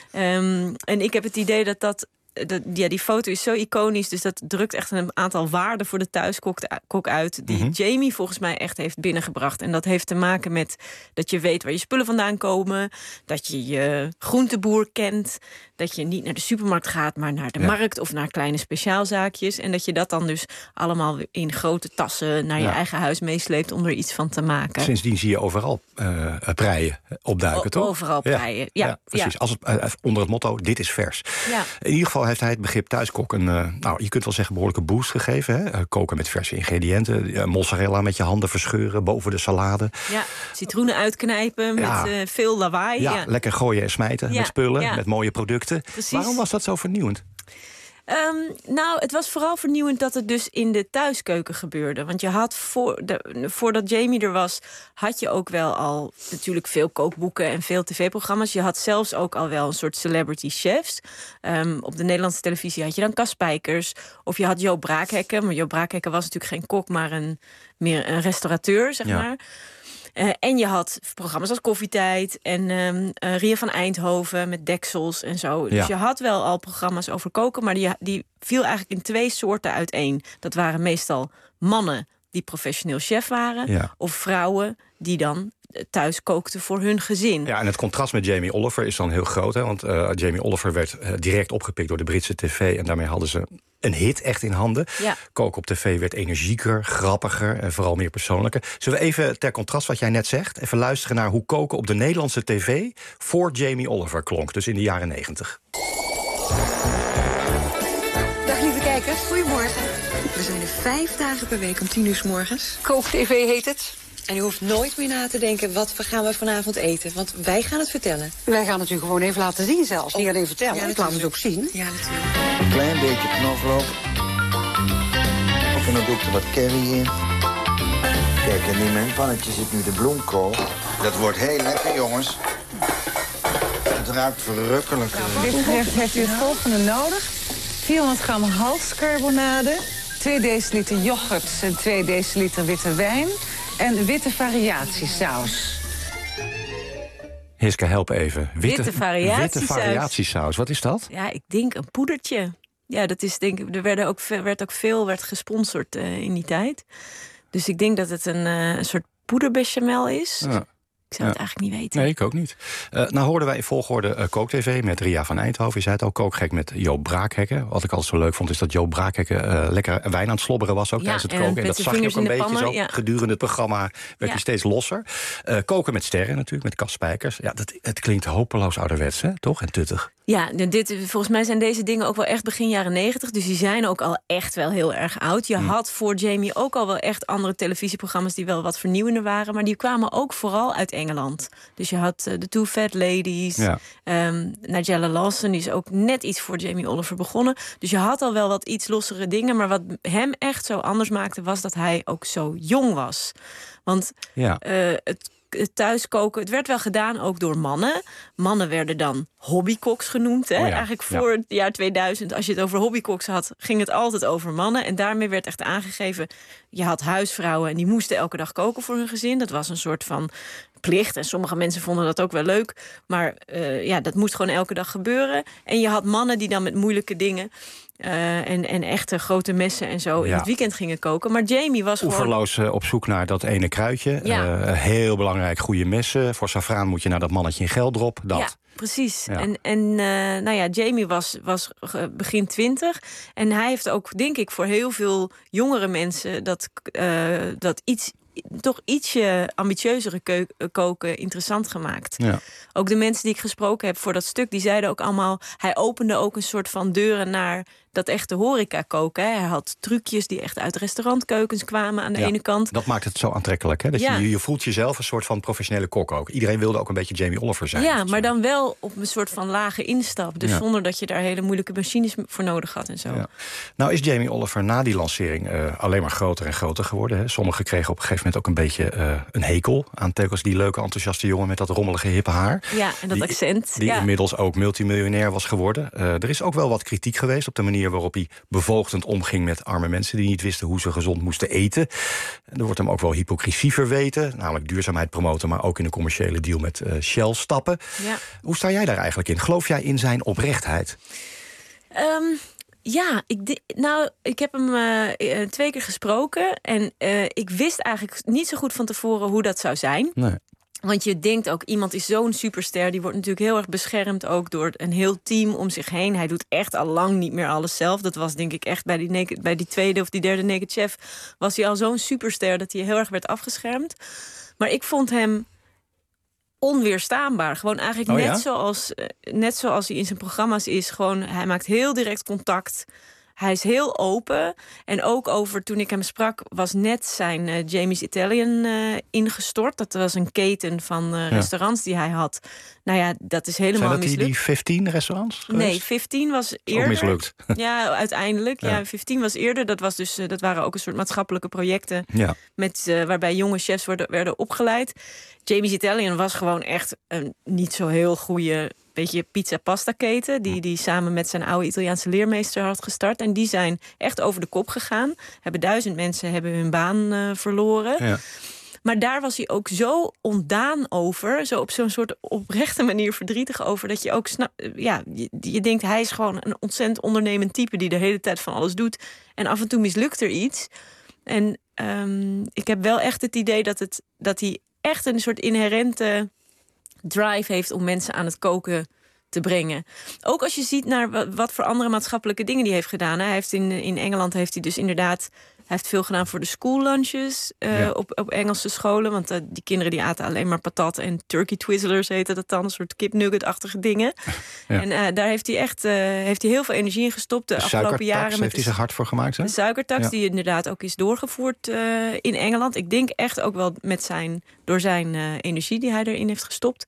S1: Um, en ik heb het idee dat dat... De, ja, die foto is zo iconisch, dus dat drukt echt een aantal waarden voor de thuiskok uit... die mm-hmm. Jamie volgens mij echt heeft binnengebracht. En dat heeft te maken met dat je weet waar je spullen vandaan komen... dat je je groenteboer kent... dat je niet naar de supermarkt gaat, maar naar de ja. markt... of naar kleine speciaalzaakjes. En dat je dat dan dus allemaal in grote tassen... naar je ja. eigen huis meesleept om er iets van te maken.
S5: Sindsdien zie je overal uh, preien opduiken, o- toch?
S1: Overal preien, ja. ja,
S5: ja precies. Ja. Als het, uh, onder het motto, dit is vers.
S1: Ja.
S5: In ieder geval heeft hij het begrip thuiskok een, uh, nou, je kunt wel zeggen, behoorlijke boost gegeven. Hè? Uh, koken met verse ingrediënten, uh, mozzarella met je handen verscheuren boven de salade.
S1: Ja, citroenen uitknijpen ja. met uh, veel lawaai.
S5: Ja,
S1: ja,
S5: lekker gooien en smijten ja. met spullen, ja. met mooie producten.
S1: Precies.
S5: Waarom was dat zo vernieuwend?
S1: Um, nou, het was vooral vernieuwend dat het dus in de thuiskeuken gebeurde. Want je had, voor de, voordat Jamie er was, had je ook wel al natuurlijk veel kookboeken en veel tv-programma's. Je had zelfs ook al wel een soort celebrity chefs. Um, op de Nederlandse televisie had je dan Cas Spijkers. Of je had Joop Braakhekken. Maar Joop Braakhekken was natuurlijk geen kok, maar een, meer een restaurateur, zeg ja. maar. Uh, en je had programma's als Koffietijd en um, uh, Ria van Eindhoven met deksels en zo. Ja. Dus je had wel al programma's over koken, maar die, die viel eigenlijk in twee soorten uiteen. Dat waren meestal mannen die professioneel chef waren, ja. of vrouwen die dan thuis kookten voor hun gezin.
S5: Ja, en het contrast met Jamie Oliver is dan heel groot. Hè? Want uh, Jamie Oliver werd uh, direct opgepikt door de Britse tv... en daarmee hadden ze een hit echt in handen. Ja. Koken op tv werd energieker, grappiger en vooral meer persoonlijker. Zullen we even ter contrast wat jij net zegt... even luisteren naar hoe koken op de Nederlandse tv... voor Jamie Oliver klonk, dus in de jaren negentig.
S8: Dag lieve kijkers, goedemorgen. We zijn er vijf dagen per week om tien uur 's morgens. Kook-tv heet het. En u hoeft nooit meer na te denken, wat gaan we vanavond eten? Want wij gaan het vertellen.
S10: Wij gaan het u gewoon even laten zien zelfs. Niet alleen vertellen,
S8: Ja,
S10: ik laat het ook zien.
S8: Ja, natuurlijk.
S11: Een klein beetje knoflook. En dan doe ik er wat curry in. Kijk, en in mijn pannetje zit nu de bloemkool. Dat wordt heel lekker, jongens. Het ruikt verrukkelijk.
S13: Voor dit gerecht heeft u het volgende nodig. vierhonderd gram halscarbonade, twee deciliter yoghurt en twee deciliter witte wijn en witte variatiesaus.
S5: Hiske, help even.
S1: Witte variatiesaus.
S5: Witte variatiesaus, wat is dat?
S1: Ja, ik denk een poedertje. Ja, dat is denk ik. Er werden ook, werd ook veel werd gesponsord uh, in die tijd. Dus ik denk dat het een, uh, een soort poederbechamel is.
S5: Ja.
S1: Ik zou het
S5: Ja.
S1: eigenlijk niet weten.
S5: Nee, ik ook niet. Uh, nou hoorden wij in volgorde uh, Kook-tv met Ria van Eindhoven. Je zei het al, kookgek met Joop Braakhekken. Wat ik altijd zo leuk vond, is dat Joop Braakhekken uh, lekker wijn aan het slobberen was ook
S1: Ja,
S5: tijdens het
S1: en
S5: koken.
S1: met
S5: En dat
S1: zijn
S5: zag je ook
S1: vingers
S5: een
S1: in de
S5: beetje
S1: pannen,
S5: zo.
S1: ja.
S5: Gedurende het programma werd
S1: Ja.
S5: hij steeds losser. Uh, koken met sterren natuurlijk, met Cas Spijkers. Ja, dat, het klinkt hopeloos ouderwets, hè? Toch? En tuttig.
S1: Ja, dit, volgens mij zijn deze dingen ook wel echt begin jaren negentig. Dus die zijn ook al echt wel heel erg oud. Je
S5: Hmm.
S1: had voor Jamie ook al wel echt andere televisieprogramma's die wel wat vernieuwender waren. Maar die kwamen ook vooral uit Engeland. Dus je had uh, de Two Fat Ladies.
S5: Ja.
S1: Um, Nigella Lawson, die is ook net iets voor Jamie Oliver begonnen. Dus je had al wel wat iets lossere dingen. Maar wat hem echt zo anders maakte, was dat hij ook zo jong was. Want
S5: Ja.
S1: uh, het het thuiskoken, het werd wel gedaan ook door mannen. Mannen werden dan hobbykoks genoemd. Hè?
S5: Oh ja,
S1: Eigenlijk
S5: ja.
S1: voor het jaar tweeduizend, als je het over hobbykoks had, ging het altijd over mannen. En daarmee werd echt aangegeven, je had huisvrouwen en die moesten elke dag koken voor hun gezin. Dat was een soort van plicht. En sommige mensen vonden dat ook wel leuk. Maar uh, ja, dat moest gewoon elke dag gebeuren. En je had mannen die dan met moeilijke dingen Uh, en, en echte grote messen en zo in
S5: Ja.
S1: het weekend gingen koken. Maar Jamie was gewoon...
S5: Oeverloos uh, op zoek naar dat ene kruidje.
S1: Ja.
S5: Uh, heel belangrijk, goede messen. Voor safraan moet je naar dat mannetje in geldrop. Dat.
S1: Ja, precies.
S5: Ja.
S1: En, en uh, nou ja, Jamie was, was begin twintig. En hij heeft ook, denk ik, voor heel veel jongere mensen dat, uh, dat iets... toch ietsje ambitieuzere keu- koken interessant gemaakt.
S5: Ja.
S1: Ook de mensen die ik gesproken heb voor dat stuk, die zeiden ook allemaal, hij opende ook een soort van deuren naar dat echte horeca koken. Hè. Hij had trucjes die echt uit restaurantkeukens kwamen aan de
S5: Ja,
S1: ene kant.
S5: Dat maakt het zo aantrekkelijk. Hè? Dat
S1: Ja.
S5: je, je voelt jezelf een soort van professionele kok ook. Iedereen wilde ook een beetje Jamie Oliver zijn.
S1: Ja, maar dan wel op een soort van lage instap. Dus
S5: Ja.
S1: zonder dat je daar hele moeilijke machines voor nodig had en zo.
S5: Ja. Nou is Jamie Oliver na die lancering uh, alleen maar groter en groter geworden. Hè. Sommigen kregen op een gegeven moment ook een beetje uh, een hekel aan telkens die leuke, enthousiaste jongen met dat rommelige, hippe haar.
S1: Ja, en dat
S5: die,
S1: accent.
S5: Die
S1: ja.
S5: inmiddels ook multimiljonair was geworden. Uh, er is ook wel wat kritiek geweest op de manier waarop hij bevoogdend omging met arme mensen die niet wisten hoe ze gezond moesten eten. Er wordt hem ook wel hypocrisie verweten, namelijk duurzaamheid promoten, maar ook in de commerciële deal met uh, Shell stappen.
S1: Ja.
S5: Hoe sta jij daar eigenlijk in? Geloof jij in zijn oprechtheid?
S1: Um, ja, ik, de, nou, ik heb hem uh, twee keer gesproken. En uh, ik wist eigenlijk niet zo goed van tevoren hoe dat zou zijn.
S5: Nee.
S1: Want je denkt ook, iemand is zo'n superster. Die wordt natuurlijk heel erg beschermd ook door een heel team om zich heen. Hij doet echt al lang niet meer alles zelf. Dat was denk ik echt bij die, naked, bij die tweede of die derde Naked Chef. Was hij al zo'n superster dat hij heel erg werd afgeschermd. Maar ik vond hem onweerstaanbaar. Gewoon eigenlijk
S5: oh,
S1: net,
S5: ja?
S1: zoals, net zoals hij in zijn programma's is. Gewoon, hij maakt heel direct contact. Hij is heel open. En ook over, toen ik hem sprak, was net zijn uh, Jamie's Italian uh, ingestort. Dat was een keten van uh,
S5: Ja.
S1: restaurants die hij had. Nou ja, dat is helemaal
S5: Zijn dat die,
S1: mislukt.
S5: die vijftien restaurants geweest?
S1: Nee, vijftien was eerder.
S5: Ook mislukt.
S1: Ja, uiteindelijk. Ja,
S5: Ja.
S1: vijftien was eerder. Dat, was dus, uh, dat waren ook een soort maatschappelijke projecten.
S5: Ja.
S1: Met, uh, waarbij jonge chefs worden, werden opgeleid. Jamie's Italian was gewoon echt een niet zo heel goede beetje pizza-pasta keten. Die, die samen met zijn oude Italiaanse leermeester had gestart. En die zijn echt over de kop gegaan. Hebben duizend mensen hebben hun baan uh, verloren.
S5: Ja.
S1: Maar daar was hij ook zo ontdaan over. Zo op zo'n soort oprechte manier verdrietig over. Dat je ook snap, ja, je, je denkt, hij is gewoon een ontzettend ondernemend type die de hele tijd van alles doet. En af en toe mislukt er iets. En um, ik heb wel echt het idee dat, het, dat hij echt een soort inherente drive heeft om mensen aan het koken te brengen. Ook als je ziet naar wat voor andere maatschappelijke dingen die heeft gedaan. Hij heeft in, in Engeland heeft hij dus inderdaad heeft veel gedaan voor de school lunches uh, ja. op, op Engelse scholen. Want uh, die kinderen die aten alleen maar patat en turkey twizzlers heette dat dan. Een soort kipnugget-achtige dingen. Ja. En uh, daar heeft hij echt uh, heeft hij heel veel energie in gestopt de, de afgelopen jaren. Met
S5: heeft hij zich hard voor gemaakt? Hè?
S1: De suikertax,
S5: ja.
S1: die inderdaad ook is doorgevoerd uh, in Engeland. Ik denk echt ook wel met zijn, door zijn uh, energie die hij erin heeft gestopt.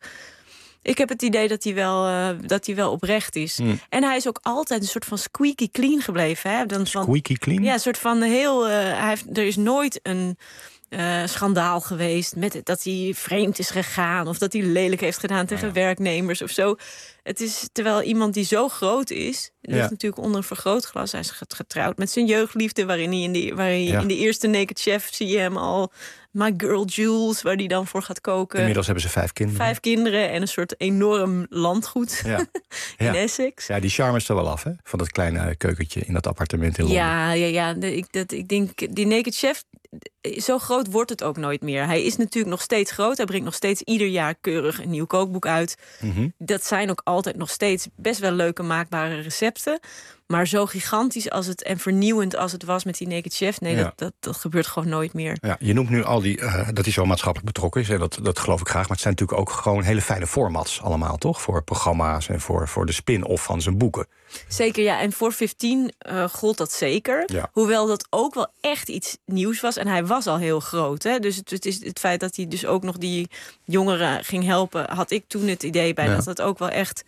S1: Ik heb het idee dat hij wel, uh, dat hij wel oprecht is. Mm. En hij is ook altijd een soort van squeaky clean gebleven. Hè? Dan van,
S5: squeaky clean?
S1: Ja, een soort van heel... Uh, hij heeft, er is nooit een uh, schandaal geweest met dat hij vreemd is gegaan... of dat hij lelijk heeft gedaan tegen ja. werknemers of zo. Het is terwijl iemand die zo groot is... ligt ja. natuurlijk onder een vergrootglas. Hij is getrouwd met zijn jeugdliefde... waarin hij in de, waarin ja. in de eerste Naked Chef zie je hem al... My Girl Jules, waar die dan voor gaat koken.
S5: Inmiddels hebben ze vijf kinderen.
S1: Vijf kinderen en een soort enorm landgoed ja. in
S5: ja.
S1: Essex.
S5: Ja, die charme is er wel af, hè? Van dat kleine keukentje in dat appartement in Londen.
S1: Ja, ja, ja. De, ik, dat, ik denk, die Naked Chef, zo groot wordt het ook nooit meer. Hij is natuurlijk nog steeds groot. Hij brengt nog steeds ieder jaar keurig een nieuw kookboek uit. Mm-hmm. Dat zijn ook altijd nog steeds best wel leuke maakbare recepten. Maar zo gigantisch als het en vernieuwend als het was met die Naked Chef... nee, ja. dat, dat, dat gebeurt gewoon nooit meer.
S5: Ja, je noemt nu al die, uh, dat hij zo maatschappelijk betrokken is. En dat, dat geloof ik graag. Maar het zijn natuurlijk ook gewoon hele fijne formats allemaal, toch? Voor programma's en voor, voor de spin-off van zijn boeken.
S1: Zeker, ja. En voor vijftien uh, gold dat zeker. Ja. Hoewel dat ook wel echt iets nieuws was. En hij was al heel groot. Hè? Dus het, het, is het feit dat hij dus ook nog die jongeren ging helpen... had ik toen het idee bij ja. dat het ook wel echt...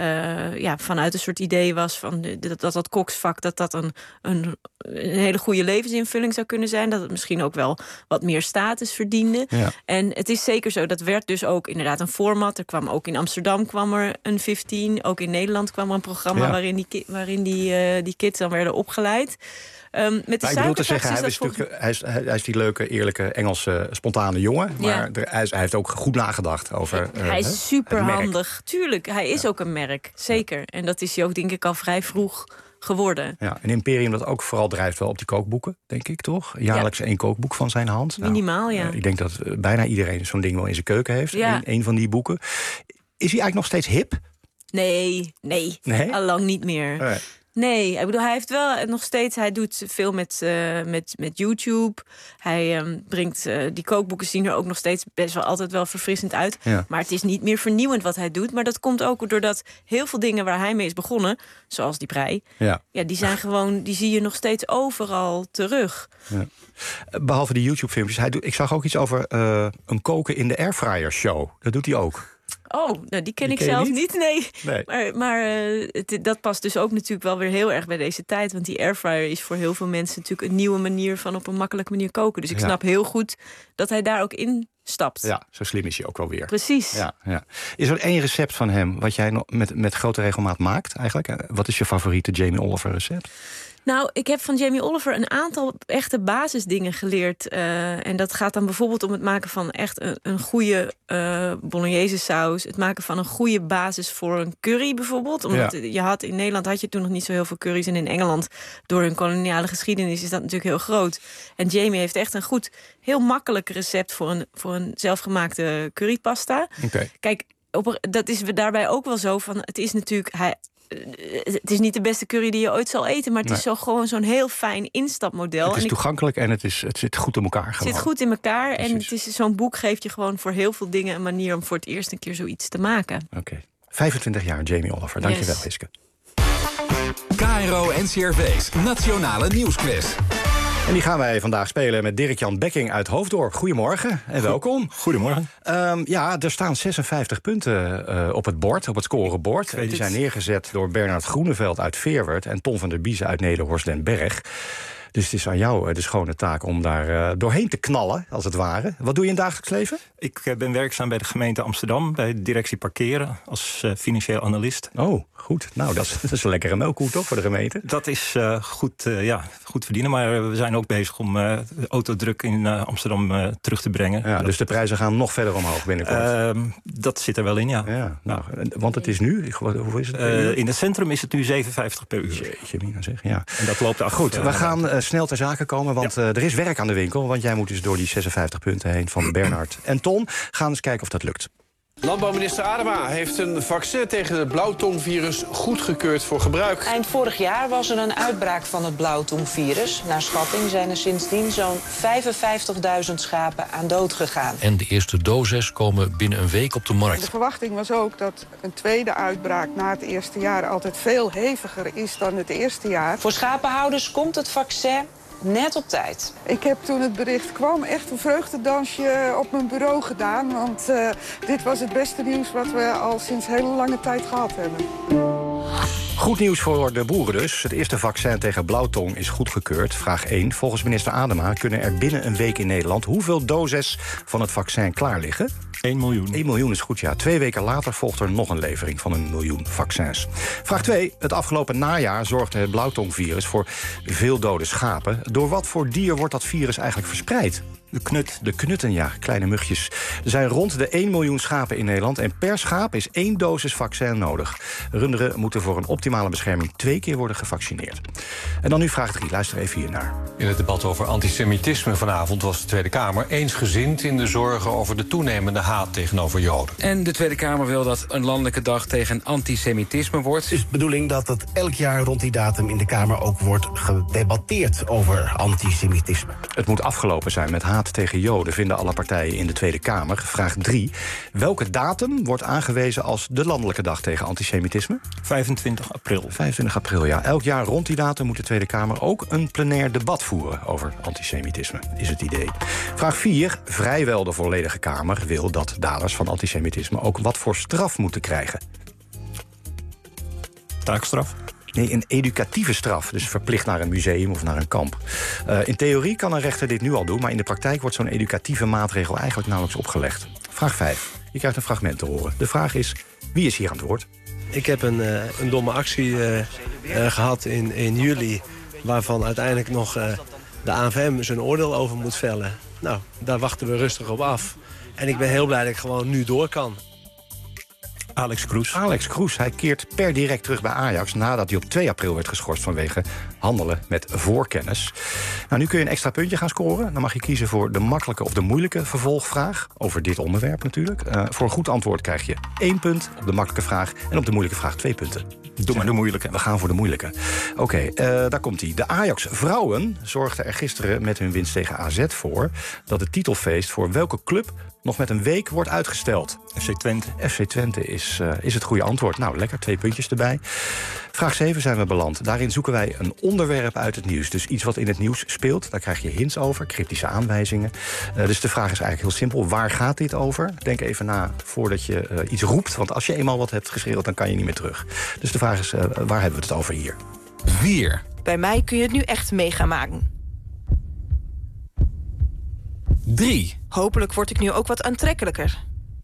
S1: Uh, ja, vanuit een soort idee was van de, dat, dat dat koksvak... dat dat een, een, een hele goede levensinvulling zou kunnen zijn. Dat het misschien ook wel wat meer status verdiende. Ja. En het is zeker zo, dat werd dus ook inderdaad een format. Er kwam ook in Amsterdam kwam er een vijftien. Ook in Nederland kwam er een programma... Ja. waarin die, waarin die, uh, die kids dan werden opgeleid. Um, met de
S5: ik bedoel te zeggen, hij is, volgens... hij, is, hij is die leuke, eerlijke, Engelse, spontane jongen. Maar ja. er, hij, is, hij heeft ook goed nagedacht over...
S1: Uh, hij is superhandig. Tuurlijk, hij is ja. ook een merk. Zeker. Ja. En dat is hij ook, denk ik, al vrij vroeg geworden.
S5: Ja, een imperium dat ook vooral drijft wel op die kookboeken, denk ik, toch? Jaarlijks ja. één kookboek van zijn hand.
S1: Minimaal, nou, ja.
S5: Uh, ik denk dat uh, bijna iedereen zo'n ding wel in zijn keuken heeft. Ja. Een, een van die boeken. Is hij eigenlijk nog steeds hip?
S1: Nee, nee. nee? Allang niet meer. Nee. Nee, ik bedoel, hij heeft wel nog steeds... Hij doet veel met, uh, met, met YouTube. Hij um, brengt... Uh, die kookboeken zien er ook nog steeds best wel altijd wel verfrissend uit. Ja. Maar het is niet meer vernieuwend wat hij doet. Maar dat komt ook doordat heel veel dingen waar hij mee is begonnen... zoals die prei... Ja. Ja, die zijn gewoon... Die zie je nog steeds overal terug.
S5: Ja. Behalve die YouTube-filmpjes. Hij doet, ik zag ook iets over uh, een koken in de airfryer show. Dat doet hij ook.
S1: Oh, nou die ken
S5: die
S1: ik
S5: ken
S1: zelf
S5: niet,
S1: niet nee.
S5: nee.
S1: Maar, maar uh, het, dat past dus ook natuurlijk wel weer heel erg bij deze tijd. Want die airfryer is voor heel veel mensen natuurlijk een nieuwe manier van op een makkelijke manier koken. Dus ik ja. snap heel goed dat hij daar ook in stapt.
S5: Ja, zo slim is hij ook wel weer.
S1: Precies.
S5: Ja, ja. Is er één recept van hem wat jij met, met grote regelmaat maakt eigenlijk? Wat is je favoriete Jamie Oliver recept?
S1: Nou, ik heb van Jamie Oliver een aantal echte basisdingen geleerd. Uh, en dat gaat dan bijvoorbeeld om het maken van echt een, een goede uh, bolognese saus. Het maken van een goede basis voor een curry bijvoorbeeld. Omdat ja. je had in Nederland had je toen nog niet zo heel veel curry's. En in Engeland, door hun koloniale geschiedenis, is dat natuurlijk heel groot. En Jamie heeft echt een goed, heel makkelijk recept voor een, voor een zelfgemaakte currypasta.
S5: Okay.
S1: Kijk, op, dat is daarbij ook wel zo van, het is natuurlijk... Hij, het is niet de beste curry die je ooit zal eten... maar het nee. is zo gewoon zo'n heel fijn instapmodel.
S5: Het is toegankelijk en het, is, het zit goed in elkaar.
S1: Het
S5: gewoon.
S1: zit goed in elkaar. Precies. En het is, zo'n boek geeft je gewoon voor heel veel dingen... een manier om voor het eerst een keer zoiets te maken.
S5: Oké. Okay. vijfentwintig jaar Jamie Oliver. Dank yes. je wel, Hiske.
S23: K R O N C R V's Nationale Nieuwsquiz.
S5: En die gaan wij vandaag spelen met Dirk-Jan Bekking uit Hoofddorp. Goedemorgen en welkom.
S2: Goedemorgen.
S5: Um, ja, er staan zesenvijftig punten uh, op het bord, op het scorebord. Die zijn neergezet door Bernard Groeneveld uit Veerwerd... en Ton van der Biezen uit Nederhorst den Berg. Dus het is aan jou de schone taak om daar uh, doorheen te knallen, als het ware. Wat doe je in het dagelijks leven?
S2: Ik uh, ben werkzaam bij de gemeente Amsterdam... bij de directie parkeren als uh, financieel analist.
S5: Oh, goed. Nou, dat is, dat is een lekkere melkkoe toch voor de gemeente?
S2: Dat is uh, goed, uh, ja, goed verdienen. Maar we zijn ook bezig om uh, de autodruk in uh, Amsterdam uh, terug te brengen.
S5: Ja, dus de prijzen gaan nog verder omhoog binnenkort?
S2: Uh, dat zit er wel in, ja.
S5: ja nou, want het is nu, hoe is het?
S2: Uh, in het centrum is het nu zevenenvijftig per uur.
S5: Jeetje, mina zeg, ja.
S2: En dat loopt af.
S5: Goed,
S2: uh,
S5: we gaan uh, snel ter zake komen, want ja. uh, er is werk aan de winkel. Want jij moet dus door die zesenvijftig punten heen van Bernard en Ton. Gaan eens kijken of dat lukt.
S6: Landbouwminister Adema heeft een vaccin tegen het blauwtongvirus goedgekeurd voor gebruik.
S9: Eind vorig jaar was er een uitbraak van het blauwtongvirus. Naar schatting zijn er sindsdien zo'n vijfenvijftigduizend schapen aan dood gegaan.
S12: En de eerste doses komen binnen een week op de markt.
S14: De verwachting was ook dat een tweede uitbraak na het eerste jaar altijd veel heviger is dan het eerste jaar.
S9: Voor schapenhouders komt het vaccin net op tijd.
S14: Ik heb toen het bericht kwam echt een vreugdedansje op mijn bureau gedaan. Want uh, dit was het beste nieuws wat we al sinds hele lange tijd gehad hebben.
S5: Goed nieuws voor de boeren dus. Het eerste vaccin tegen blauwtong is goedgekeurd. Vraag één. Volgens minister Adema kunnen er binnen een week in Nederland hoeveel doses van het vaccin klaar liggen?
S2: één miljoen.
S5: één miljoen is goed, ja. Twee weken later volgt er nog een levering van een miljoen vaccins. Vraag twee. Het afgelopen najaar zorgde het blauwtongvirus voor veel dode schapen. Door wat voor dier wordt dat virus eigenlijk verspreid?
S2: De knut.
S5: De knutten, ja, kleine mugjes. Er zijn rond de één miljoen schapen in Nederland en per schaap is één dosis vaccin nodig. Runderen moeten voor een optimale bescherming twee keer worden gevaccineerd. En dan nu vraag drie, luister even hiernaar.
S15: In het debat over antisemitisme vanavond was de Tweede Kamer eensgezind in de zorgen over de toenemende haat tegenover Joden.
S16: En de Tweede Kamer wil dat een landelijke dag tegen antisemitisme wordt.
S17: Het is de bedoeling dat het elk jaar rond die datum in de Kamer ook wordt gedebatteerd over antisemitisme.
S5: Het moet afgelopen zijn met haat tegen Joden, vinden alle partijen in de Tweede Kamer. Vraag drie. Welke datum wordt aangewezen als de landelijke dag tegen antisemitisme?
S2: vijfentwintig april.
S5: vijfentwintig april, ja. Elk jaar rond die datum moet de Tweede Kamer ook een plenair debat voeren over antisemitisme, is het idee. Vraag vier. Vrijwel de volledige Kamer wil dat daders van antisemitisme ook wat voor straf moeten krijgen.
S2: Taakstraf?
S5: Nee, een educatieve straf, dus verplicht naar een museum of naar een kamp. Uh, in theorie kan een rechter dit nu al doen, maar in de praktijk wordt zo'n educatieve maatregel eigenlijk nauwelijks opgelegd. Vraag vijf. Je krijgt een fragment te horen. De vraag is, wie is hier aan het woord?
S18: Ik heb een, uh, een domme actie uh, uh, gehad in, in juli, waarvan uiteindelijk nog uh, de A N V M zijn oordeel over moet vellen. Nou, daar wachten we rustig op af. En ik ben heel blij dat ik gewoon nu door kan.
S5: Alex Kroes. Alex Kroes, hij keert per direct terug bij Ajax nadat hij op twee april werd geschorst vanwege handelen met voorkennis. Nou, nu kun je een extra puntje gaan scoren. Dan mag je kiezen voor de makkelijke of de moeilijke vervolgvraag. Over dit onderwerp natuurlijk. Uh, voor een goed antwoord krijg je één punt op de makkelijke vraag en op de moeilijke vraag twee punten.
S2: Doe maar de moeilijke.
S5: We gaan voor de moeilijke. Oké, okay, uh, daar komt hij. De Ajax-vrouwen zorgden er gisteren met hun winst tegen A Z voor dat het titelfeest voor welke club nog met een week wordt uitgesteld?
S2: F C Twente.
S5: F C Twente is, uh, is het goede antwoord. Nou, lekker, twee puntjes erbij. Vraag zeven zijn we beland. Daarin zoeken wij een onderwerp uit het nieuws. Dus iets wat in het nieuws speelt. Daar krijg je hints over, cryptische aanwijzingen. Uh, dus de vraag is eigenlijk heel simpel. Waar gaat dit over? Denk even na voordat je uh, iets roept. Want als je eenmaal wat hebt geschreeuwd, dan kan je niet meer terug. Dus de vraag is, uh, waar hebben we het over hier?
S18: vier. Bij mij kun je het nu echt mee gaan maken.
S17: drie.
S18: Hopelijk word ik nu ook wat aantrekkelijker.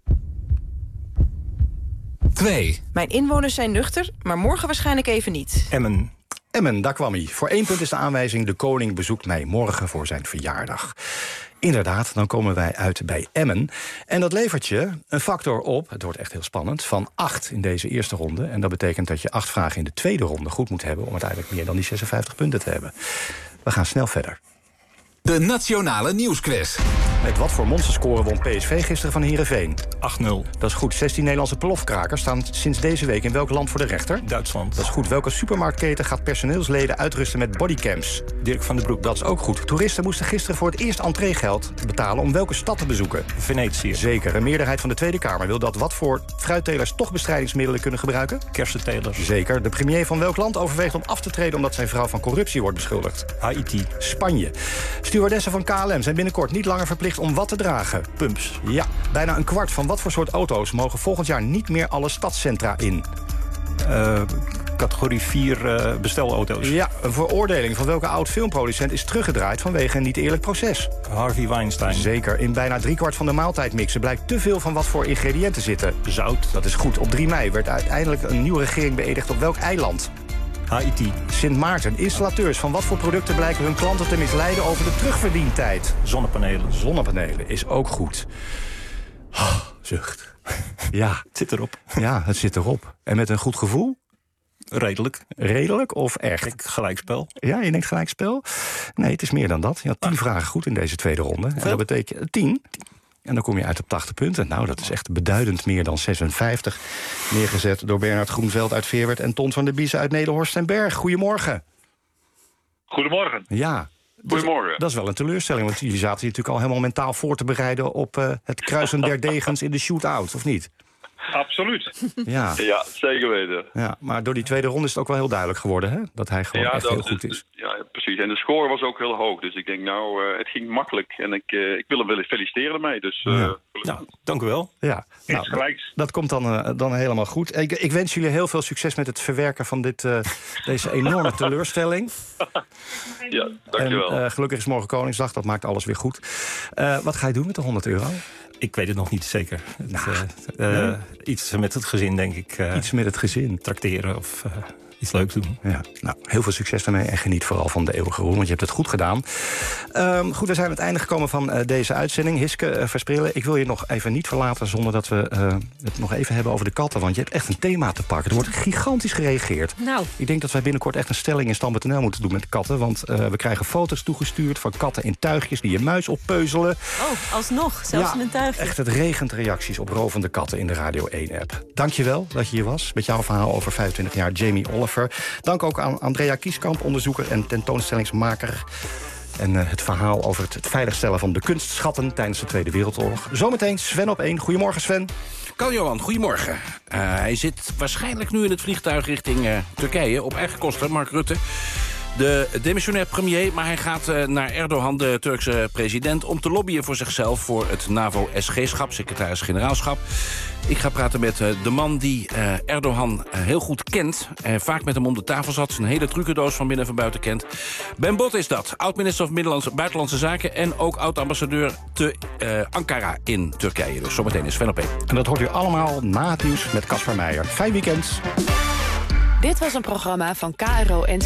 S17: twee.
S18: Mijn inwoners zijn nuchter, maar morgen waarschijnlijk even niet.
S5: Emmen. Emmen, daar kwam hij. Voor één punt is de aanwijzing: de koning bezoekt mij morgen voor zijn verjaardag. Inderdaad, dan komen wij uit bij Emmen. En dat levert je een factor op, het wordt echt heel spannend, van acht in deze eerste ronde. En dat betekent dat je acht vragen in de tweede ronde goed moet hebben om uiteindelijk meer dan die zesenvijftig punten te hebben. We gaan snel verder.
S23: De Nationale Nieuwsquiz.
S5: Met wat voor monsterscore won P S V gisteren van Heerenveen?
S2: acht nul.
S5: Dat is goed. zestien Nederlandse plofkrakers staan sinds deze week in welk land voor de rechter?
S2: Duitsland.
S5: Dat is goed. Welke supermarktketen gaat personeelsleden uitrusten met bodycams?
S2: Dirk van den Broek.
S5: Dat is ook goed. Toeristen moesten gisteren voor het eerst entreegeld betalen om welke stad te bezoeken?
S2: Venetië.
S5: Zeker. Een meerderheid van de Tweede Kamer wil dat wat voor fruittelers toch bestrijdingsmiddelen kunnen gebruiken?
S2: Kersentelers.
S5: Zeker. De premier van welk land overweegt om af te treden omdat zijn vrouw van corruptie wordt beschuldigd?
S2: Haiti.
S5: Spanje. Stewardessen van K L M zijn binnenkort niet langer verplicht om wat te dragen?
S2: Pumps.
S5: Ja. Bijna een kwart van wat voor soort auto's mogen volgend jaar niet meer alle stadscentra in?
S2: Uh, categorie vier uh, bestelauto's.
S5: Ja, een veroordeling van welke oud-filmproducent is teruggedraaid vanwege een niet eerlijk proces?
S2: Harvey Weinstein.
S5: Zeker. In bijna driekwart van de maaltijdmixen blijkt te veel van wat voor ingrediënten zitten.
S2: Zout.
S5: Dat is goed. Op drie mei werd uiteindelijk een nieuwe regering beëdigd op welk eiland?
S2: Haiti.
S5: Sint Maarten. Installateurs van wat voor producten blijken hun klanten te misleiden over de terugverdientijd?
S2: Zonnepanelen.
S5: Zonnepanelen is ook goed. Oh, zucht. Ja.
S2: Het zit erop.
S5: Ja, het zit erop. En met een goed gevoel?
S2: Redelijk.
S5: Redelijk of echt?
S2: Ik gelijkspel.
S5: Ja, je denkt gelijkspel? Nee, het is meer dan dat. Je had tien ah. vragen goed in deze tweede ronde. En dat betekent tien. En dan kom je uit op tachtig punten. Nou, dat is echt beduidend meer dan zesenvijftig. Neergezet door Bernard Groenveld uit Veerwerd en Ton van der Biezen uit Nederhorst en Berg. Goedemorgen.
S4: Goedemorgen.
S5: Ja.
S4: Goedemorgen.
S5: Dat is, dat is wel een teleurstelling, want jullie zaten je natuurlijk al helemaal mentaal voor te bereiden op uh, het kruisen der degens in de shootout, of niet?
S4: Absoluut.
S5: Ja.
S4: Ja, zeker weten.
S5: Ja, maar door die tweede ronde is het ook wel heel duidelijk geworden, hè? Dat hij gewoon
S4: ja,
S5: echt
S4: dat,
S5: heel goed is.
S4: Ja, precies. En de score was ook heel hoog. Dus ik denk, nou, uh, het ging makkelijk. En ik, uh, ik wil hem willen feliciteren ermee. Dus, uh,
S5: ja.
S2: Nou, dank u wel.
S5: Ja, nou, dat, dat komt dan, uh, dan helemaal goed. Ik, ik wens jullie heel veel succes met het verwerken van dit, uh, deze enorme teleurstelling.
S4: Ja, dankjewel.
S5: En uh, gelukkig is morgen Koningsdag, dat maakt alles weer goed. Uh, wat ga je doen met de honderd euro?
S2: Ik weet het nog niet zeker.
S5: Nou,
S2: het, uh, uh,
S5: nee.
S2: Iets met het gezin, denk ik. Uh,
S5: iets met het gezin.
S2: Trakteren of uh, iets leuks doen.
S5: Ja, nou, heel veel succes daarmee en geniet vooral van de eeuwige roem, want je hebt het goed gedaan. Um, goed, we zijn aan het einde gekomen van uh, deze uitzending. Hiske uh, Versprillen, ik wil je nog even niet verlaten zonder dat we uh, het nog even hebben over de katten. Want je hebt echt een thema te pakken. Er wordt gigantisch gereageerd.
S1: Nou.
S5: Ik denk dat wij binnenkort echt een stelling in stand punt n l moeten doen met katten. Want uh, we krijgen foto's toegestuurd van katten in tuigjes die je muis oppeuzelen.
S1: Oh, alsnog, zelfs
S5: ja,
S1: in een tuigje.
S5: Echt, het regent reacties op rovende katten in de Radio één-app. Dankjewel dat je hier was met jouw verhaal over vijfentwintig jaar Jamie Oliver. Dank ook aan Andrea Kieskamp, onderzoeker en tentoonstellingsmaker. En uh, het verhaal over het, het veiligstellen van de kunstschatten tijdens de Tweede Wereldoorlog. Zometeen Sven op één. Goedemorgen, Sven.
S19: Karl-Johan, goedemorgen. Uh, hij zit waarschijnlijk nu in het vliegtuig richting uh, Turkije. Op eigen kosten, Mark Rutte. De demissionair premier, maar hij gaat uh, naar Erdogan, de Turkse president, om te lobbyen voor zichzelf voor het NAVO-S G-schap, secretaris-generaalschap. Ik ga praten met uh, de man die uh, Erdogan uh, heel goed kent. Uh, vaak met hem om de tafel zat, zijn hele trucendoos van binnen en van buiten kent. Ben Bot is dat, oud-minister van Buitenlandse Zaken en ook oud-ambassadeur te uh, Ankara in Turkije. Dus zometeen is Sven op één.
S5: En dat hoort u allemaal na het nieuws met Caspar Meijer. Fijn weekend.
S20: Dit was een programma van K R O en